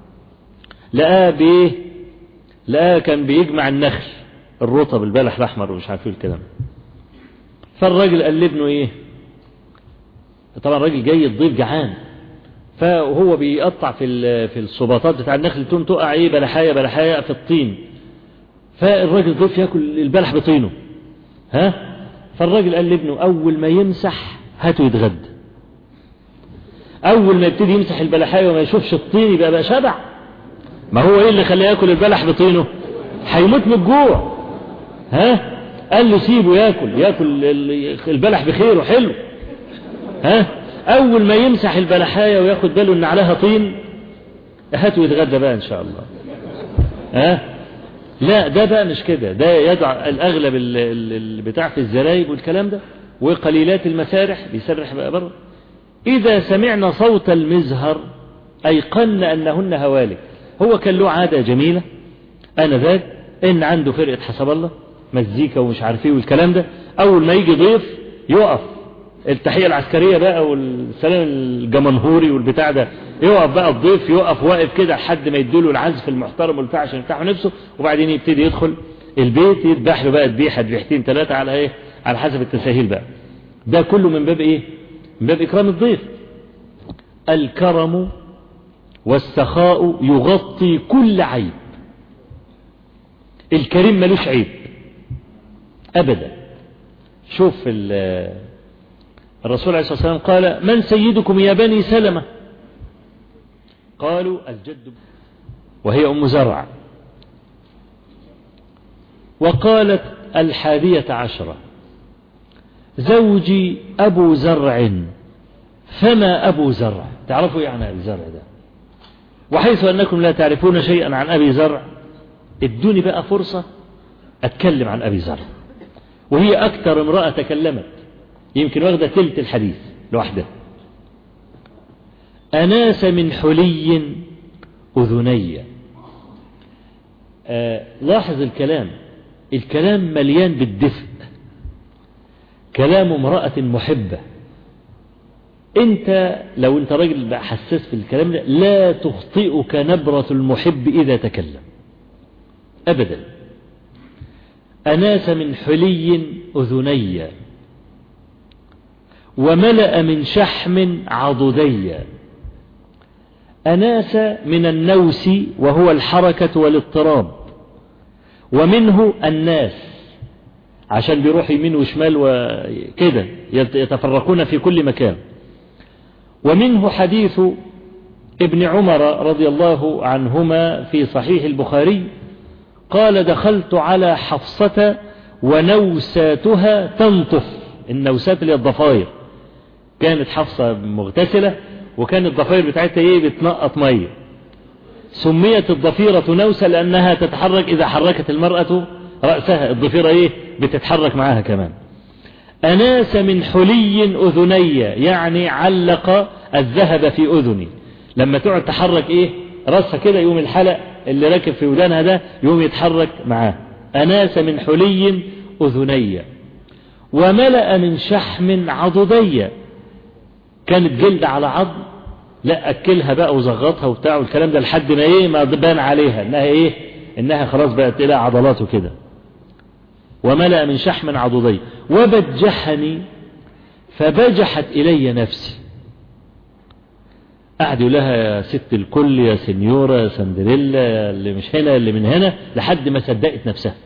لقاه كان بيجمع النخل الرطب البلح الأحمر ومش عارف الكلام. فالراجل قال لابنه ايه، طبعا الراجل جاي الضيف جعان، فهو بيقطع في الصباطات بتاع النخل تقع ايه بلحاية في الطين. فالراجل الضيف ياكل البلح بطينه. فالراجل قال لابنه اول ما يمسح هاته يتغدى. اول ما يبتدي يمسح البلحاية وما يشوفش الطين يبقى بقى شبع. ما هو ايه اللي خليه ياكل البلح بطينه؟ هيموت من الجوع. قال له سيبه ياكل البلح بخير وحلو. اول ما يمسح البلحاية وياخد باله ان عليها طين هاته يتغدى بقى ان شاء الله. لا ده بقى مش كده، ده يدع الاغلب بتاع في الزرايب والكلام ده وقليلات المسارح بيسرح بقى بره. اذا سمعنا صوت المزهر ايقن انهن هوالك. هو كان له عادة جميلة آنذاك إن عنده فرقة حسب الله مزيكا ومش عارف ايه والكلام ده. أول ما يجي ضيف يقف التحية العسكرية بقى والسلام الجمنهوري والبتاع ده، يقف بقى الضيف يقف واقف كده لحد ما يدوله العزف المحترم والبتاع عشان يفتحوا نفسه، وبعدين يبتدي يدخل البيت يذبح له بقى ذبيحة ذبيحتين ثلاثة على ايه، على حسب التساهيل بقى. ده كله من باب ايه؟ من باب إكرام الضيف. الكرم والسخاء يغطي كل عيب. الكريم ملوش عيب أبدا. شوف الرسول عليه الصلاة والسلام قال من سيدكم يا بني سلمة؟ قالوا الجد، وهي أم زرع. وقالت 11 زوجي أبو زرع فما أبو زرع. تعرفوا يعني أبي زرع ده؟ وحيث أنكم لا تعرفون شيئا عن أبي زرع ادوني بقى فرصة أتكلم عن أبي زرع، وهي أكثر امرأة تكلمت، يمكن واخدة تلت الحديث لوحدها. أناس من حلي أذني. لاحظ الكلام مليان بالدفء، كلام امرأة محبة. انت لو انت راجل حساس في الكلام ده لا تخطئك نبرة المحب إذا تكلم أبدا. أناس من حلي أذني وملأ من شحم عضدي. أناس من النوس وهو الحركة والاضطراب، ومنه الناس عشان بيروح يمين وشمال وكده يتفرقون في كل مكان. ومنه حديث ابن عمر رضي الله عنهما في صحيح البخاري قال دخلت على حفصة ونوساتها تنطف. النوسات اللي الضفاير، كانت حفصة مغتسلة وكانت الضفاير بتاعتها بتنقط مية، سميت الضفيرة نوسة لأنها تتحرك إذا حركت المرأة رأسها، الضفيرة بتتحرك معها كمان. أناس من حلي أذني يعني علق الذهب في أذني، لما تقعد تحرك رأسها كده يوم الحلق اللي راكب في ودانها ده يوم يتحرك معاه. أناس من حلي أذني وملأ من شحم عضدي. كانت جلد على عظم، لا أكلها بقى وزغطها وبتاع والكلام ده لحد ما بان عليها إنها خلاص بقت لها عضلات وكده. وملأ من شحم عضدي وبجحني فبجحت إلي نفسي. قعد يقول لها يا ست الكل، يا سنيورة، يا سندريلا، يا اللي مش هنا اللي من هنا، لحد ما صدقت نفسها.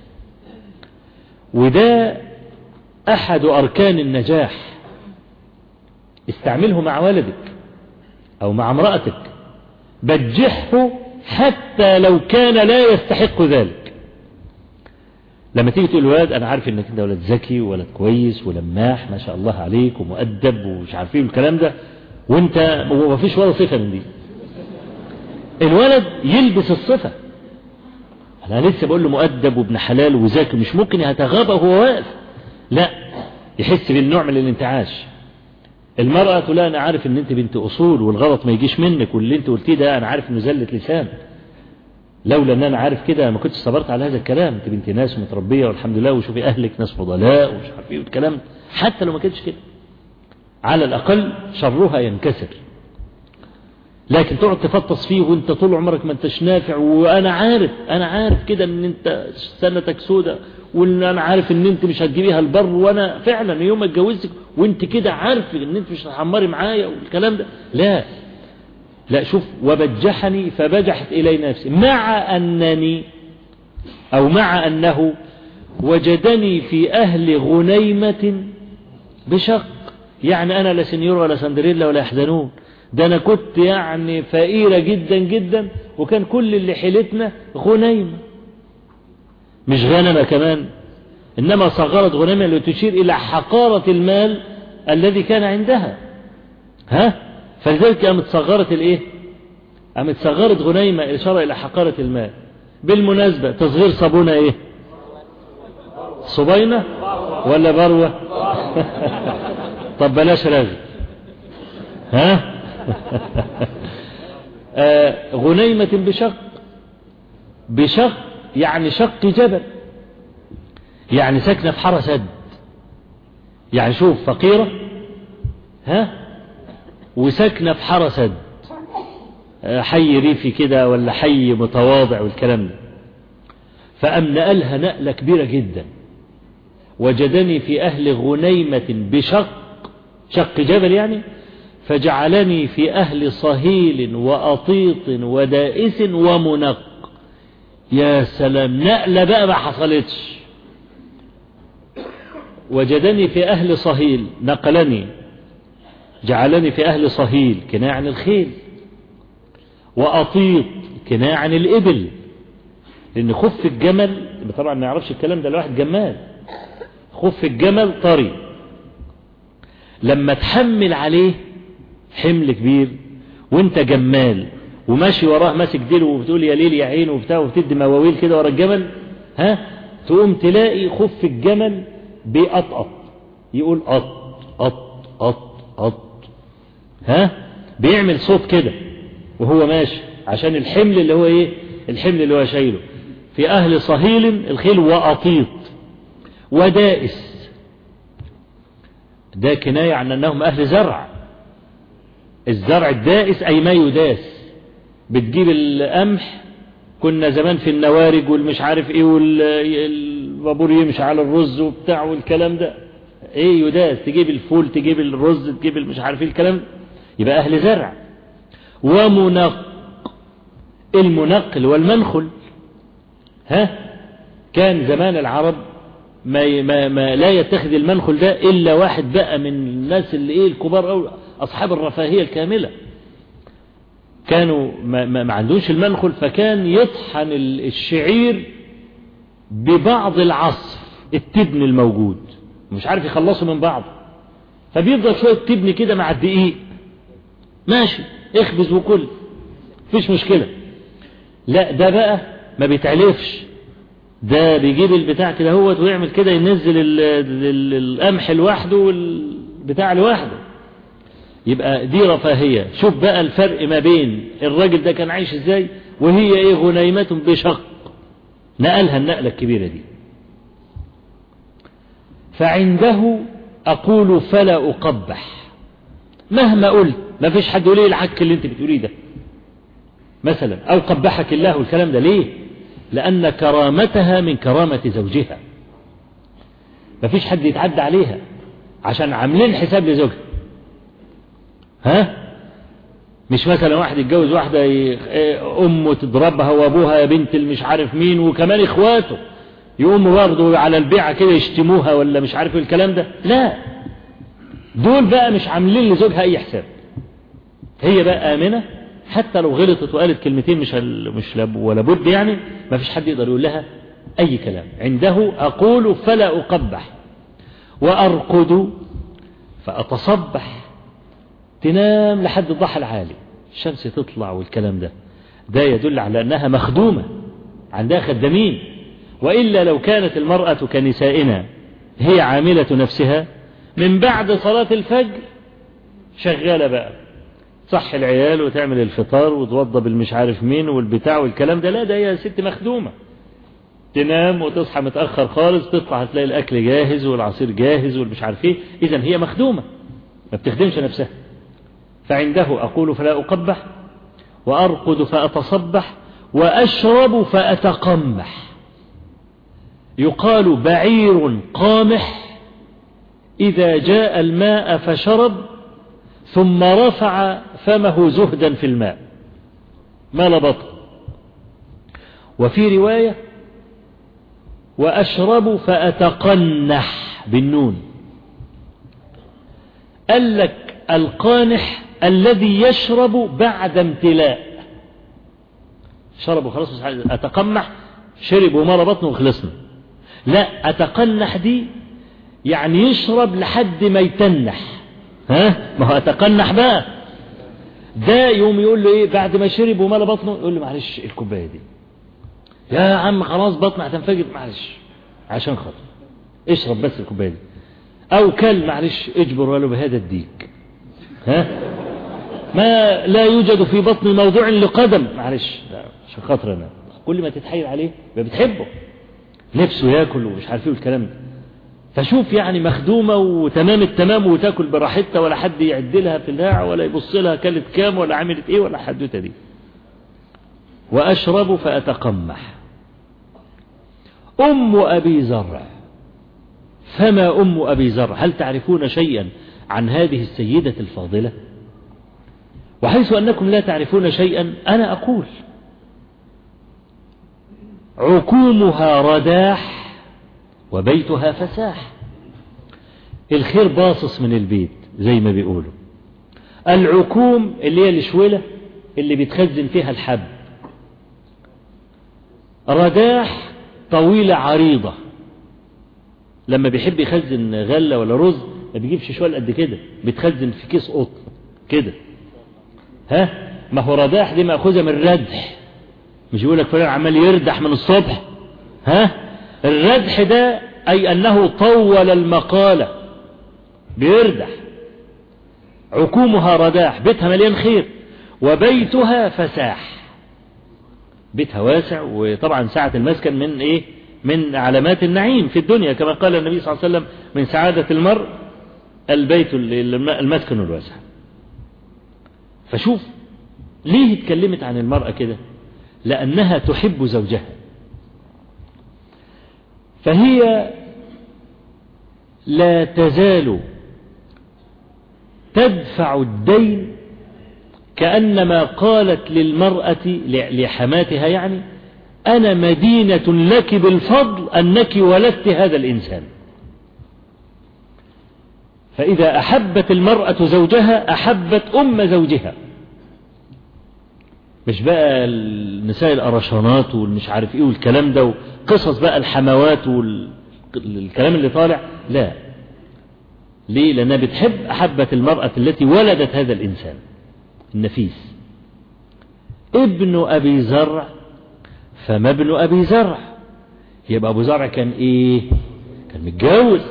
وده أحد أركان النجاح. استعمله مع ولدك أو مع امرأتك، بجحه حتى لو كان لا يستحق ذلك. لما تيجي تقول الولد أنا عارف إنك أنت ولد ذكي وولد كويس ولماح ما شاء الله عليك ومؤدب ومش عارفين الكلام ده، وانت ما فيش ولا صفة من دي، الولد يلبس الصفة. انا لسه بقول له مؤدب وابن حلال وذكي، مش ممكن يتغاضى وهو واقف، لا، يحس بالنوع من الانتعاش. المرأة تقول انا عارف ان انت بنت اصول والغلط ما يجيش منك، واللي انت قلتيه ده انا عارف انه زلة لسان، لولا ان انا عارف كده ما كنتش صبرت على هذا الكلام، انت بنت ناس ومتربية والحمد لله، وشوفي اهلك ناس فضلاء ومش عارف ايه والكلام. حتى لو ما كانتش كده على الأقل شرها ينكسر. لكن تقعد تفطس فيه وانت طول عمرك ما انتش نافع، وانا عارف كده ان انت سنتك سودة، وان انا عارف ان انت مش هتجيبيها البر، وانا فعلا يوم ما اتجوزك وانت كده عارف ان انت مش هتحمري معايا والكلام ده. لا شوف، وبجحني فبجحت الي نفسي مع انه وجدني في اهل غنيمة بشق. يعني أنا لا سنيور ولا سندريلا ولا يحزنون، ده أنا كنت فقيرة جدا جدا، وكان كل اللي حيلتنا غنيمة، مش غنمة كمان، إنما صغرت غنيمة لتشير إلى حقارة المال الذي كان عندها. فلذلك قامت صغرت غنيمة إشارة إلى حقارة المال. بالمناسبة تصغير صابونة صبينة ولا بروة؟ طب بلاش رغي. غنيمة بشق يعني شق جبل، يعني ساكنة في حارة سد. يعني شوف، فقيرة وساكنة في حارة سد، حي ريفي كده ولا حي متواضع والكلام ده. فأم نقلها نقلة كبيرة جدا، وجدني في أهل غنيمة بشق جبل يعني، فجعلني في أهل صهيل وأطيط ودائس ومنق. يا سلام، نقلة بقى ما حصلتش. وجدني في أهل صهيل، جعلني في أهل صهيل كناية عن الخيل، وأطيط كناية عن الإبل، لأن خف الجمل طبعا ما يعرفش الكلام ده لواحد جمال، خف الجمل طري، لما تحمل عليه حمل كبير وانت جمال وماشي وراه ماسك ديله وبتقول يا ليل يا عين وبتاع وبتدي مواويل كده ورا الجمل، تقوم تلاقي خف الجمل بيقطقط، يقول قط قط قط قط، بيعمل صوت كده وهو ماشي، عشان الحمل اللي هو ايه، الحمل اللي هو شايله. في اهل صهيل الخيل وأطيط ودائس، ده كناية عن انهم اهل زرع. الزرع الدائس اي ما يداس، بتجيب القمح، كنا زمان في النوارج والمش عارف ايه والبابور يمشي على الرز وبتاع والكلام ده، ايه يداس، تجيب الفول تجيب الرز تجيب المش عارف ايه الكلام، يبقى اهل زرع. ومنق، المنقل والمنخل، كان زمان العرب ما لا يتخذ المنخل ده الا واحد بقى من الناس اللي ايه الكبار او اصحاب الرفاهية الكاملة، كانوا ما عندوش المنخل، فكان يطحن الشعير ببعض العصف التبن الموجود، مش عارف يخلصوا من بعض، فبيفضل شوية تبن كده مع الدقيق ماشي اخبز وكل مفيش مشكلة. لا ده بقى ما بيتعلفش، ده بيجيب البتاع كده هو ويعمل كده، ينزل القمح لوحده والبتاع لوحده، يبقى دي رفاهية. شوف بقى الفرق ما بين الراجل ده كان عايش ازاي، وهي ايه غنيمة بشق، نقلها النقلة الكبيرة دي. فعنده أقول فلا أقبح، مهما قلت ما فيش حد يقول لي العك اللي انت بتقوليه ده مثلا، أو قبحك الله والكلام ده. ليه؟ لأن كرامتها من كرامة زوجها، ما فيش حد يتعدى عليها عشان عاملين حساب لزوجها. مش مثلا واحد يتجوز واحدة أمه تضربها وأبوها يا بنت المش عارف مين، وكمان إخواته يقوموا برضه على البيعة كده يشتموها ولا مش عارف الكلام ده. لا، دول بقى مش عاملين لزوجها أي حساب، هي بقى آمنة حتى لو غلطت وقالت كلمتين مش ولا بد، يعني ما فيش حد يقدر يقول لها أي كلام. عنده أقول فلا أقبح، وأرقد فأتصبح، تنام لحد الضحى العالي الشمس تطلع والكلام ده، ده يدل على أنها مخدومة عندها خدامين. وإلا لو كانت المرأة كنسائنا هي عاملة نفسها، من بعد صلاة الفجر شغالة بقى تصحي العيال وتعمل الفطار وتوضب المش عارف مين والبتاع والكلام ده. لا، ده هي ست مخدومة، تنام وتصحى متأخر خالص، تطلع هتلاقي الأكل جاهز والعصير جاهز والمش عارف ايه. إذن هي مخدومة ما بتخدمش نفسها. فعنده أقول فلا أقبح، وأرقد فأتصبح، وأشرب فأتقمح. يقال بعير قامح إذا جاء الماء فشرب ثم رفع فمه زهدا في الماء مال بطن. وفي رواية وأشرب فأتقنح بالنون. قال لك القانح الذي يشرب بعد امتلاء، شرب وخلاص، أتقمح شرب ومال بطنه وخلصنا. لا، أتقنح دي يعني يشرب لحد ما يتنح. ما هو أتقنح بقى ده يوم يقول له ايه بعد ما شرب ومال بطنه، يقول له معلش الكوبايه دي يا عم خلاص بطني هتنفجر، معلش عشان خاطر اشرب بس الكوبايه دي. او كل معلش اجبر ولو بهذا الديك، ما لا يوجد في بطن موضوع لقدم، معلش عشان خاطر انا. كل ما تتحايل عليه بتحبه، نفسه ياكل ومش عارف ايه والكلام ده. فشوف يعني مخدومة وتمام التمام وتاكل براحتها، ولا حد يعدلها في الهاع ولا يبص لها كلت كام ولا عملت ايه ولا حدوته دي. وأشرب فأتقمح. أم أبي زرع، فما أم أبي زرع؟ هل تعرفون شيئا عن هذه السيدة الفاضلة؟ وحيث أنكم لا تعرفون شيئا أنا أقول عكومها رداح وبيتها فساح. الخير باصص من البيت زي ما بيقولوا. العكوم اللي هي الشولة اللي بيتخزن فيها الحب. رداح طويلة عريضة لما بيحب يخزن غلة ولا رز ما بيجيبش شوال قد كده، بيتخزن في كيس قطن كده. ما هو رداح دي مأخوذة من الردح، مش يقول لك فلان عمال يردح من الصبح. الردح ده أي أنه طول المقالة، بيردح. عكومها رداح، بيتها مليان خير، وبيتها فساح، بيتها واسع. وطبعا سعة المسكن من ايه؟ من علامات النعيم في الدنيا، كما قال النبي صلى الله عليه وسلم من سعادة المرء البيت المسكن الواسع. فشوف ليه اتكلمت عن المرأة كده؟ لأنها تحب زوجها، فهي لا تزال تدفع الدين، كأنما قالت للمرأة لحماتها يعني أنا مدينة لك بالفضل أنك ولدت هذا الإنسان. فإذا أحبت المرأة زوجها أحبت أم زوجها، مش بقى النساء الأرشانات والمش عارف إيه والكلام ده وقصص بقى الحموات والكلام اللي طالع، لا. ليه؟ لأنها بتحب، أحبت المرأة التي ولدت هذا الإنسان النفيس. ابن أبي زرع فما ابن أبي زرع، يبقى أبو زرع كان إيه؟ كان متجوز،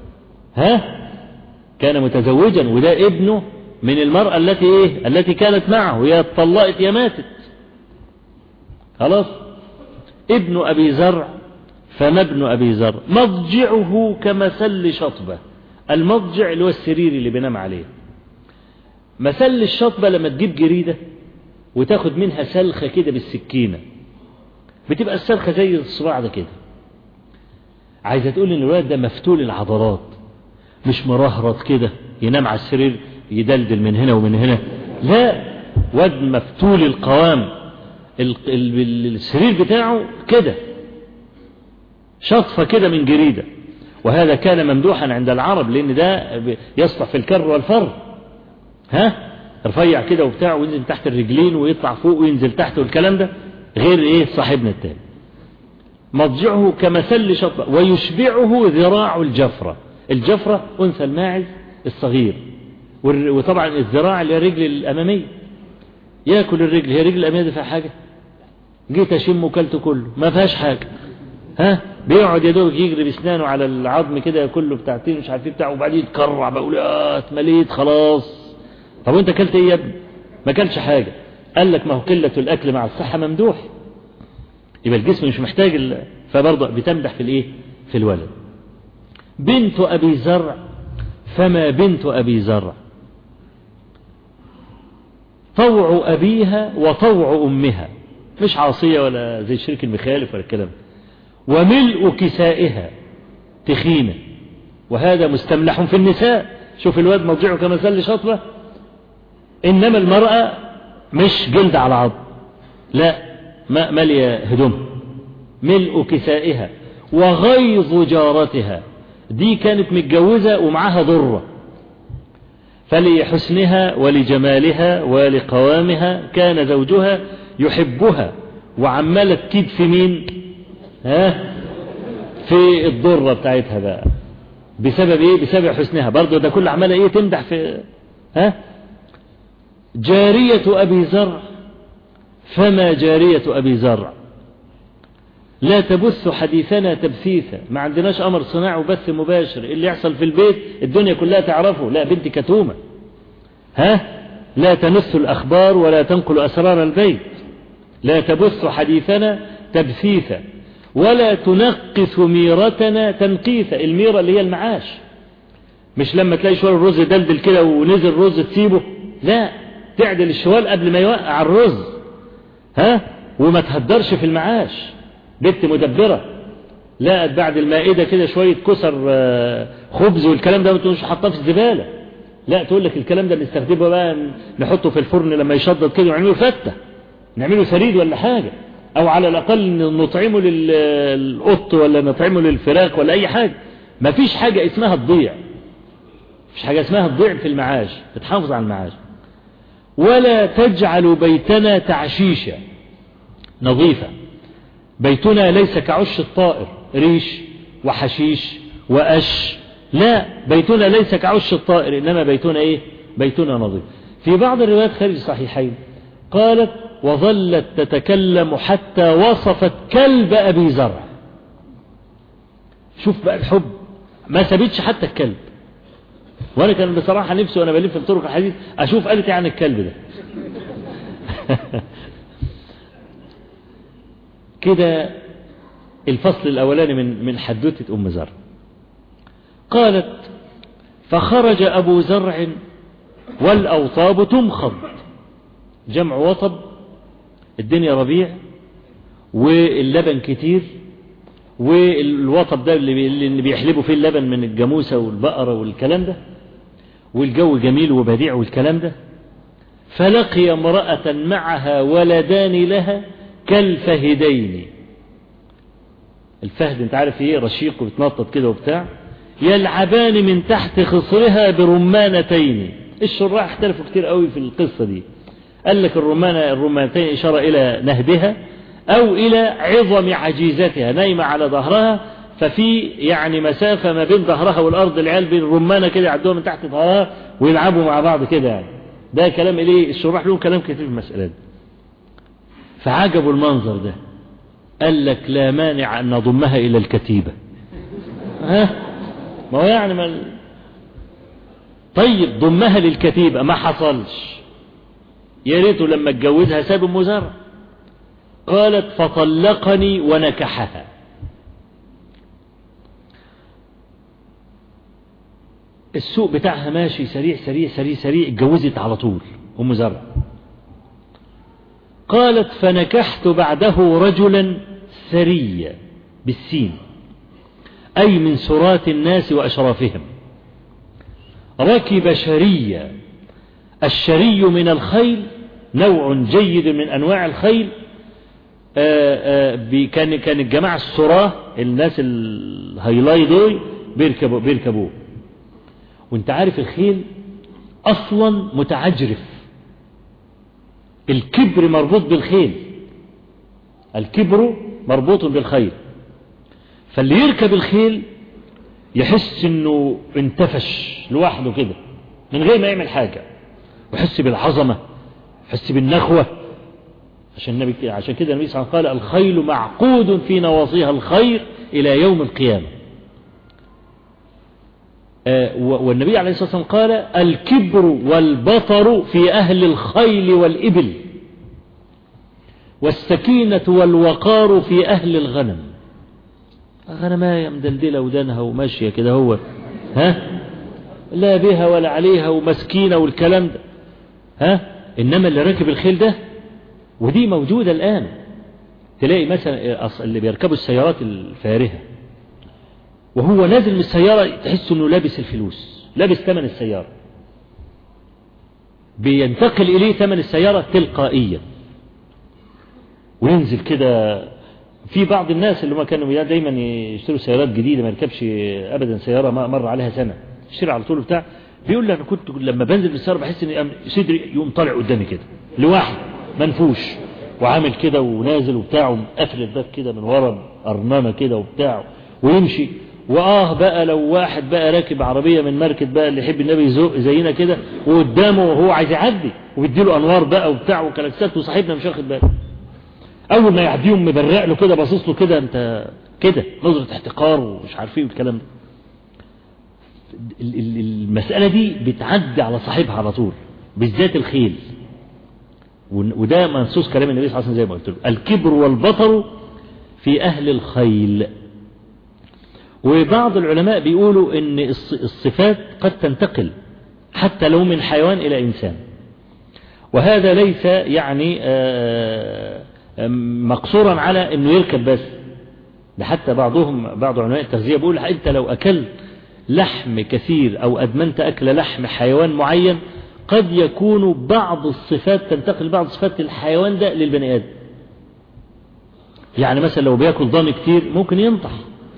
كان متزوجا، وده ابنه من المرأة التي إيه؟ التي كانت معه، يا اتطلقت يا ماتت خلاص. ابن أبي زرع فما ابن أبي زرع، مضجعه كمسل شطبة. المضجع اللي هو السرير اللي بينام عليه. مسل الشطبة لما تجيب جريدة وتاخد منها سلخة كده بالسكينة، بتبقى السلخة زي الصباع ده كده. عايزة تقول ان الولد ده مفتول العضلات، مش مرهرط كده ينام على السرير يدلدل من هنا ومن هنا، لا، واد مفتول القوام، السرير بتاعه كده شطفة كده من جريدة. وهذا كان ممدوحا عند العرب، لأن ده يصلح في الكر والفر، رفيع كده وبتاع، وينزل تحت الرجلين ويطلع فوق وينزل تحت والكلام ده، غير ايه صاحبنا التاني. مضجعه كمسل شطبة ويشبعه ذراع الجفرة. الجفرة أنثى الماعز الصغير، وطبعا الذراع اللي هي الرجل الأمامية، ياكل الرجل، هي الرجل الأمامية دي فيها حاجة؟ جيت أشم وكلته كله ما فيهاش حاجة. بيقعد يا دوب يجري بسنانه على العظم كده كله بتاعتين مش عارف ايه بتاعه، وبعدين يتكرع، بقول يا اتمليت خلاص. طب وانت اكلت ايه يا ابني؟ ما اكلش حاجة. قال لك ما هو قلة الأكل مع الصحة ممدوح، يبقى الجسم مش محتاج فبرضه بتمدح في الايه؟ في الولد. بنت أبي زرع فما بنت أبي زرع، طوع أبيها وطوع أمها، مش عاصية ولا زي شريك المخالف ولا الكلام. وملء كسائها تخينة، وهذا مستملح في النساء. شوف الواد مضجعه كمسل شطبة، إنما المرأة مش جلد على عظم، لا، مالية هدوم. ملء كسائها وغيظ جارتها، دي كانت متجوزة ومعها ضرة، فلحسنها ولجمالها ولقوامها كان زوجها يحبها، وعمالة تكيد في مين؟ في الضرة بتاعتها بقى. بسبب ايه؟ بسبب حسنها برضو، ده كل عمالة ايه؟ تمدح في جارية أبي زرع فما جارية أبي زرع، لا تبث حديثنا تبثيثا، ما عندناش أمر صناعي وبث مباشر، اللي يحصل في البيت الدنيا كلها تعرفه. لا، بنت كتومة، لا تنث الأخبار ولا تنقل أسرار البيت، لا تبث حديثنا تبثيثا ولا تنقص ميرتنا تنقيثا. الميرة اللي هي المعاش، مش لما تلاقي شوال الرز دلدل كده ونزل رز تسيبه، لا، تعدل الشوال قبل ما يوقع الرز، وما تهدرش في المعاش. بنت مدبرة، لقت بعد المائدة كده شوية كسر خبز والكلام ده، مش حطاه في الزبالة، لا، تقول لك الكلام ده نستخدمه بقى نحطه في الفرن لما يشضد كده ونعمله فتة، نعمله سريد ولا حاجة، او على الاقل نطعمه للقط ولا نطعمه للفراخ ولا اي حاجة. ما فيش حاجة اسمها تضيع، مفيش حاجة اسمها تضيع في المعاش، بتحافظ على المعاش. ولا تجعل بيتنا تعشيشا، نظيفة. بيتنا ليس كعش الطائر، ريش وحشيش لا، بيتنا ليس كعش الطائر، إنما بيتنا إيه؟ بيتنا نظيف. في بعض الروايات خارج الصحيحين قالت وظلت تتكلم حتى وصفت كلب أبي زرع. شوف بقى الحب، ما سابتش حتى الكلب. وانا كان بصراحة نفسي وانا بلف في طرق الحديث اشوف قالت عن الكلب ده. كده الفصل الاولاني من حدوتة ام زرع. قالت فخرج ابو زرع والاوطاب تمخض، جمع وطب، الدنيا ربيع واللبن كتير، والوطب ده اللي بيحلبوا فيه اللبن من الجاموسة والبقرة والكلام ده، والجو جميل وبديع والكلام ده. فلقي امرأة معها ولدان لها كالفهدين. الفهد انت عارف ايه، رشيق وبتنطط كده وبتاع، يلعبان من تحت خصرها برمانتين. الشراح اختلفوا كتير قوي في القصة دي، قال لك الرمانتين إشارة إلى نهبها أو إلى عظم عجيزتها، نايمة على ظهرها، ففي يعني مسافة ما بين ظهرها والأرض، العيال بين الرمانة كده يعدوها من تحت ظهرها ويلعبوا مع بعض كده يعني. ده كلام إليه الشراح لهم كلام كتير في المسألة دي. فعجبوا المنظر ده، قال لك لا مانع أن نضمها إلى الكتيبة. ما هو يعني طيب ضمها للكتيبة، ما حصلش. يا ريته لما اتجوزها ساب ام زرع. قالت فطلقني ونكحها. السوق بتاعها ماشي سريع سريع سريع سريع، اتجوزت على طول ام زرع. قالت فنكحت بعده رجلا ثريا بالسين، أي من سرات الناس وأشرافهم، ركب شريا. الشري من الخيل، نوع جيد من أنواع الخيل. كان الجماعة السراه، الناس الهيلاي دول بيركبوه. وانت عارف الخيل أصلا متعجرف، الكبر مربوط بالخيل، الكبر مربوط بالخيل. فاللي يركب الخيل يحس انه انتفش لوحده كده من غير ما يعمل حاجة، ويحس بالعظمة، يحس بالنخوة. عشان كده النبي صلى الله عليه وسلم قال الخيل معقود في نواصيها الخير إلى يوم القيامة. والنبي عليه الصلاة والسلام قال الكبر والبطر في أهل الخيل والإبل، والسكينة والوقار في أهل الغنم. غنماية مدلدلة ودانها وماشية كده، هو لا بها ولا عليها ومسكينة والكلام ده. إنما اللي راكب الخيل ده، ودي موجودة الآن، تلاقي مثلا اللي بيركبوا السيارات الفارهة وهو نازل من السيارة تحس انه لابس الفلوس، لابس ثمن السيارة، بينتقل إليه ثمن السيارة تلقائيا، وينزل كده. في بعض الناس اللي ما كانوا دايما يشتروا سيارات جديدة، ما يركبش أبدا سيارة ما مر عليها سنة، يشتري على طول بتاع، بيقول لي أنا كنت لما بنزل بالسيارة بحس إن صدري يقوم طالع قدامي كده لوحده منفوش، وعامل كده ونازل وبتاع، ومقفل الباب كده من ورا أرنانة كده وبتاع، ويمشي. بقى لو واحد بقى راكب عربية من ماركت بقى اللي يحب النبي يزق زينا كده، وقدامه وهو عايز يعدي وبيديله أنوار بقى وبتاع وكلاكسات، وصاحبنا مش واخد باله، أول ما يعديهم مبرق له كده، باصص له كده، أنت كده نظرة احتقار ومش عارف ايه والكلام ده. المسألة دي بتعدي على صاحبها على طول، بالذات الخيل. وده منصوص كلام النبي صلى الله عليه وسلم زي ما قلت له، الكبر والبطر في أهل الخيل. وبعض العلماء بيقولوا ان الصفات قد تنتقل حتى لو من حيوان إلى إنسان، وهذا ليس يعني مقصورا على انه يركب بس، ده حتى بعض علماء التغذية بيقول انت لو أكلت لحم كثير أو أدمنت أكل لحم حيوان معين، قد يكون بعض الصفات تنتقل، بعض صفات الحيوان ده للبني آدم. يعني مثلا لو بياكل ضان كتير ممكن ينطح،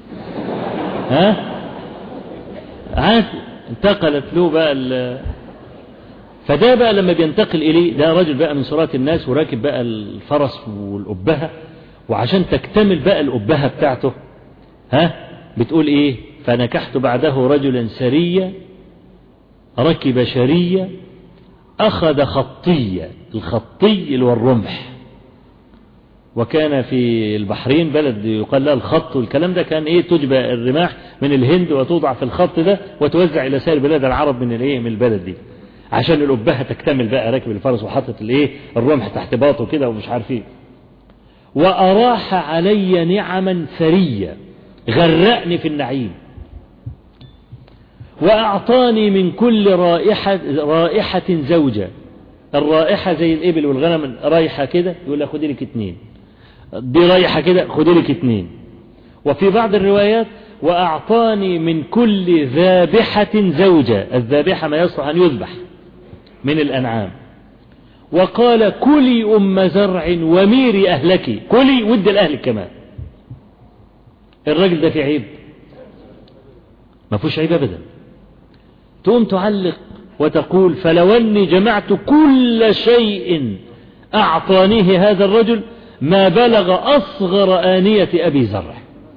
عادي، انتقلت له بقى فده بقى لما بينتقل إليه، ده رجل بقى من سرات الناس وراكب بقى الفرس والأبهة، وعشان تكتمل بقى الأبهة بتاعته بتقول إيه؟ فنكحت بعده رجلا سريا ركب شرية أخذ خطية. الخطي اللي هو الرمح، وكان في البحرين بلد يقال لها الخط، والكلام ده كان تجبى الرماح من الهند وتوضع في الخط ده وتوزع إلى سائر بلاد العرب من البلد دي، عشان الأبهة تكتمل بقى راكب الفرس وحطت الرمح تحت باطه كده ومش عارف ايه. وأراح علي نعما ثرية، غرقني في النعيم، وأعطاني من كل رائحة زوجة. الرائحة زي الإبل والغنم، رايحة كده يقول لها خدي لك 2، دي رايحة كده خدي لك 2. وفي بعض الروايات وأعطاني من كل ذابحة زوجة. الذابحة ما يصلح أن يذبح من الأنعام. وقال كلي أم زرع وميري أهلك، كلي ود الأهل كمان. الراجل ده في عيب؟ ما فيهوش عيب أبدا. تقوم تعلق وتقول فلو أني جمعت كل شيء أعطانيه هذا الرجل ما بلغ أصغر آنية أبي زرع.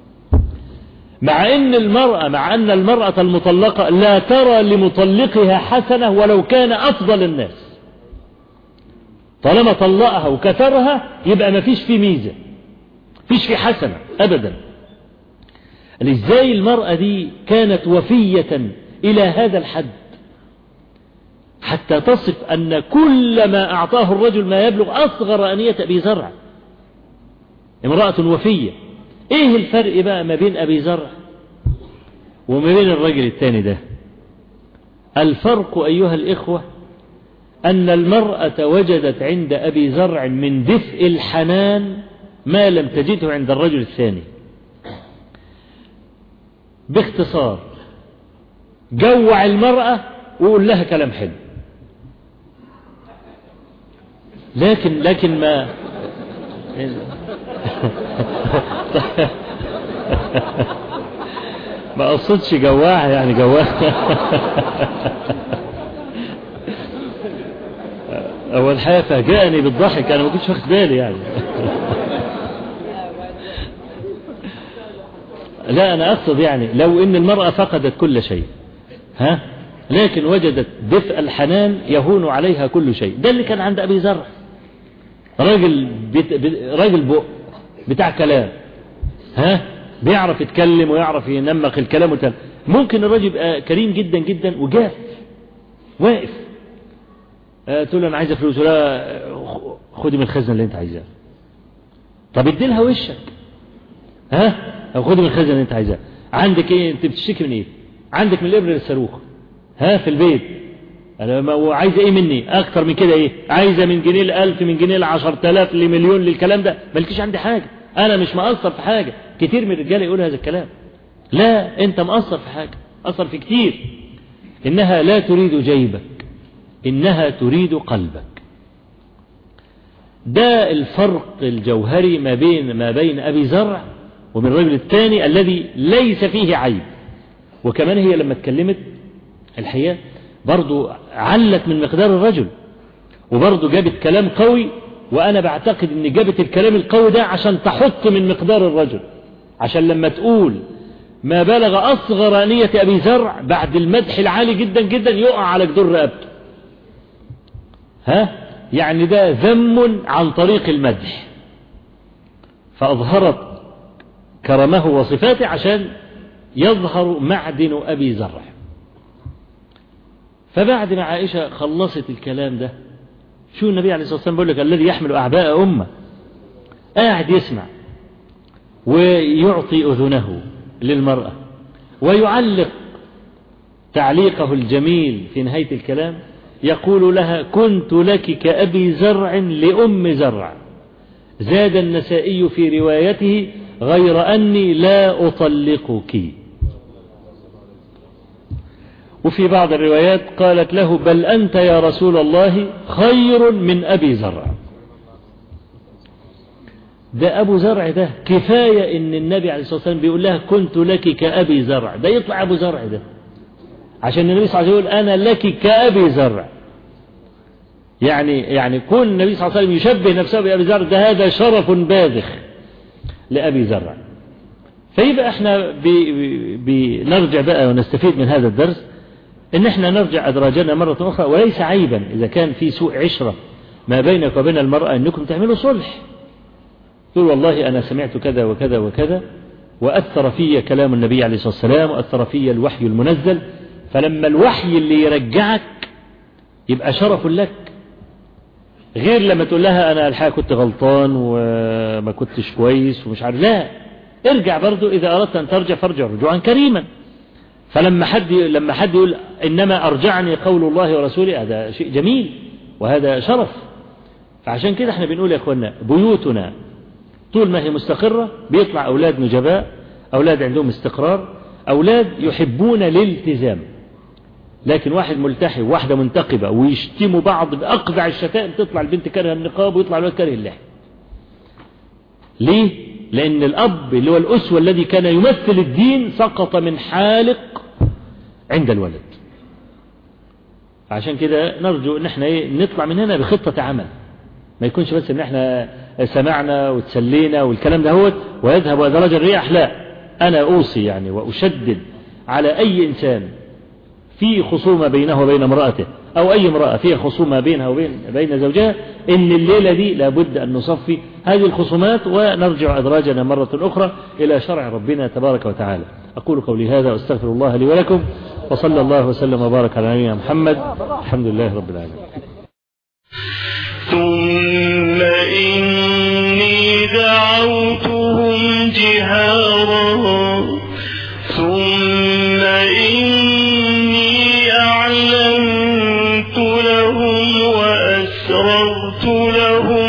مع أن المرأة المطلقة لا ترى لمطلقها حسنة ولو كان أفضل الناس. طالما طلقها وكثرها يبقى ما فيش فيه ميزة، فيش فيه حسنة أبدا. ازاي المرأة دي كانت وفية إلى هذا الحد حتى تصف أن كل ما أعطاه الرجل ما يبلغ أصغر آنية أبي زرع. امرأة وفية. إيه الفرق بقى ما بين أبي زرع وما بين الرجل الثاني ده؟ الفرق أيها الإخوة أن المرأة وجدت عند أبي زرع من دفء الحنان ما لم تجده عند الرجل الثاني. باختصار جوع المرأة وقول لها كلام حلو، لكن ما ما قصدش جواع يعني جواع. أول حاجة فاجأني بالضحك، أنا ما كنتش واخد بالي يعني. لا أنا أقصد يعني لو إن المرأة فقدت كل شيء لكن وجدت دفء الحنان يهون عليها كل شيء. ده اللي كان عند أبي زرع. راجل بق بتاع كلام بيعرف يتكلم ويعرف ينمق الكلام ممكن الراجل يبقى كريم جدا جدا وجاف واقف تقول له أنا عايزة فلوس، لا خدي من الخزنة اللي أنت عايزاه. طب ادي لها وشك أو خدي من الخزنة اللي أنت عايزاه. عندك إيه؟ أنت بتشتكي من إيه؟ عندك من الإبرة للصاروخ في البيت. أنا عايزة إيه مني أكتر من كده؟ إيه عايزة؟ من جنيه ل1000، من جنيه ل10,000، لمليون، للكلام ده مالكيش عندي حاجة. أنا مش مقصر في حاجة. كتير من الرجال يقول هذا الكلام. لا، أنت مقصر في حاجة، مقصر في كتير. إنها لا تريد جيبك، إنها تريد قلبك. ده الفرق الجوهري ما بين أبي زرع ومن الرجل الثاني الذي ليس فيه عيب. وكمان هي لما اتكلمت الحقيقة برضو علت من مقدار الرجل، وبرضو جابت كلام قوي. وأنا بعتقد أن جابت الكلام القوي ده عشان تحط من مقدار الرجل، عشان لما تقول ما بلغ أصغر آنية أبي زرع بعد المدح العالي جدا جدا يقع على جدر رقبته. يعني ده ذم عن طريق المدح، فأظهرت كرمه وصفاته عشان يظهر معدن أبي زرع. فبعد ما عائشة خلصت الكلام ده، شو النبي عليه الصلاة والسلام بيقول لك الذي يحمل أعباء أمة، قاعد يسمع ويعطي أذنه للمرأة ويعلق تعليقه الجميل في نهاية الكلام. يقول لها كنت لك كأبي زرع لأم زرع. زاد النسائي في روايته غير أني لا أطلقك. وفي بعض الروايات قالت له بل أنت يا رسول الله خير من أبي زرع. ده أبو زرع ده كفاية إن النبي عليه الصلاة والسلام بيقول لها كنت لك كأبي زرع، ده يطلع أبو زرع ده عشان النبي صلى الله عليه وسلم يقول أنا لك كأبي زرع. يعني كون النبي صلى الله عليه وسلم يشبه نفسه بأبي زرع ده هذا شرف باذخ لأبي زرع. فيبقى احنا بنرجع بقى ونستفيد من هذا الدرس ان احنا نرجع أدراجنا مرة أخرى، وليس عيبا إذا كان في سوء عشرة ما بينك وبين المرأة أنكم تعملوا صلح. تقول والله أنا سمعت كذا وكذا وكذا وأثر في كلام النبي عليه الصلاة والسلام وأثر في الوحي المنزل، فلما الوحي اللي يرجعك يبقى شرف لك، غير لما تقول لها أنا الحقيقة كنت غلطان وما كنتش كويس ومش عارف. لا، ارجع برضو، إذا أردت أن ترجع فارجع رجوعا كريما. فلما حد يقول إنما أرجعني قول الله ورسوله، هذا شيء جميل وهذا شرف. فعشان كده احنا بنقول يا اخوانا بيوتنا طول ما هي مستقرة بيطلع أولاد نجباء، أولاد عندهم استقرار، أولاد يحبون الالتزام. لكن واحد ملتحي وواحدة منتقبة ويشتموا بعض بأقذع الشتائم، تطلع البنت كاره النقاب ويطلع الولد كاره اللحية. ليه؟ لأن الأب اللي هو الأسوة الذي كان يمثل الدين سقط من حالق عند الولد. عشان كده نرجو ان احنا نطلع من هنا بخطة عمل، ما يكونش بس ان احنا سمعنا وتسلينا والكلام ده هو ويذهب ودرج الرياح. لا، انا اوصي يعني واشدد على اي انسان في خصومة بينه وبين امرأته، او اي امرأة فيها خصومة بينها وبين زوجها، ان الليلة دي لابد ان نصفي هذه الخصومات ونرجع ادراجنا مرة اخرى الى شرع ربنا تبارك وتعالى. اقول قولي هذا واستغفر الله لي ولكم، وصلى الله وسلم وبارك على نبينا محمد. الحمد لله رب العالمين. ثم إني دعوتهم جهارا ثم إني أعلنت لهم وأسررت لهم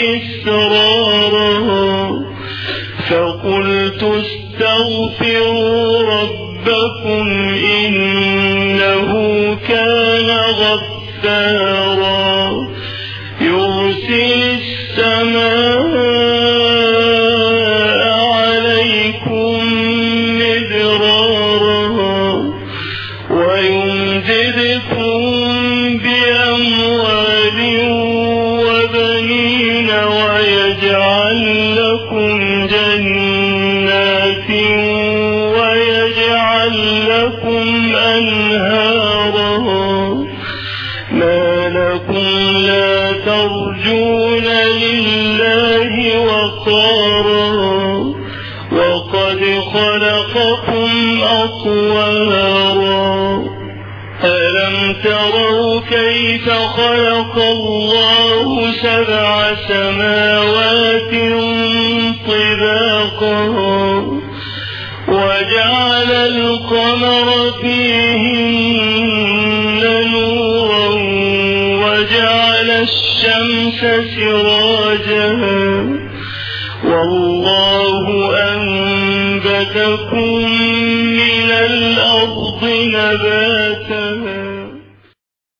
إسرارا فقلت استغفروا ربكم إنه كان غفارا يرسل السماء عليكم مدرارا ويمددكم بأموال وبنين ويجعل لكم جنات ويجعل لكم أنهارا ما لكم لا ترجون لله وقارا وقد خلقكم أطوارا ألم تروا كيف خلق الله 7 سماوات طباقا وجعل القمر فيهن نورا وجعل الشمس سراجا والله أنبتكم من الأرض نباتا